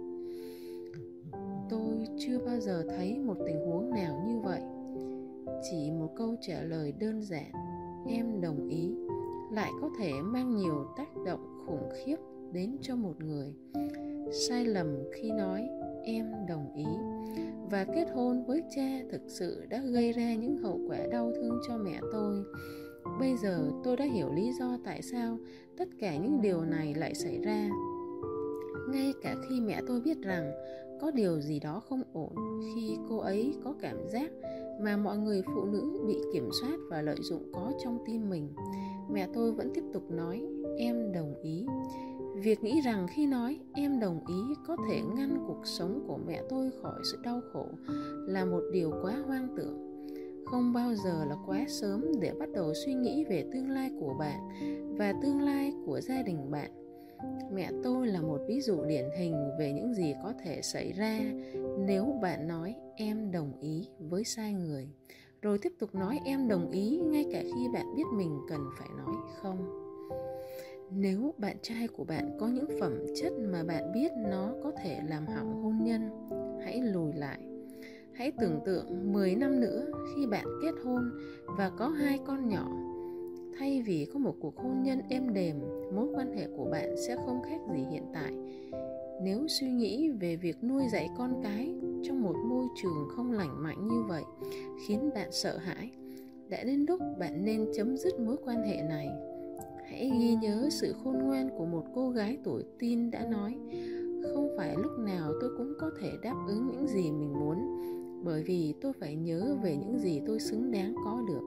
Tôi chưa bao giờ thấy một tình huống nào như vậy. Chỉ một câu trả lời đơn giản, em đồng ý, lại có thể mang nhiều tác động khủng khiếp đến cho một người. Sai lầm khi nói em đồng ý và kết hôn với cha thực sự đã gây ra những hậu quả đau thương cho mẹ tôi. Bây giờ tôi đã hiểu lý do tại sao tất cả những điều này lại xảy ra. Ngay cả khi mẹ tôi biết rằng có điều gì đó không ổn khi cô ấy có cảm giác mà mọi người phụ nữ bị kiểm soát và lợi dụng có trong tim mình, mẹ tôi vẫn tiếp tục nói em đồng ý. Việc nghĩ rằng khi nói em đồng ý có thể ngăn cuộc sống của mẹ tôi khỏi sự đau khổ là một điều quá hoang tưởng. Không bao giờ là quá sớm để bắt đầu suy nghĩ về tương lai của bạn và tương lai của gia đình bạn. Mẹ tôi là một ví dụ điển hình về những gì có thể xảy ra nếu bạn nói em đồng ý với sai người, rồi tiếp tục nói em đồng ý ngay cả khi bạn biết mình cần phải nói không. Nếu bạn trai của bạn có những phẩm chất mà bạn biết nó có thể làm hỏng hôn nhân, hãy lùi lại. Hãy tưởng tượng mười năm nữa khi bạn kết hôn và có hai con nhỏ. Thay vì có một cuộc hôn nhân êm đềm, mối quan hệ của bạn sẽ không khác gì hiện tại. Nếu suy nghĩ về việc nuôi dạy con cái trong một môi trường không lành mạnh như vậy khiến bạn sợ hãi, đã đến lúc bạn nên chấm dứt mối quan hệ này. Hãy ghi nhớ sự khôn ngoan của một cô gái tuổi teen đã nói, không phải lúc nào tôi cũng có thể đáp ứng những gì mình muốn, bởi vì tôi phải nhớ về những gì tôi xứng đáng có được.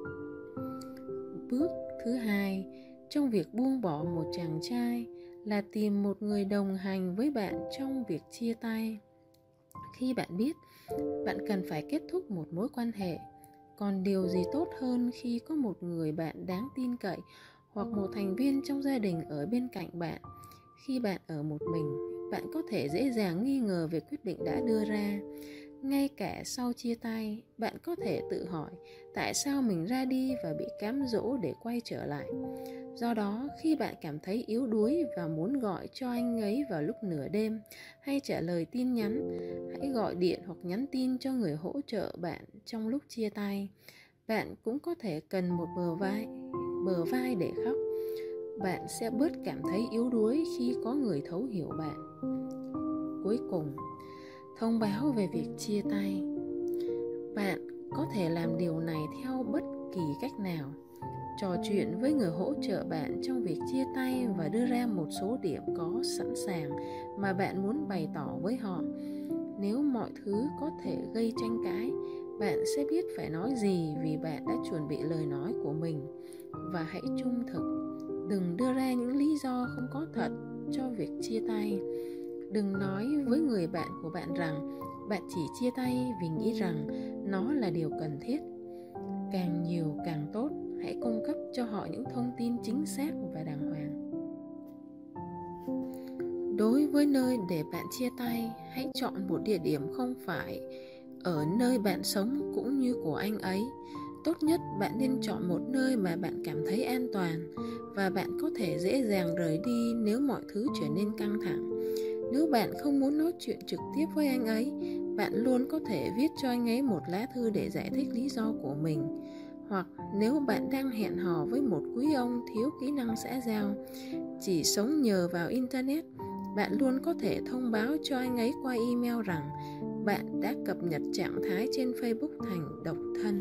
Bước thứ hai trong việc buông bỏ một chàng trai là tìm một người đồng hành với bạn trong việc chia tay. Khi bạn biết bạn cần phải kết thúc một mối quan hệ, còn điều gì tốt hơn khi có một người bạn đáng tin cậy hoặc một thành viên trong gia đình ở bên cạnh bạn. Khi bạn ở một mình, bạn có thể dễ dàng nghi ngờ về quyết định đã đưa ra. Ngay cả sau chia tay, bạn có thể tự hỏi tại sao mình ra đi và bị cám dỗ để quay trở lại. Do đó, khi bạn cảm thấy yếu đuối và muốn gọi cho anh ấy vào lúc nửa đêm hay trả lời tin nhắn, hãy gọi điện hoặc nhắn tin cho người hỗ trợ bạn trong lúc chia tay. Bạn cũng có thể cần một bờ vai, bờ vai để khóc. Bạn sẽ bớt cảm thấy yếu đuối khi có người thấu hiểu bạn. Cuối cùng, thông báo về việc chia tay. Bạn có thể làm điều này theo bất kỳ cách nào. Trò chuyện với người hỗ trợ bạn trong việc chia tay và đưa ra một số điểm có sẵn sàng mà bạn muốn bày tỏ với họ. Nếu mọi thứ có thể gây tranh cãi, bạn sẽ biết phải nói gì vì bạn đã chuẩn bị lời nói của mình. Và hãy trung thực. Đừng đưa ra những lý do không có thật cho việc chia tay. Đừng nói với người bạn của bạn rằng bạn chỉ chia tay vì nghĩ rằng nó là điều cần thiết. Càng nhiều càng tốt. Hãy cung cấp cho họ những thông tin chính xác và đàng hoàng. Đối với nơi để bạn chia tay, hãy chọn một địa điểm không phải ở nơi bạn sống cũng như của anh ấy. Tốt nhất bạn nên chọn một nơi mà bạn cảm thấy an toàn và bạn có thể dễ dàng rời đi nếu mọi thứ trở nên căng thẳng. Nếu bạn không muốn nói chuyện trực tiếp với anh ấy, bạn luôn có thể viết cho anh ấy một lá thư để giải thích lý do của mình. Hoặc nếu bạn đang hẹn hò với một quý ông thiếu kỹ năng xã giao, chỉ sống nhờ vào Internet, bạn luôn có thể thông báo cho anh ấy qua email rằng bạn đã cập nhật trạng thái trên Facebook thành độc thân.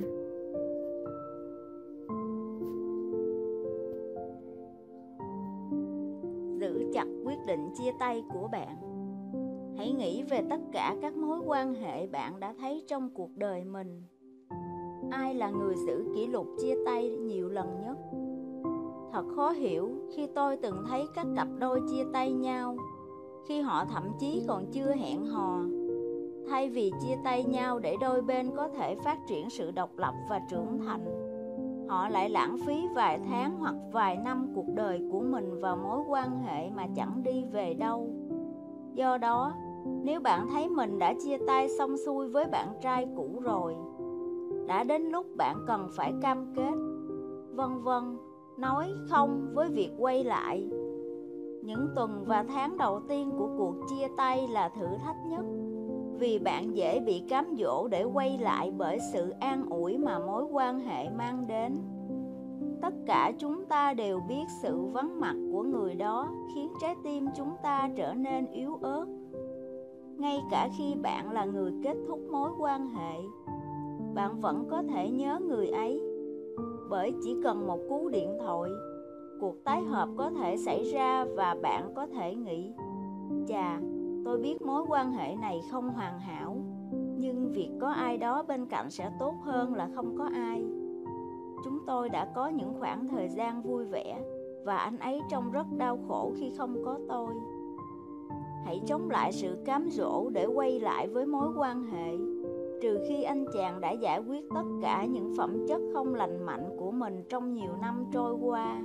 Giữ chặt quyết định chia tay của bạn. Hãy nghĩ về tất cả các mối quan hệ bạn đã thấy trong cuộc đời mình. Ai là người giữ kỷ lục chia tay nhiều lần nhất? Thật khó hiểu khi tôi từng thấy các cặp đôi chia tay nhau khi họ thậm chí còn chưa hẹn hò. Thay vì chia tay nhau để đôi bên có thể phát triển sự độc lập và trưởng thành, họ lại lãng phí vài tháng hoặc vài năm cuộc đời của mình vào mối quan hệ mà chẳng đi về đâu. Do đó, nếu bạn thấy mình đã chia tay xong xuôi với bạn trai cũ rồi, đã đến lúc bạn cần phải cam kết, vân vân, nói không với việc quay lại. Những tuần và tháng đầu tiên của cuộc chia tay là thử thách nhất, vì bạn dễ bị cám dỗ để quay lại bởi sự an ủi mà mối quan hệ mang đến. Tất cả chúng ta đều biết sự vắng mặt của người đó khiến trái tim chúng ta trở nên yếu ớt. Ngay cả khi bạn là người kết thúc mối quan hệ, bạn vẫn có thể nhớ người ấy, bởi chỉ cần một cú điện thoại, cuộc tái hợp có thể xảy ra và bạn có thể nghĩ: chà, tôi biết mối quan hệ này không hoàn hảo, nhưng việc có ai đó bên cạnh sẽ tốt hơn là không có ai. Chúng tôi đã có những khoảng thời gian vui vẻ và anh ấy trông rất đau khổ khi không có tôi. Hãy chống lại sự cám dỗ để quay lại với mối quan hệ, trừ khi anh chàng đã giải quyết tất cả những phẩm chất không lành mạnh của mình trong nhiều năm trôi qua.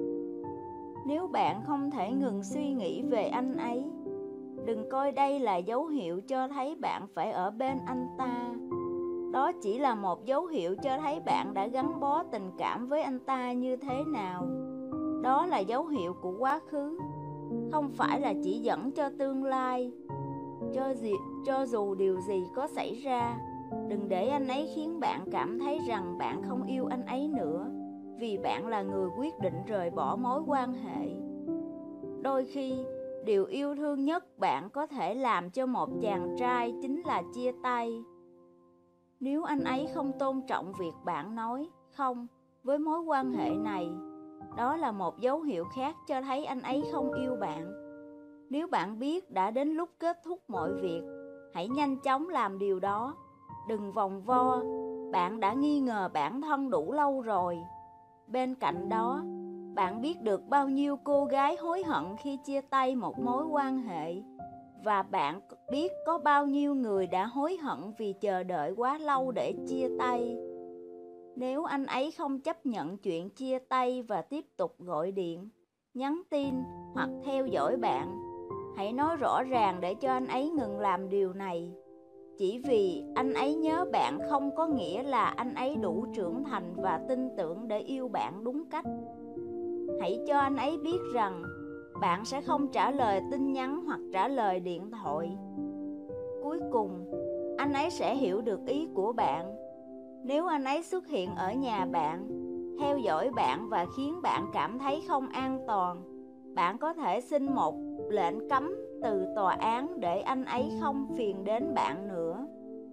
Nếu bạn không thể ngừng suy nghĩ về anh ấy, đừng coi đây là dấu hiệu cho thấy bạn phải ở bên anh ta. Đó chỉ là một dấu hiệu cho thấy bạn đã gắn bó tình cảm với anh ta như thế nào. Đó là dấu hiệu của quá khứ, không phải là chỉ dẫn cho tương lai. Cho, gì, cho dù điều gì có xảy ra, đừng để anh ấy khiến bạn cảm thấy rằng bạn không yêu anh ấy nữa, vì bạn là người quyết định rời bỏ mối quan hệ. Đôi khi, điều yêu thương nhất bạn có thể làm cho một chàng trai chính là chia tay. Nếu anh ấy không tôn trọng việc bạn nói không với mối quan hệ này, đó là một dấu hiệu khác cho thấy anh ấy không yêu bạn. Nếu bạn biết đã đến lúc kết thúc mọi việc, hãy nhanh chóng làm điều đó. Đừng vòng vo, bạn đã nghi ngờ bản thân đủ lâu rồi. Bên cạnh đó, bạn biết được bao nhiêu cô gái hối hận khi chia tay một mối quan hệ, và bạn biết có bao nhiêu người đã hối hận vì chờ đợi quá lâu để chia tay. Nếu anh ấy không chấp nhận chuyện chia tay và tiếp tục gọi điện, nhắn tin hoặc theo dõi bạn, hãy nói rõ ràng để cho anh ấy ngừng làm điều này. Chỉ vì anh ấy nhớ bạn không có nghĩa là anh ấy đủ trưởng thành và tin tưởng để yêu bạn đúng cách. Hãy cho anh ấy biết rằng bạn sẽ không trả lời tin nhắn hoặc trả lời điện thoại. Cuối cùng, anh ấy sẽ hiểu được ý của bạn. Nếu anh ấy xuất hiện ở nhà bạn, theo dõi bạn và khiến bạn cảm thấy không an toàn, bạn có thể xin một lệnh cấm từ tòa án để anh ấy không phiền đến bạn nữa.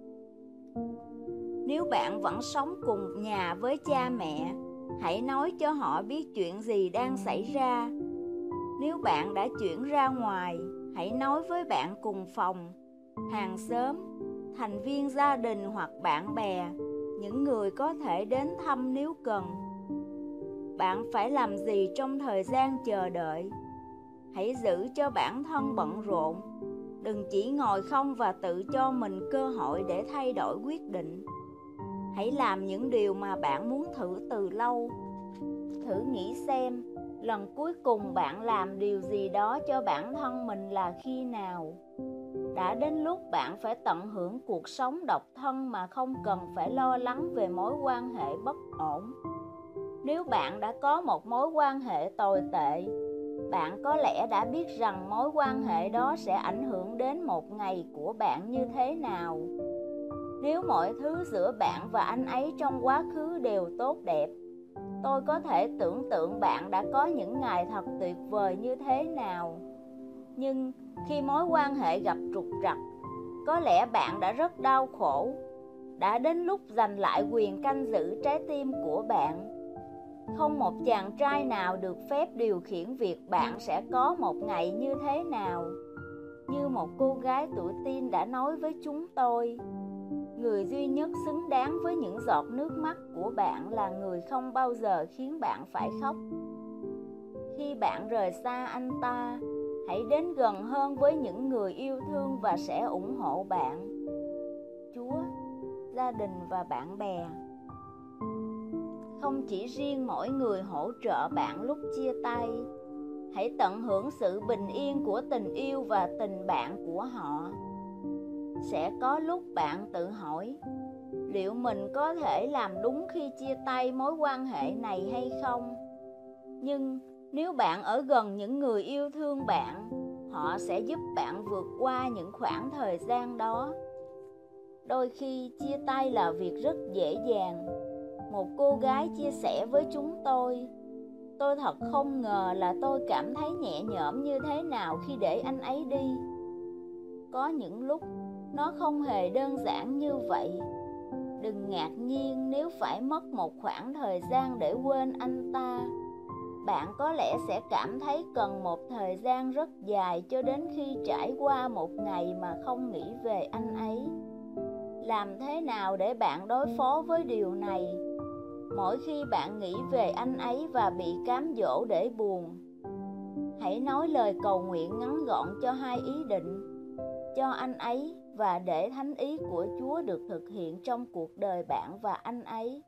Nếu bạn vẫn sống cùng nhà với cha mẹ, hãy nói cho họ biết chuyện gì đang xảy ra. Nếu bạn đã chuyển ra ngoài, hãy nói với bạn cùng phòng, hàng xóm, thành viên gia đình hoặc bạn bè, những người có thể đến thăm nếu cần. Bạn phải làm gì trong thời gian chờ đợi? Hãy giữ cho bản thân bận rộn. Đừng chỉ ngồi không và tự cho mình cơ hội để thay đổi quyết định. Hãy làm những điều mà bạn muốn thử từ lâu. Thử nghĩ xem, lần cuối cùng bạn làm điều gì đó cho bản thân mình là khi nào? Đã đến lúc bạn phải tận hưởng cuộc sống độc thân mà không cần phải lo lắng về mối quan hệ bất ổn. Nếu bạn đã có một mối quan hệ tồi tệ, bạn có lẽ đã biết rằng mối quan hệ đó sẽ ảnh hưởng đến một ngày của bạn như thế nào. Nếu mọi thứ giữa bạn và anh ấy trong quá khứ đều tốt đẹp, tôi có thể tưởng tượng bạn đã có những ngày thật tuyệt vời như thế nào. Nhưng khi mối quan hệ gặp trục trặc, có lẽ bạn đã rất đau khổ. Đã đến lúc giành lại quyền canh giữ trái tim của bạn. Không một chàng trai nào được phép điều khiển việc bạn sẽ có một ngày như thế nào. Như một cô gái tuổi teen đã nói với chúng tôi, người duy nhất xứng đáng với những giọt nước mắt của bạn là người không bao giờ khiến bạn phải khóc. Khi bạn rời xa anh ta, hãy đến gần hơn với những người yêu thương và sẽ ủng hộ bạn. Chúa, gia đình và bạn bè. không chỉ riêng mỗi người hỗ trợ bạn lúc chia tay. Hãy tận hưởng sự bình yên của tình yêu và tình bạn của họ. Sẽ có lúc bạn tự hỏi, liệu mình có thể làm đúng khi chia tay mối quan hệ này hay không? Nhưng nếu bạn ở gần những người yêu thương bạn, họ sẽ giúp bạn vượt qua những khoảng thời gian đó. Đôi khi chia tay là việc rất dễ dàng. Một cô gái chia sẻ với chúng tôi, tôi thật không ngờ là tôi cảm thấy nhẹ nhõm như thế nào khi để anh ấy đi. Có những lúc nó không hề đơn giản như vậy. Đừng ngạc nhiên nếu phải mất một khoảng thời gian để quên anh ta. Bạn có lẽ sẽ cảm thấy cần một thời gian rất dài cho đến khi trải qua một ngày mà không nghĩ về anh ấy. Làm thế nào để bạn đối phó với điều này? Mỗi khi bạn nghĩ về anh ấy và bị cám dỗ để buồn, hãy nói lời cầu nguyện ngắn gọn cho hai ý định, cho anh ấy và để thánh ý của Chúa được thực hiện trong cuộc đời bạn và anh ấy.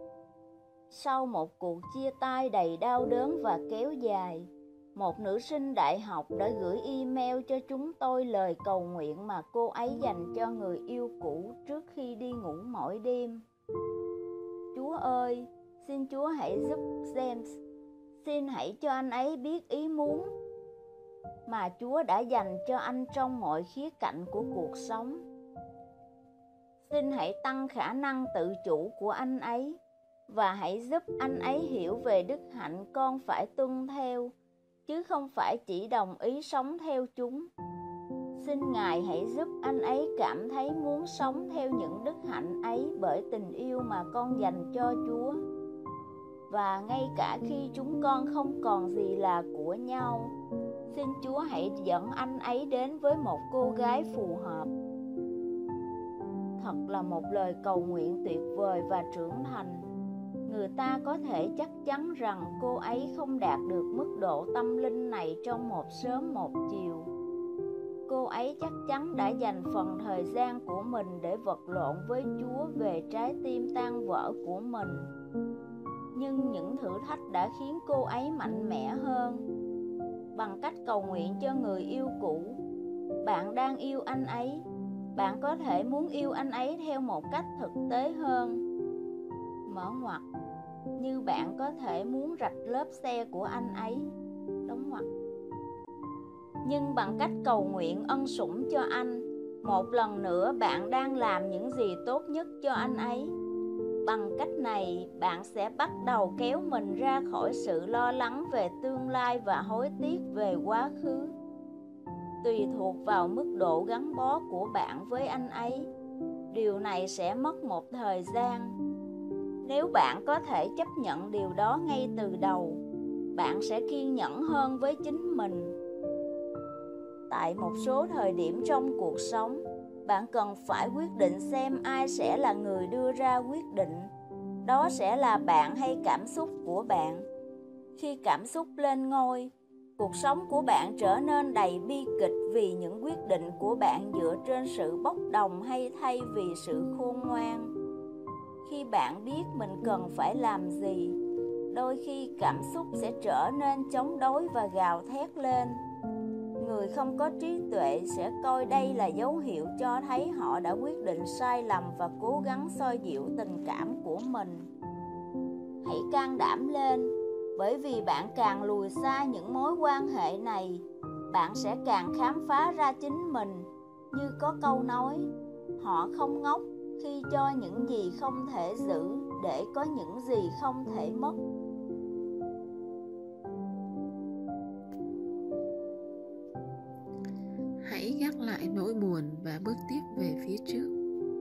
Sau một cuộc chia tay đầy đau đớn và kéo dài, một nữ sinh đại học đã gửi email cho chúng tôi lời cầu nguyện mà cô ấy dành cho người yêu cũ trước khi đi ngủ mỗi đêm. Chúa ơi, xin Chúa hãy giúp James. Xin hãy cho anh ấy biết ý muốn mà Chúa đã dành cho anh trong mọi khía cạnh của cuộc sống. Xin hãy tăng khả năng tự chủ của anh ấy và hãy giúp anh ấy hiểu về đức hạnh con phải tuân theo, chứ không phải chỉ đồng ý sống theo chúng. Xin Ngài hãy giúp anh ấy cảm thấy muốn sống theo những đức hạnh ấy bởi tình yêu mà con dành cho Chúa. Và ngay cả khi chúng con không còn gì là của nhau, xin Chúa hãy dẫn anh ấy đến với một cô gái phù hợp. Thật là một lời cầu nguyện tuyệt vời và trưởng thành. Người ta có thể chắc chắn rằng cô ấy không đạt được mức độ tâm linh này trong một sớm một chiều. Cô ấy chắc chắn đã dành phần thời gian của mình để vật lộn với Chúa về trái tim tan vỡ của mình. Nhưng những thử thách đã khiến cô ấy mạnh mẽ hơn. Bằng cách cầu nguyện cho người yêu cũ, bạn đang yêu anh ấy. Bạn có thể muốn yêu anh ấy theo một cách thực tế hơn. Mở ngoặc, như bạn có thể muốn rạch lớp xe của anh ấy. Đóng ngoặc. Nhưng bằng cách cầu nguyện ân sủng cho anh, một lần nữa bạn đang làm những gì tốt nhất cho anh ấy. Bằng cách này, bạn sẽ bắt đầu kéo mình ra khỏi sự lo lắng về tương lai và hối tiếc về quá khứ. Tùy thuộc vào mức độ gắn bó của bạn với anh ấy, điều này sẽ mất một thời gian. Nếu bạn có thể chấp nhận điều đó ngay từ đầu, bạn sẽ kiên nhẫn hơn với chính mình. Tại một số thời điểm trong cuộc sống, bạn cần phải quyết định xem ai sẽ là người đưa ra quyết định. Đó sẽ là bạn hay cảm xúc của bạn. Khi cảm xúc lên ngôi, cuộc sống của bạn trở nên đầy bi kịch vì những quyết định của bạn dựa trên sự bốc đồng hay thay vì sự khôn ngoan. Khi bạn biết mình cần phải làm gì, đôi khi cảm xúc sẽ trở nên chống đối và gào thét lên. Người không có trí tuệ sẽ coi đây là dấu hiệu cho thấy họ đã quyết định sai lầm và cố gắng xoa dịu tình cảm của mình. Hãy can đảm lên, bởi vì bạn càng lùi xa những mối quan hệ này, bạn sẽ càng khám phá ra chính mình. Như có câu nói, họ không ngốc khi cho những gì không thể giữ để có những gì không thể mất. Hãy gác lại nỗi buồn và bước tiếp về phía trước.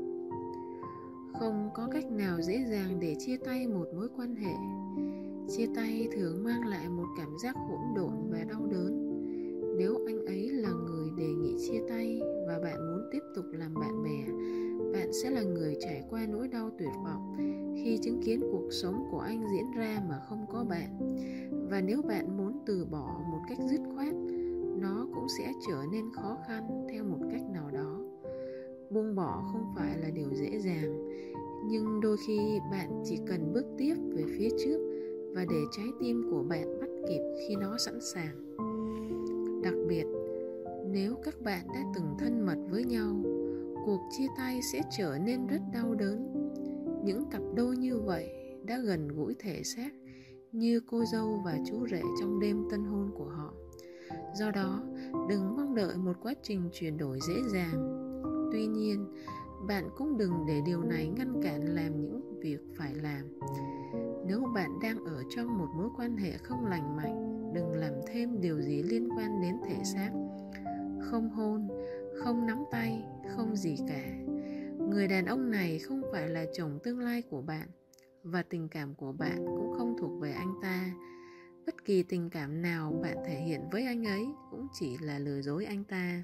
Không có cách nào dễ dàng để chia tay một mối quan hệ. Chia tay thường mang lại một cảm giác hỗn độn và đau đớn. Nếu anh ấy là người đề nghị chia tay và bạn muốn tiếp tục làm bạn bè, bạn sẽ là người trải qua nỗi đau tuyệt vọng khi chứng kiến cuộc sống của anh diễn ra mà không có bạn. Và nếu bạn muốn từ bỏ một cách dứt khoát, nó cũng sẽ trở nên khó khăn theo một cách nào đó. Buông bỏ không phải là điều dễ dàng, Nhưng đôi khi bạn chỉ cần bước tiếp về phía trước và để trái tim của bạn bắt kịp khi nó sẵn sàng. Đặc biệt, nếu các bạn đã từng thân mật với nhau, cuộc chia tay sẽ trở nên rất đau đớn. Những cặp đôi như vậy đã gần gũi thể xác như cô dâu và chú rể trong đêm tân hôn của họ. Do đó, đừng mong đợi một quá trình chuyển đổi dễ dàng. Tuy nhiên, bạn cũng đừng để điều này ngăn cản làm những việc phải làm. Nếu bạn đang ở trong một mối quan hệ không lành mạnh, đừng làm thêm điều gì liên quan đến thể xác. Không hôn, không nắm tay, không gì cả. Người đàn ông này không phải là chồng tương lai của bạn, và tình cảm của bạn cũng không thuộc về anh ta. Bất kỳ tình cảm nào bạn thể hiện với anh ấy cũng chỉ là lừa dối anh ta.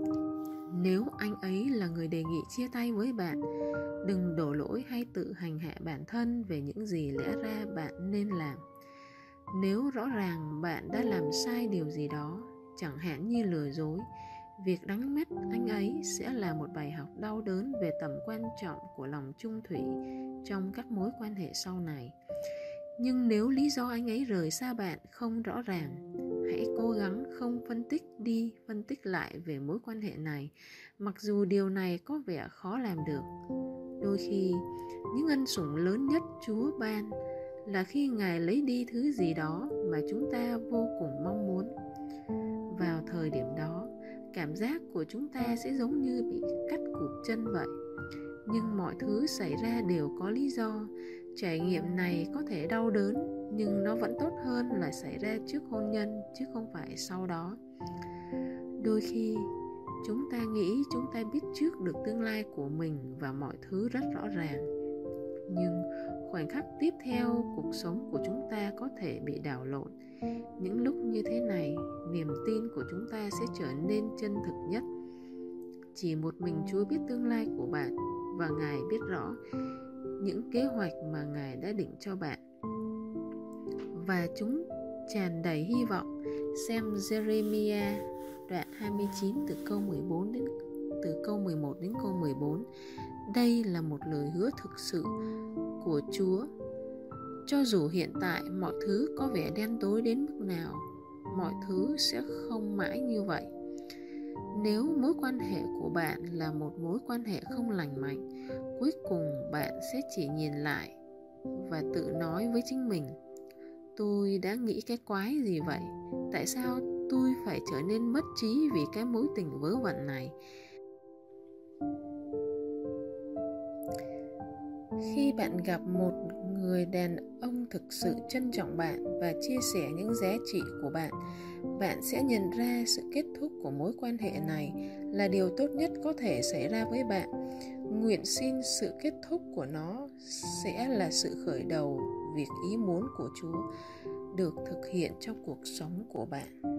Nếu anh ấy là người đề nghị chia tay với bạn, đừng đổ lỗi hay tự hành hạ bản thân về những gì lẽ ra bạn nên làm. Nếu rõ ràng bạn đã làm sai điều gì đó, chẳng hạn như lừa dối, việc đánh mất anh ấy sẽ là một bài học đau đớn về tầm quan trọng của lòng chung thủy trong các mối quan hệ sau này. Nhưng nếu lý do anh ấy rời xa bạn không rõ ràng, hãy cố gắng không phân tích đi phân tích lại về mối quan hệ này, mặc dù điều này có vẻ khó làm được. Đôi khi, những ân sủng lớn nhất Chúa ban là khi Ngài lấy đi thứ gì đó mà chúng ta vô cùng mong muốn. Vào thời điểm đó, cảm giác của chúng ta sẽ giống như bị cắt cụt chân vậy. Nhưng mọi thứ xảy ra đều có lý do. Trải nghiệm này có thể đau đớn, nhưng nó vẫn tốt hơn là xảy ra trước hôn nhân chứ không phải sau đó. Đôi khi, chúng ta nghĩ chúng ta biết trước được tương lai của mình và mọi thứ rất rõ ràng. Nhưng khoảnh khắc tiếp theo, cuộc sống của chúng ta có thể bị đảo lộn. Những lúc như thế này, niềm tin của chúng ta sẽ trở nên chân thực nhất. Chỉ một mình Chúa biết tương lai của bạn, và Ngài biết rõ những kế hoạch mà Ngài đã định cho bạn. Và chúng tràn đầy hy vọng. Xem Jeremiah đoạn hai mươi chín từ câu mười bốn đến từ câu mười một đến câu mười bốn. Đây là một lời hứa thực sự của Chúa. Cho dù hiện tại mọi thứ có vẻ đen tối đến mức nào, mọi thứ sẽ không mãi như vậy. Nếu mối quan hệ của bạn là một mối quan hệ không lành mạnh, cuối cùng bạn sẽ chỉ nhìn lại và tự nói với chính mình: tôi đã nghĩ cái quái gì vậy? Tại sao tôi phải trở nên mất trí vì cái mối tình vớ vẩn này? Khi bạn gặp một người đàn ông thực sự trân trọng bạn và chia sẻ những giá trị của bạn, bạn sẽ nhận ra sự kết thúc của mối quan hệ này là điều tốt nhất có thể xảy ra với bạn. Nguyện xin sự kết thúc của nó sẽ là sự khởi đầu việc ý muốn của Chúa được thực hiện trong cuộc sống của bạn.